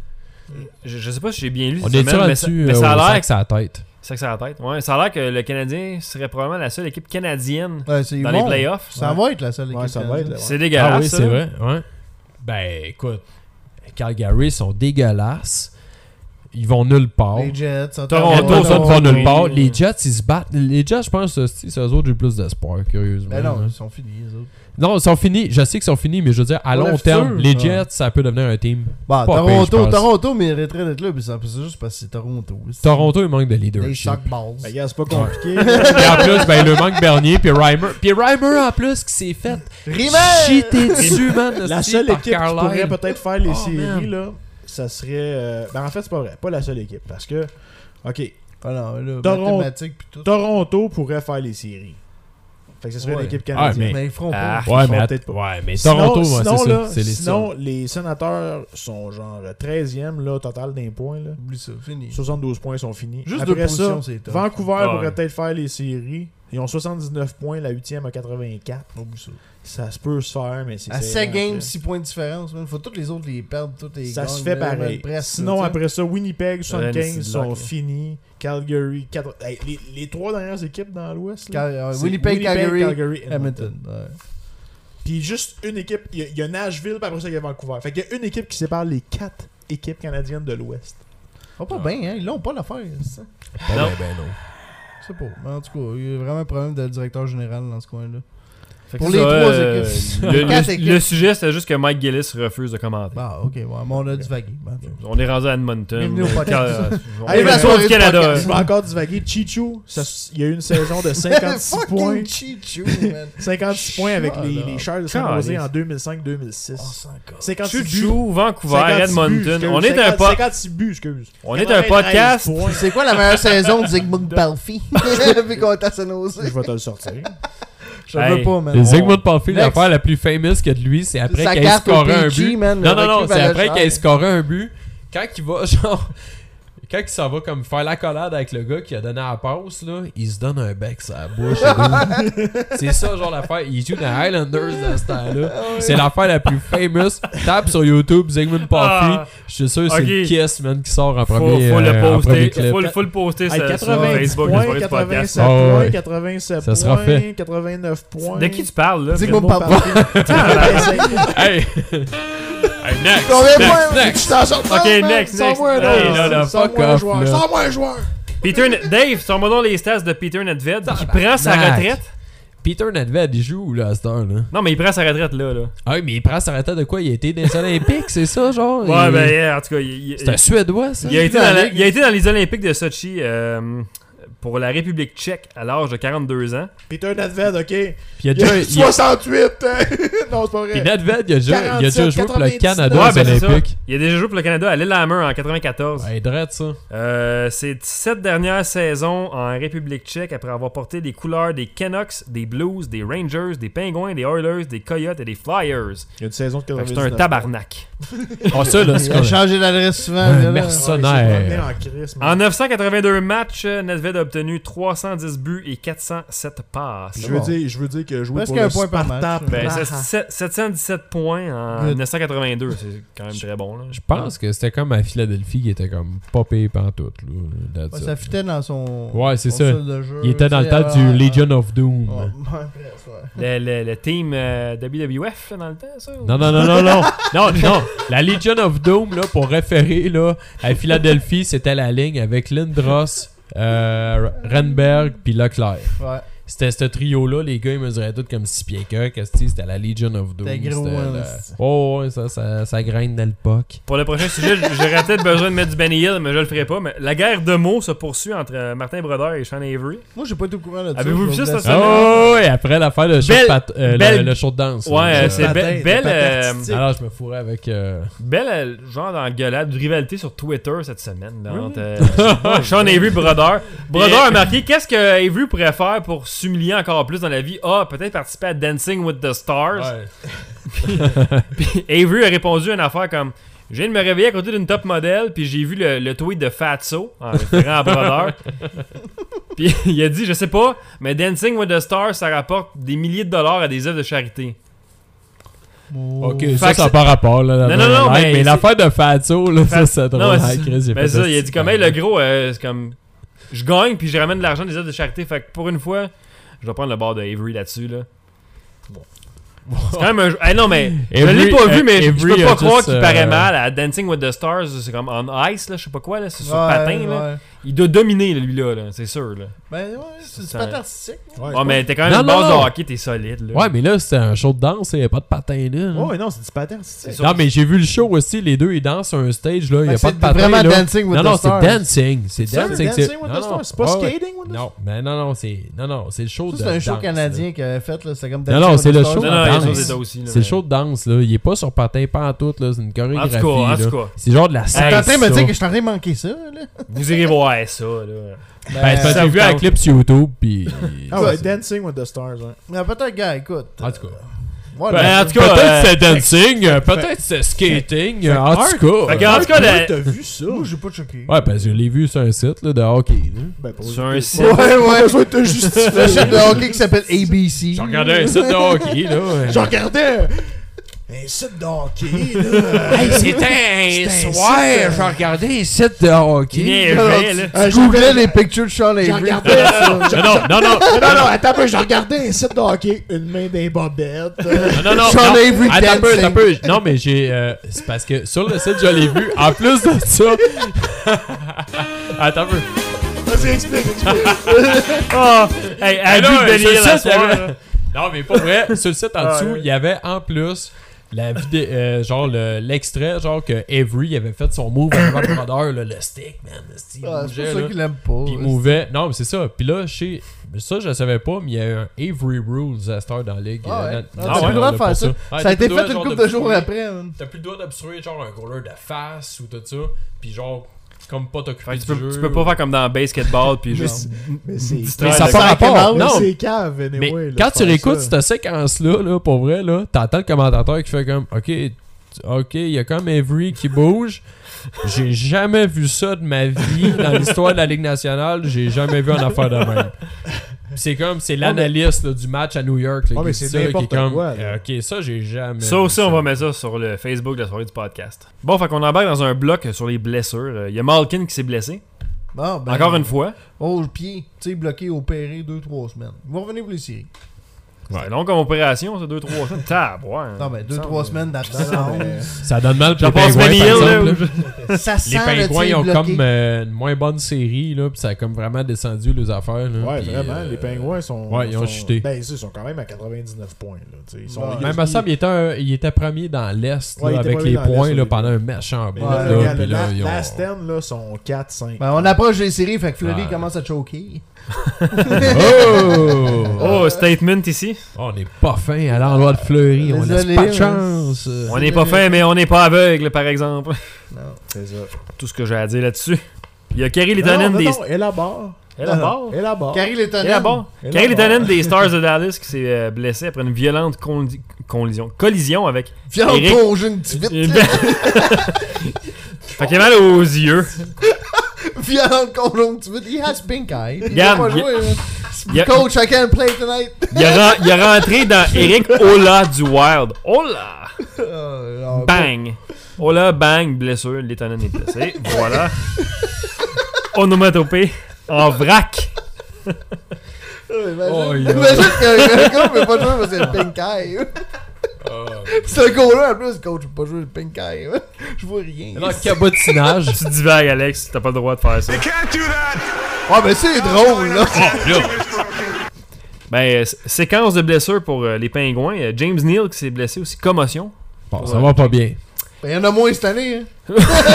Je sais pas si j'ai bien lu On cette est-tu semaine, là-dessus, mais ça a l'air que ça a tête. c'est que ça a la tête. Ouais, ça a l'air que le Canadien serait probablement la seule équipe canadienne Ouais, c'est dans bon. les playoffs. Ça va être la seule équipe. Ouais, ça va canadienne. être, C'est dégueulasse. Ah oui, ça, c'est là. vrai, ouais. Ben, écoute, Calgary sont dégueulasses. Ils vont nulle part. Les Jets, ça Toronto, Toronto, ça ne va nulle oui. part. Les Jets, ils se battent. Les Jets, je pense que c'est eux autres qui ont le plus d'espoir, curieusement. Ben non, ils sont finis, les autres. Non, ils sont finis. Je sais qu'ils sont finis, mais je veux dire, à Pour long le terme, futur, les ça. Jets, ça peut devenir un team. Bah, Pas pire, je pense. Toronto mériterait d'être là, puis c'est juste parce que c'est Toronto. Toronto, il manque de Des leadership. shockballs. Ben, gars, c'est pas compliqué. Puis en plus, ben, il leur manque Bernier, puis Reimer. Puis Reimer, en plus, qui s'est fait cheater dessus, man. La hostie, seule par équipe qui Carlisle. pourrait peut-être faire les Oh, séries, man. là, ça serait. Ben, en fait, c'est pas vrai. Pas la seule équipe. Parce que, OK, Ah non, là, Toronto- mathématiques pis tout. Pourrait pourrait faire les séries. Fait que ce serait Ouais. l'équipe Ah, canadienne. Mais ils feront Ah. pas. Ouais, Ils mais, font peut-être pas. ouais, mais Sinon, Toronto, ouais, sinon, c'est là, ça. C'est les sinon, seuls. les sénateurs sont genre 13e là, total d'un point. Là. Oublie ça, fini. 72 points sont finis. Juste Après deux positions, ça, c'est top. Vancouver Ouais. pourrait peut-être faire les séries. Ils ont 79 points, la 8e à 84. Oublie ça. Ça se peut se faire, mais c'est À serrant, 7 games, après. 6 points de différence. Il faut tous les autres les perdre, tous les Ça se gagnent, fait là, pareil. presque, Sinon, tu sais. après ça, Winnipeg, 75 Rennes, sont Sidlock, là. finis. Calgary, hey, les trois dernières équipes dans l'Ouest. là, c'est Winnipeg, Calgary, Edmonton. Edmonton. Ouais. Puis juste une équipe, il y a Nashville, puis après ça, il y a Vancouver. Fait qu'il y a une équipe qui sépare les 4 équipes canadiennes de l'Ouest. Oh, pas bien, hein? Ils l'ont pas l'affaire, ça. Pas Non. ben, non. Je sais pas. Mais en tout cas, il y a vraiment un problème de directeur général dans ce coin-là. Fait que Pour ça, les trois équipes. Le, Quatre le- équipes. le sujet, c'était juste que Mike Gillis refuse de commenter. Bah, ok, ouais, mais on a divagué. Ben, On est rendu à Edmonton. Bienvenue au podcast. On Allez, est la la soirée du du Canada. podcast. Je vais encore divaguer. Chicho, il y a eu une saison de 56 points. Fucking Chichou, man. 56 points avec les Sharks de San Jose Calice. en 2005-2006. 56 buts. Chouchou, Vancouver, 56 buts, Edmonton. excuse. On est un 56 buts, excuse. On est un podcast. points. C'est quoi la meilleure saison de Zygmunt Palfi? Depuis qu'on est à San Jose. Je vais te le sortir. Je Hey. veux pas, man. Le Zygmunt Palfi, Next. l'affaire la plus famous qu'il y a de lui, c'est après Sa qu'il ait carte au scoré un PG, but. man, Non, le non, non, recul c'est valait après cher. qu'il ait scoré un but. Quand il va, genre. Quand il s'en va comme faire l'accolade avec le gars qui a donné la passe, là, il se donne un bec sur la bouche. C'est ça, genre, l'affaire. Il joue dans les Highlanders à ce temps-là. C'est l'affaire la plus famous. Tape sur YouTube, Zygmunt Palfi. Ah. Je suis sûr que c'est Ok. le Kiss, man, qui sort en Faut premier, le en premier poster. clip. Faut le poster Hey, sur 80 Facebook, points, la soirée du podcast. 87 Ah points, ouais. 87 Ça sera points, fait. 89 points. De qui tu parles, là? Zygmunt Zygmunt Palfi. Hey! Hey, next! Combien de next, points? next. Je t'en sors pas, Ok, man. next. Sors-moi un Hey, autre. là, là, Sors-moi fuck un off, joueur. là. Sors-moi un joueur. Dave, sors-moi donc les stats de Peter Nedved qui prend sa Tabarnak. retraite. Peter Nedved, il joue où, là, à cette heure, là? Non, mais il prend sa retraite là. Ah oui, mais il prend sa retraite de quoi? Il a été dans les Olympiques, c'est ça, genre? Ouais, Il- ben, yeah, en tout cas, il C'est un Suédois, ça? a été dans les Olympiques de Sochi pour la République tchèque à l'âge de 42 ans. Peter Nedved, ok. Puis il a Il y a déjà... il a- 68. Non, c'est pas Puis vrai. Nedved, il a déjà 47, joué pour le 99. Canada Ouais, aux ben, c'est ça. Olympiques. Il a déjà joué pour le Canada à Lillehammer en 94. Ouais, drette, ça. Ses 7 dernières saisons en République tchèque après avoir porté les couleurs des Canucks, des Blues, des Rangers, des Penguins, des Oilers, des Coyotes et des Flyers. Il y a une saison de Fait que 99. c'est un tabarnak. Ça, là, c'est Il a comme changé d'adresse souvent. un là. mercenaire. En crise, mais- En 982 matchs, Nedved a obtenu 310 buts et 407 passes. Je veux dire que jouer Presque pour un le point par Sparta match. Ben, Praha. c'est 717 points en Good. 1982. C'est quand même très bon. Là. Je pense que c'était comme à Philadelphie qui était comme pas payé pantoute. Là. Ouais, ça fitait dans son. Ouais, c'est son ça. style de jeu, Il était dans le tu sais, temps du Legion of Doom. Ouais, presque, ouais. Le team WWF là, dans le temps, ça? ou- Non. Non. La Legion of Doom, là, pour référer, là, à Philadelphie, c'était la ligne avec Lindros, Renberg puis Leclerc. Ouais. C'était ce trio-là, les gars, ils mesuraient tous comme 6 pieds que c'était la Legion of Doom. C'était gros, hein, la- c'est- Oh, ouais, ça graine dans le puck. Pour le prochain sujet, j'aurais peut-être besoin de mettre du Benny Hill, mais je le ferai pas. Mais la guerre de mots se poursuit entre Martin Brodeur et Sean Avery. Moi, j'ai pas été au courant de ça. Avez-vous je vu vais ça, vous cette laisser. semaine? Oh, ouais, après l'affaire de le show de danse. Ouais, là. c'est patin, belle. le patin artistique. Alors, je me fourrais avec. Belle, genre d'engueulade, de rivalité sur Twitter cette semaine. Là, entre Sean Avery et Brodeur. Brodeur a marqué qu'est-ce que Avery pourrait faire pour s'humilier encore plus dans la vie. Peut-être participer à Dancing with the Stars. Ouais. Puis Avery a répondu à une affaire comme je viens de me réveiller à côté d'une top modèle, puis j'ai vu le tweet de Fatso en référant à Brodeur. Puis il a dit je sais pas, mais Dancing with the Stars ça rapporte des milliers de dollars à des œuvres de charité. Ok, Fait ça que n'a pas rapport. Là, Non, mais mais l'affaire de Fatso, là, Fat- ça, c'est drôle. Non, mais hein, c'est- Chris, j'ai Mais fait ça, il a dit comme hey, le sticker. gros, c'est comme je gagne puis je ramène de l'argent des œuvres de charité. Fait que pour une fois, je vais prendre le bord de Avery là-dessus. Là. C'est quand même un jeu. Hey, non, mais je l'ai pas vu, mais je Avery peux a pas croire juste, qu'il paraît mal à Dancing with the Stars. C'est comme on ice, là, je sais pas quoi, là, c'est sur Ouais, patin. Là. ouais. Il doit dominer, lui-là, c'est sûr. Là. Ben ouais, c'est Ça- pas artistique. Ouais, mais t'es quand même Non, une base non. de hockey, t'es solide. Là. Ouais, mais là, c'était un show de danse, il n'y a pas de patin là. Oh, ouais, non, c'est du patin artistique. C'est Non, mais j'ai vu le show aussi, les deux ils dansent sur un stage, là, il n'y a Fait pas que de c'est patin. vraiment là. Dancing with non, the non, Stars. c'est dancing. C'est C'est dancing. Dancing with non, the non. Stars, c'est pas Ouais, ouais. skating with the Non, mais non, c'est le show Ça, de c'est un show danse, canadien qu'il avait fait, là. C'est comme Non, non, Dancing c'est with le the show Stars. Non, non, il y a danse. des États aussi. là, C'est le mais- show de danse, là. Il est pas sur patin pas en tout, là. C'est une chorégraphie. En tout là. cas. C'est genre de la T'es en train de me salsa. dire que je suis en train de manquer ça, là? Vous irez voir ça. Là. Ben, c'est parce que ça j'ai vu vous un tente. clip sur YouTube, puis. Ah ouais, Dancing with the Stars, ouais. Mais peut-être, gars, écoute. En tout cas. Voilà. Ben, en tout cas, Peut-être c'est dancing, peut-être c'est skating, en tout Fait cas. que, en tout cas, Toi, t'as vu ça? Moi, j'ai pas choqué. Ouais, parce que je l'ai vu sur un site là, de hockey. Là. Ben, pour- sur un site. Ouais, ouais. besoin de te justifier. Le site de hockey qui s'appelle ABC. J'ai regardé un site de hockey, là. Je regardais un site de hockey, là. Hey, c'était un soir, j'ai regardé un site de hockey. Bien vrai, là. Je googlais les pictures de Sean Je Avery. regardais ça. Non, non, non, Non, attends un peu, je regardais un site de hockey, une main d'un bobette. non, non. Sean non. Avery Attends un peu, dancing. attends un peu. Non, mais j'ai. C'est parce que sur le site, je l'ai vu. En plus de ça. Attends un peu. Vas-y, explique. Oh, hey, Ah, abus de sur le délire la site, il y soirée. avait- Non, mais pas vrai. Sur le site en Ah, dessous, ouais. il y avait en plus la vidéo, genre l'extrait, genre que Avery avait fait son move avec Rock Brother, là, le stick, man. Il Ah, c'est bougeait, pour ça là. qu'il aime pas. Puis il mouvait. Non, mais c'est ça. Puis là, ça, je le savais pas, mais il y a eu un Avery Rules à cette heure dans la ligue. Ah ouais. Non, T'as plus le droit de pour faire ça. Ouais, Ça a t'as été plus le fait droit, une genre, couple de jours d'obstruer- après. man. T'as plus le droit d'obstruer genre un goaler de face ou tout ça. Puis genre, comme pas t'occuper Fait du que tu jeu. peux pas faire comme dans basketball, puis Mais genre. Mais c'est. Mais ça Ouais, n'a pas rapport. Non, Non, c'est cave, mais anyway. là, quand de tu faire réécoutes ça. cette séquence-là, là, pour vrai, là, t'entends le commentateur qui fait comme OK, il y a comme Avery qui bouge. J'ai jamais vu ça de ma vie dans l'histoire de la Ligue nationale. J'ai jamais vu une affaire de même. C'est comme, c'est l'analyste là, du match à New York là, Ouais, mais qui dit c'est ça, là, qui est n'importe comme quoi, là. OK, ça j'ai jamais Ça vu aussi, on va mettre ça sur le Facebook de la soirée du podcast. Bon, fait qu'on embarque dans un bloc sur les blessures. Il y a Malkin qui s'est blessé. Ah, ben, Encore une fois. Oh, le pied. Tu sais, bloqué, opéré 2-3 semaines. Ils vont revenir pour les séries. C'est long comme opération, ça, 2-3 semaines. Tab, ouais. Non, ben 2-3 semaines Non, d'absence. mais- Ça donne mal pour J'en les passe pingouins, Benny par Hill, exemple, là. là. Ça Les sent le pingouins, pied ils ont bloqué. comme une moins bonne série, là, puis ça a comme vraiment descendu les affaires. Là, Ouais, puis, vraiment, les pingouins sont. ouais, ils ont sont- chuté. Ben, ils sont quand même à 99 points. Là, tu sais. Ils sont, Ouais. ils- Même à ça, il était premier dans l'Est Ouais, là, il était avec premier les dans l'Est, points au là, début. pendant un méchant Mais bout. là, là, regarde, puis là, le ils ont- last 10 là, sont 4-5. Ben, on approche des séries, fait que Fleury Ouais. commence à choquer. Oh! Oh, statement ici. On n'est pas fin à l'endroit de Fleury. On laisse Désolé, pas de mais- chance. On n'est pas fin, mais on n'est pas aveugle, par exemple. Non. C'est ça. Tout ce que j'ai à dire là-dessus. Il y a Kerry Non, Litonen non, des. non, élabore. Élabore? Élabore. Carrie Lettonen. Élabore. Élabore. Kerry Litonen des Stars de Dallas qui s'est blessé après une violente collision avec Viens Eric. congé une petite vite. Fait qu'il a mal aux yeux. Viens congé une petite vite. He has pink eye. Il Regarde, va pas jouer. il a- Coach, I can't play tonight. Il est rentré dans Eric Ola du Wild. Ola! Bang! Ola, bang, blessure. L'étonnant est blessé. Voilà. Onomatopée en vrac. Imagine qu'un gars peut pas jouer parce qu'il a le pink eye. C'est un gars-là, en plus, coach, je peux pas jouer le pink eye. Je vois rien. Alors, cabotinage. Tu divagues, Alex. T'as pas le droit de faire ça. Ah, mais c'est drôle, là. Ben, séquence de blessures pour les Pingouins. James Neal qui s'est blessé aussi. Commotion. Bon, ça va pas bien. Ben, il y en a moins cette année, hein.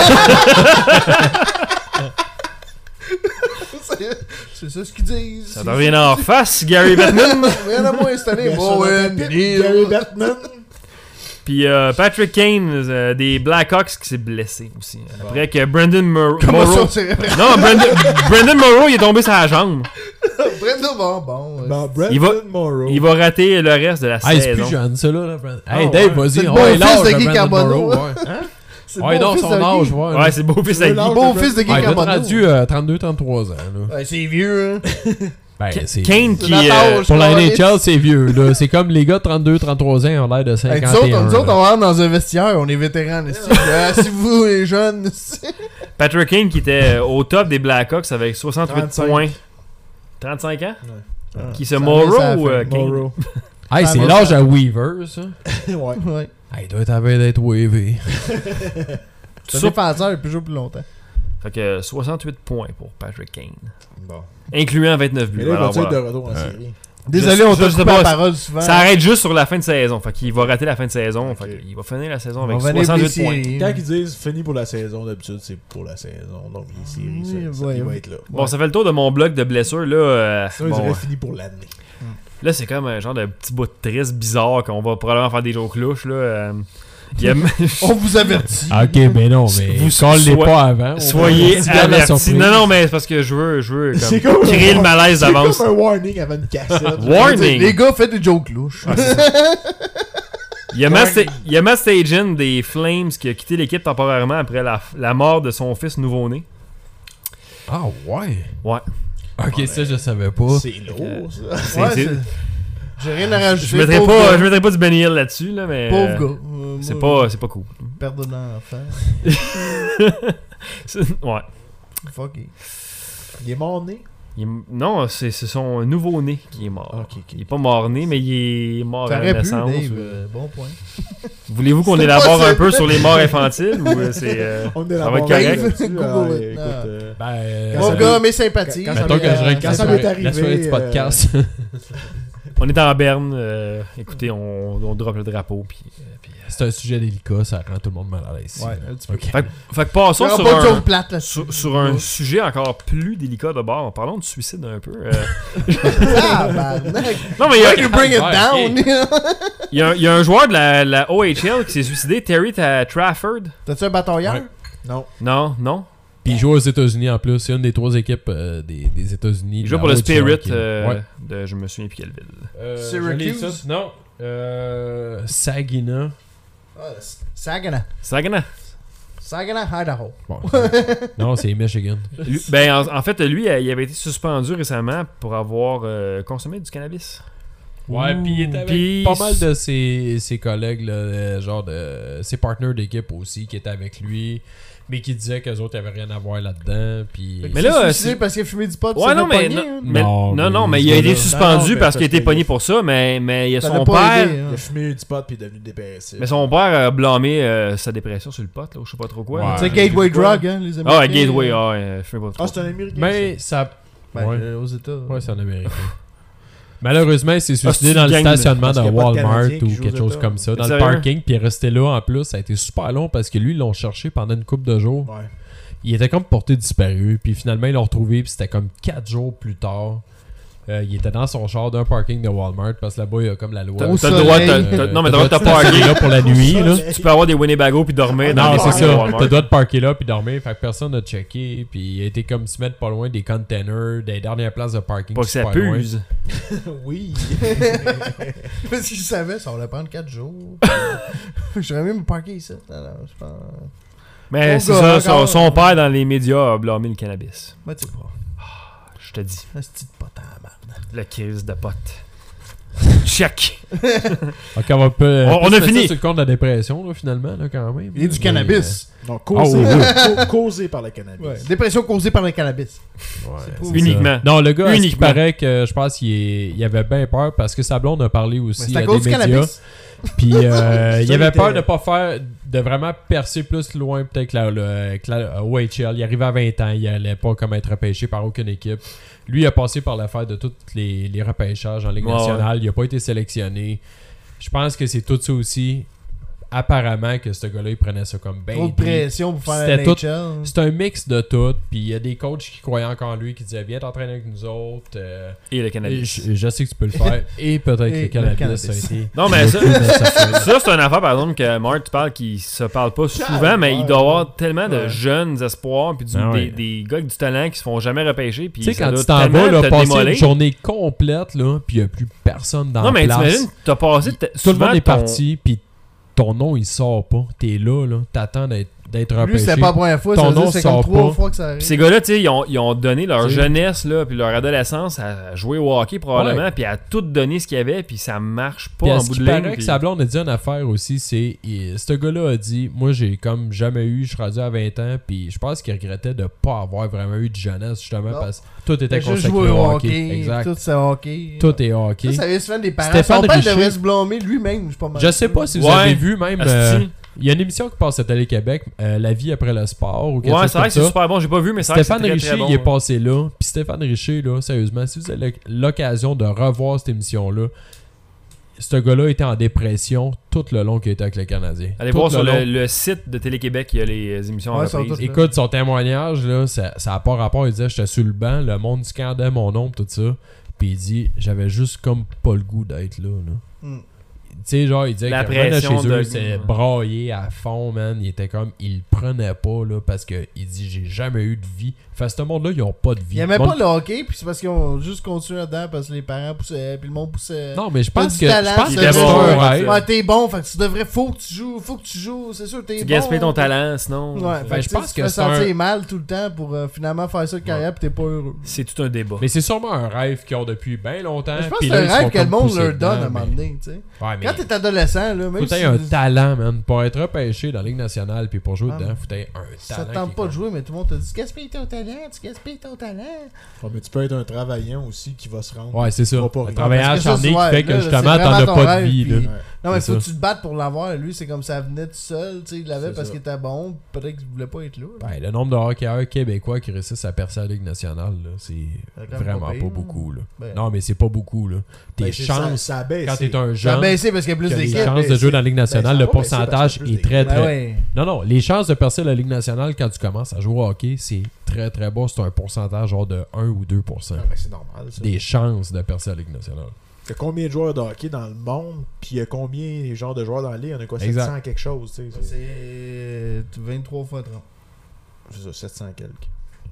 C'est ça ce qu'ils disent. Ça te revient en face, Gary Bettman. Mais il y en a moins cette année. Bowen, Gary Bettman. Puis Patrick Kane des Blackhawks qui s'est blessé aussi. Après que Brendan Morrow. Commotion cérébrale. Non, Brendan Morrow, il est tombé sur la jambe. Brenda, bon. Brandon Morrow. Il va rater le reste de la Hey, c'est saison. plus jeune, ça, là. Brandon. Ah, Hey, Dave, ouais. vas-y. C'est le On beau-fils est l'âge de Guy Brandon Carbonneau. Morrow, ouais. C'est le Ouais, non, beau-fils son de âge, Guy. ouais. Ouais, c'est beau-fils à Guy. l'âge Beau-fils de Guy Ah, il doit être Carbonneau. rendu 32-33 ans, là. Ouais, c'est vieux, hein. Ben, c'est... Kane C'est qui. notre âge. Pour la NHL, c'est vieux, là. C'est comme les gars de 32-33 ans ont l'air de Hey, 51. nous autres, là. on rentre dans un vestiaire, on est vétérans. Si vous, les jeunes, Patrick Kane qui était au top des Blackhawks avec 68 35. points. 35 ans? Qui c'est Ça Morrow ça ou fait Kane? Morrow. Hey, c'est Ah, l'âge à Weaver, ça. Ouais. ouais. Hey, il doit être à veille d'être wavy. C'est un Sur- défenseur, il peut jouer plus longtemps. Fait que 68 points pour Patrick Kane. Bon. Incluant 29 Mais buts. là, il va Alors, être voilà. de retour en série. Désolé, on je t'a sais coupé pas, la parole souvent. Ça arrête juste sur la fin de saison. Fait qu'il va rater la fin de saison. Ok. Fait qu'il va finir la saison On avec va venir 68 points. blessé. Quand ils disent fini pour la saison, d'habitude, c'est pour la saison. Donc, les séries, ça, Ouais. il va être là. Bon, ça fait le tour de mon bloc de blessures. Là, Sinon, bon, ils diraient fini pour l'année. là c'est comme un genre de petit bout de triste bizarre qu'on va probablement faire des jokes louches. Là, il y a- On vous avertit. Ok, mais non, mais Vous colle-les soyez- pas avant. Soyez Tu gardes la avertis. surprise. Non, mais c'est parce que je veux C'est comme comme créer un- le malaise d'avance. C'est comme un warning avant une cassette. Warning! Les gars, faites des jokes louches. Il y a Matt Stajan des Flames qui a quitté l'équipe temporairement après la mort de son fils nouveau-né. Ah, ouais. Ouais. Ok, ça, je savais pas. C'est lourd, ça. Ouais, c'est- J'ai rien à rajouter. Je mettrais pauvre pas, gars. je mettrais pas du Benny Hill là-dessus, là, mais. Pauvre gars. C'est pas cool. Perdre d'enfant. Ouais. Fuck it. Il est mort-né. Non, c'est son nouveau-né qui est mort. Ok. Il est pas mort-né, mais il est mort à la T'aurais pu, naissance. Dave. ou- Bon point. Voulez-vous qu'on C'est élabore pas un ça. peu sur les morts infantiles ou c'est. On est Ça va être correct. Google it. Écoute, Ben, Quand Bon ça gars, veut- mes sympathies. quand- mettons que je règle quand ça m'est arrivé, la soirée du podcast. On est en Berne. Écoutez, on drop le drapeau. Puis, C'est un sujet délicat, ça rend tout le monde mal à l'aise. Ouais, un petit peu. fait que passons Il y aura sur pas de un, joke plate là-dessus. sur un sujet encore plus délicat de bord. Parlons du suicide un peu. Tabarnak. Non, mais Why you bring it Ouais, down? il y a un joueur de la OHL qui s'est suicidé, Terry Trafford. T'as-tu un batailleur? Ouais. Non. Non. Puis il joue aux États-Unis en plus. C'est une des 3 équipes des États-Unis. Il joue de pour la le OHL Spirit qui- Ouais. de je me souviens plus quelle ville. Syracuse? Non. Saginaw. Saginaw. Saginaw, Idaho. Bon. Non, c'est Michigan. Ben, en fait, lui, il avait été suspendu récemment pour avoir consommé du cannabis. Ouais, puis il était avec Puis- pas mal de ses collègues, là, genre de ses partenaires d'équipe aussi, qui étaient avec lui, mais qui disaient qu'eux autres, il n'y avait rien à voir là-dedans. Puis... Mais là, c'est parce qu'il a fumé du pot. Ouais, non, mais, mais il a été suspendu parce qu'il a été pogné pour ça, mais il y a Ça son l'a pas père. aidé, hein. Il a fumé du pot puis il est devenu dépressif. Mais son père a blâmé sa dépression sur le pot, là, ou je sais pas trop quoi. Ouais. là. C'est Gateway Drug, hein, les Américains. Ah, Gateway, je fais pas trop. Ah, c'est un Américain. Mais ça. Ben, ouais. aux États. Ouais, c'est en Amérique. Malheureusement, il s'est c'est suicidé une dans le gang de- stationnement parce de qu'il y a pas de Walmart Canadiens qui ou jouent quelque aux chose États. comme ça. Dans le Sérieux? parking, puis il est resté là en plus. Ça a été super long parce que lui, ils l'ont cherché pendant une couple de jours. Ouais. Il était comme porté disparu. Puis finalement, ils l'ont retrouvé. Puis c'était comme 4 jours plus tard. Il était dans son char d'un parking de Walmart parce que là-bas, il y a comme la loi. T'as le droit de parker là pour la nuit. Là. Tu peux avoir des Winnebago puis dormir dans Non, les c'est parkings de ça. Walmart. T'as le droit de parker là puis dormir. Fait que personne n'a checké. Puis il a été comme se mettre pas loin des containers, des dernières places de parking. Pas que ça super loin. puse. Oui. Parce qu'il savait, ça allait prendre 4 jours. J'aurais même me parker ici. Non, c'est pas... Mais Ton c'est gars, ça, encore. son père dans les médias a blâmé le cannabis. Moi, tu sais pas. Je te dis. Un petit pote à la merde. Le crise de pote. Check. Ok, on va peu, On a se mettre fini. ça sur le compte de la dépression, là, finalement, là, quand même. Et du Mais, cannabis. Donc, causé, oui. causé par le cannabis. Ouais. Dépression causée par le cannabis. Ouais, C'est c'est uniquement. ça. Non, le gars, il Uniquement. paraît que je pense qu'il avait bien peur parce que sa blonde a parlé Mais aussi c'est à à cause des du médias. cannabis. Puis il Ça, avait il peur était- de pas faire, de vraiment percer plus loin peut-être que la OHL. Il arrivait à 20 ans, il allait pas comme être repêché par aucune équipe. Lui, il a passé par l'affaire de tous les repêchages en Ligue Ouais, nationale. Il a pas été sélectionné. Je pense que c'est tout ça aussi. Apparemment que ce gars-là, il prenait ça comme ben Trop de deep. pression pour faire C'était la tout- NHL. C'est un mix de tout. Puis il y a des coachs qui croyaient encore en lui, qui disaient viens t'entraîner avec nous autres. Et le cannabis. Je sais que tu peux le faire. Et peut-être Et que le le cannabis, cannabis. ça a été. Non, mais ça, ça ça c'est une affaire, par exemple, que Mark, tu parles qui se parle pas souvent, mais il doit y avoir tellement de jeunes espoirs puis Ah ouais. des gars avec du talent qui se font jamais repêcher. Puis Tu sais, ça quand doit tu t'en tellement vas, là, te passer démolir. une journée complète, là, puis il n'y a plus personne dans Non, mais la place. t'imagines, t'as passé. Tout le souvent monde est ton- parti, puis ton nom, il sort pas. T'es là, t'attends d'être Lui, repêché. c'était pas la première fois. Ton Ça veut dire nom que c'est comme sort 3 pas. fois que ça arrive. Puis ces gars-là, tu sais, ils ont donné leur T'sais. jeunesse, là, puis leur adolescence à jouer au hockey, probablement, Ouais. puis à tout donner ce qu'il y avait, puis ça marche pas Puis à en ce bout qui de ligne. paraît que puis- sa blonde a dit une affaire aussi, c'est ce gars-là a dit moi j'ai comme jamais eu, je suis rendu à 20 ans, puis je pense qu'il regrettait de pas avoir vraiment eu de jeunesse justement Non. parce que tout était J'ai juste consacré joué au au hockey. hockey. Exact. Tout c'est hockey. Tout est hockey. Ça vient souvent des parents. Stéphane Son père Richer. devrait se blâmer lui-même. Je suis pas mal. Je sais pas si vous Ouais. avez vu même Asti. il y a une émission qui passe à Télé-Québec, La vie après le sport ou quelque Ouais, chose c'est vrai comme que c'est ça. super bon, j'ai pas vu, mais c'est vrai que c'est Stéphane très, Richer, très bon. il est passé là. Puis Stéphane Richer, là, sérieusement, si vous avez l'occasion de revoir cette émission-là, ce gars-là était en dépression tout le long qu'il était avec le Canadien. Allez Tout voir sur long. le site de Télé-Québec, il y a les émissions en Ouais, ils sont reprise. tous là. Écoute, son témoignage, là, ça a pas rapport. Il disait j'étais sur le banc, le monde scandait mon nom, tout ça. Puis il dit j'avais juste comme pas le goût d'être là. Hmm. Tu sais, genre, il disait La que revenait pression chez de- eux, c'est braillé à fond, man. Il était comme, il le prenait pas, là, parce que il dit j'ai jamais eu de vie. Fait que ce monde-là, ils ont pas de vie. Il aimait Le pas monde- le hockey, puis c'est parce qu'ils ont juste continué là-dedans parce que les parents poussaient, puis le monde poussait. Non, mais je T'as pense du que talent, je pense tu que devrais c'est pas, un ouais, rêve. Ouais, t'es bon, fait que tu devrais, faut que tu joues, c'est sûr, t'es Tu bon. gaspilles ton talent, sinon. Ouais, Ben, fait je que pense tu que te c'est sentir un- mal tout le temps pour finalement faire ça de carrière, puis t'es pas heureux. C'est tout un débat. Mais c'est sûrement un rêve qu'ils ont depuis bien longtemps. Je pense que puis c'est là, un ils se rêve font que le comme monde pousser leur donne à dedans, un moment mais- donné, tu sais. Ouais, mais Quand t'es adolescent, là, même faut si que t'aies un talent, man. Pour être repêché dans la Ligue nationale puis pour jouer Ah, dedans, mais faut que t'aies un ça talent. te qui tente est pas de comme- jouer, mais tout le monde te dit tu gaspilles ton talent, tu gaspilles ton talent. Ouais, mais tu peux être un travaillant aussi qui va se rendre. Ouais, c'est ça. Qui va pas Un rien. travailleur Parce que ça, acharné c'est- qui ouais, fait que là, justement, c'est t'en vraiment as ton pas de rêve, vie, là. puis- Non, mais C'est faut que ça. tu te battes pour l'avoir. Lui, c'est comme ça venait tout seul. Tu sais, il l'avait C'est parce ça. qu'il était bon. Peut-être qu'il voulait pas être là. là. Ben, le nombre de hockeyeurs québécois qui réussissent à percer la Ligue nationale, là, c'est C'est quand même vraiment pas pas, pire, là. beaucoup. Là. Ben, Non, mais c'est pas beaucoup. Là. Tes Ben, chances, ça a baissé. quand t'es un Ça a jeune, baissé parce qu'il y a plus que les d'équipes. chances de jouer dans la Ligue nationale, Ben, ça le va baisser pourcentage parce qu'il y a est plus très, Ben très... ouais. Non, les chances de percer la Ligue nationale quand tu commences à jouer au hockey, c'est très, très bas. C'est un pourcentage genre de 1 ou 2%. Ah, ben, c'est normal. Ça. Des chances de percer la Ligue nationale. Il y a combien de joueurs de hockey dans le monde, puis il y a combien de genres de joueurs dans la ligue? Il y en a quoi, Exact. 700 quelque chose, tu sais. C'est 23 fois 30. C'est ça, 700 quelques.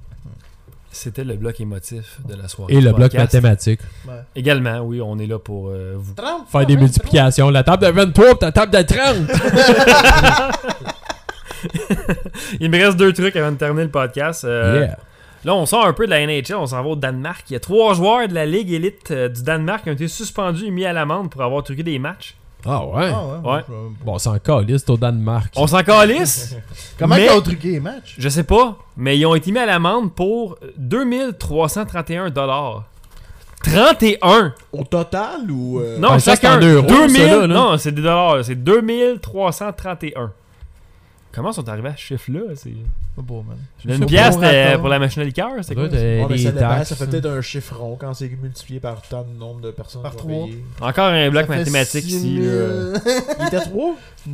C'était le bloc émotif de la soirée. Et du le bloc podcast. mathématique. Ouais. Également, oui, on est là pour vous. 30 Faire des multiplications. La table de 23 pis ta table de 30. Il me reste 2 trucs avant de terminer le podcast. Yeah. Là, on sort un peu de la NHL, on s'en va au Danemark. Il y a 3 joueurs de la Ligue élite du Danemark qui ont été suspendus et mis à l'amende pour avoir truqué des matchs. Ah ouais? Ah ouais. Ouais. Bon, c'est encore liste au Danemark. On s'en calisse? Comment Mais- ils ont truqué les matchs? Je sais pas, mais ils ont été mis à l'amende pour 2331 31! Au total ou. Non, Ben, ça, c'est chacun. en euros, 2000, ça, là. non, c'est des dollars. C'est 2331. Comment sont arrivés à ce chiffre-là? C'est... Pas beau, man. Une pièce c'était pour la machine à liqueur, c'était quoi? Ouais, mais ça dépend, taxes. ça fait peut-être un chiffre rond quand c'est multiplié par tant de nombre de personnes. Par qui vont 3. payer. Encore un bloc Ça fait mathématique 6 ici. 000. Là. Il était 3?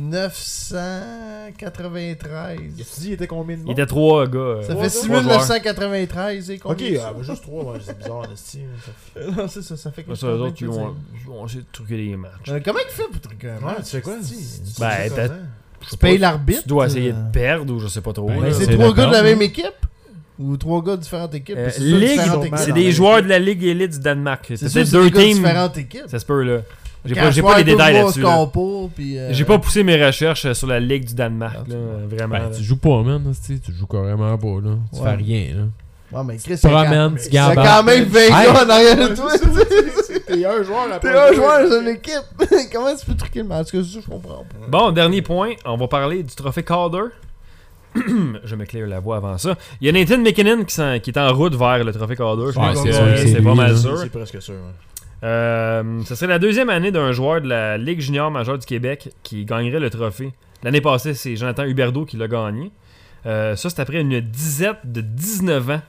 993. Tu dis, il était combien de Il monde? était 3 gars. Ça Trois fait gars? 6993 et Ok, combien ça? juste 3, c'est bizarre, Nasty. Non, c'est ça, ça fait Ça, eux autres, ils vont essayer de truquer les matchs. Comment il fait pour truquer un Ouais, match? tu sais quoi? Ben, t'as- Tu payes l'arbitre? Tu dois essayer de perdre ou je sais pas trop. Ben, là. Mais c'est c'est 3 la gars de la perte, même hein. équipe? Ou 3 gars de différentes équipes? Euh, C'est ça, Ligue, différentes c'est équipes. c'est dans des la joueurs de la Ligue élite du Danemark. C'est C'est sûr, peut-être c'est 2 des gars de teams. différentes équipes. Ça se peut, là. J'ai Quand pas je les vois détails Thomas là-dessus. là. Scampo, puis, J'ai pas poussé mes recherches sur la Ligue du Danemark, Ah, là, vraiment. Ben, là. tu joues pas, man. Tu joues carrément pas, là. Tu Ouais. fais rien, là. Ouais, mais Chris, Tu promènes, tu il y a gambades. quand même 20 Hey! gars en arrière de toi. T'es un joueur après. T'es un joueur dans une équipe. Comment tu peux truquer le match? Parce que ça, je comprends pas. Bon, dernier point, on va parler du trophée Calder. Je m'éclaire la voix avant ça. Il y a Nathan McKinnon qui est en route vers le trophée Calder. Je Ouais, pense c'est que sûr que c'est c'est pas lui, mal là. sûr. C'est presque sûr. Ce serait la deuxième année d'un joueur de la Ligue junior majeure du Québec qui gagnerait le trophée. L'année passée, c'est Jonathan Huberdeau qui l'a gagné. Ça, c'est après une disette de 19 ans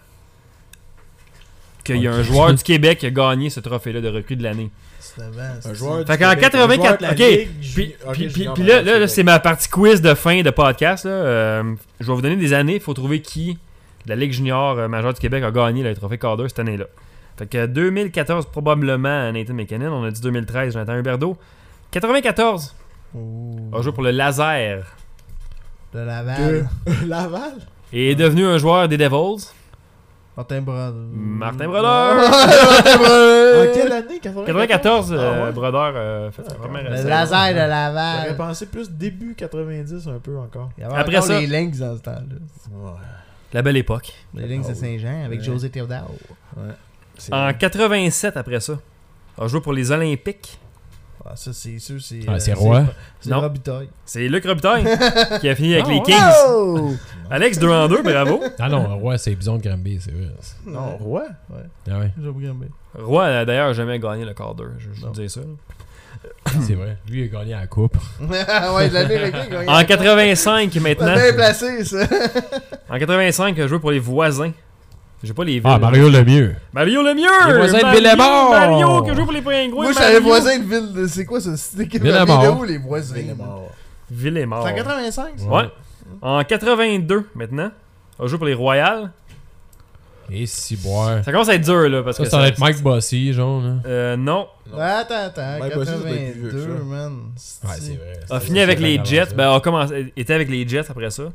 qu'il y a un joueur du Québec qui a gagné ce trophée-là de recrue de l'année. Un joueur Fait du qu'en Québec, 84, un joueur de la ok. Ligue, Puis là, c'est ma partie quiz de fin de podcast. Là. Je vais vous donner des années. Il faut trouver qui de la Ligue junior majeure du Québec a gagné le trophée Calder cette année-là. Fait que 2014, probablement Nathan McKinnon. On a dit 2013, Jonathan Huberdeau. 94, a joué pour le Laser De Laval. Laval. et est devenu un joueur des Devils. Martin Brodeur. Martin Brodeur. Martin Brodeur. En quelle année? 94, Ah ouais? Brodeur fait sa première Le saison. laser de J'aurais Laval. pensé plus début 90 un peu encore. Il y avait Après encore ça- les Lynx dans ce temps-là. Ouais. La belle époque. Les Lynx de Saint-Jean avec Ouais. José Théodore. C'est- En 87, après ça, a joué pour les Olympiques. Ah, ça, c'est sûr, c'est. Ah, c'est Roy. C'est Non. Robitaille. C'est Luc Robitaille qui a fini avec Ah, les ouais. Kings. Oh! Alex 2 en 2, bravo. Ah non, ouais, c'est Bison de Granby, c'est vrai. Non, Roy. Ah ouais, J'ai oublié un peu. Roy, d'ailleurs, n'a jamais gagné le Calder. Je vous dis ça. c'est vrai. Lui, il a gagné la coupe. Ouais, de l'année, le gars, il gagne. En 85, maintenant. Bien placé, ça. En 85, il a joué pour les voisins. J'ai pas les villes. Ah, Mario Lemieux. Mario Lemieux! Les voisins de Mario- Villemort! Mario qui a joué pour les Pingouins. Moi, je savais voisin de ville. C'est quoi ça? C'était quel Villemort. de où les voisins? Il est mort. Villemort. C'est en 85, ça? Ouais. En 82, maintenant, a joué pour les Royals. Et si boire. Ça commence à être dur, là, parce Ça, que ça va être Mike Bossy, genre, là. non. Ouais, attends, Mike Bossy, ça doit être plus vieux que 82, ça. man. Ouais, c'est vrai. A fini avec les Jets. Ben, a commencé, était avec les Jets après ça.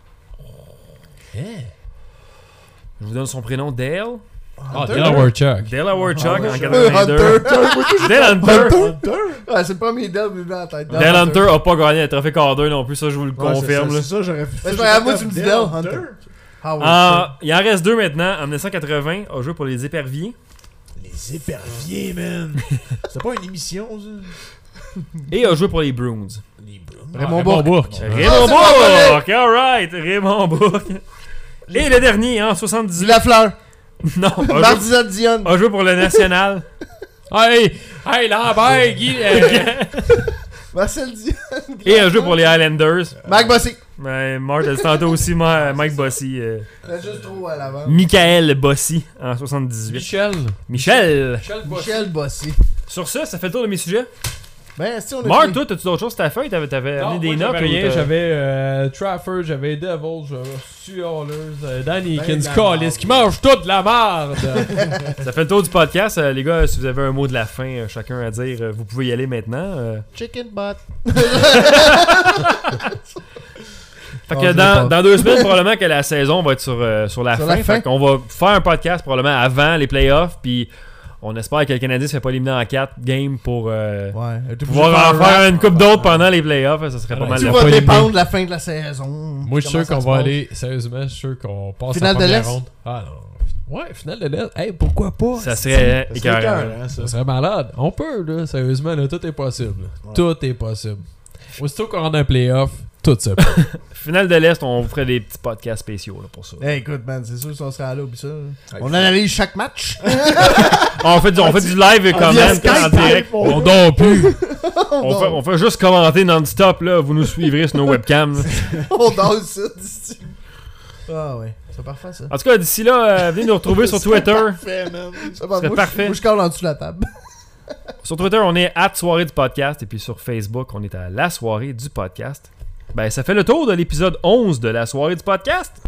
Je vous donne son prénom, Dale. Ah, Delaware Chuck. Dale Howard Chuck en Hunter. 82. Dale Hunter. Ouais, c'est le premier Dell qui me vient en tête. Dale Hunter a pas gagné le trophée Calder non plus, ça je vous le Ouais, confirme. là. C'est ça, j'aurais pu. Mais c'est pas grave, moi, tu me dis Dell Hunter. Il en reste deux maintenant. En 1980, a joué pour les Éperviers. Les éperviers, man. C'est pas une émission, ça. Et a joué pour les Bruins. Les Bruins. Raymond Bourque. Raymond c'est Bourque! Alright! Raymond Bourque. Et le dernier, en 78. Lafleur. Non, a joué, Martisa Dion. a joué pour le National. Hey, Lambert, Guy. Marcel Dion. Et a joué pour les Highlanders. Marc Bossy. Ben, Marc a dit tantôt aussi Mike Bossy. Il a juste trop à l'avant. Michael Bossy en 78. Michel. Michel! Michel Bossy. Sur ça fait le tour de mes sujets. Ben, si on a Marc, fini. toi, t'as-tu d'autres choses sur ta feuille? T'avais Non, amené des moi, notes? j'avais ou rien, t'as- j'avais Trafford, j'avais Devils, j'avais Stu Hallers, Danny Ben Higgins, de la Callis, merde. qui mange toute la merde. Ça fait le tour du podcast. Les gars, si vous avez un mot de la fin, chacun à dire, vous pouvez y aller maintenant. Chicken butt. Fait Non, que je l'ai dans pas. 2 semaines, probablement que la saison va être sur la Sur fin. la fin. Fait qu'on va faire un podcast probablement avant les playoffs. Puis on espère que le Canadien ne se fait pas éliminer en 4 games pour Ouais. pouvoir en faire une coupe d'autres pendant les playoffs. Ça serait pas mal Tu le vas fun. dépendre de la fin de la saison. Moi, je suis sûr qu'on va aller, sérieusement, je suis sûr qu'on passe Finale la de première l'Est? ronde. Ah non. Ouais, finale de l'Est. Hey, pourquoi pas? Ça serait C'est écœurant. écœurant, ça. Ça serait malade. On peut, là, sérieusement, là, tout est possible. Ouais. Tout est possible. Aussitôt qu'on rentre dans un playoff, tout ça. Finale de l'Est, on vous ferait des petits podcasts spéciaux là, pour ça. Hey, écoute, man, c'est sûr, si on serait là, oublie ça. On analyse chaque match. On fait du live et comment en direct. On dort plus. On fait juste commenter non-stop, là. Vous nous suivrez sur nos webcams. Là. On dort ça d'ici. Ah ouais, c'est parfait ça. En tout cas, d'ici là, venez nous retrouver sur Twitter. Parfait, man. C'est parfait. Moi, je colle en dessous de la table. Sur Twitter, on est @soirée du podcast. Et puis sur Facebook, on est à la soirée du podcast. Ben, ça fait le tour de l'épisode 11 de la soirée du podcast.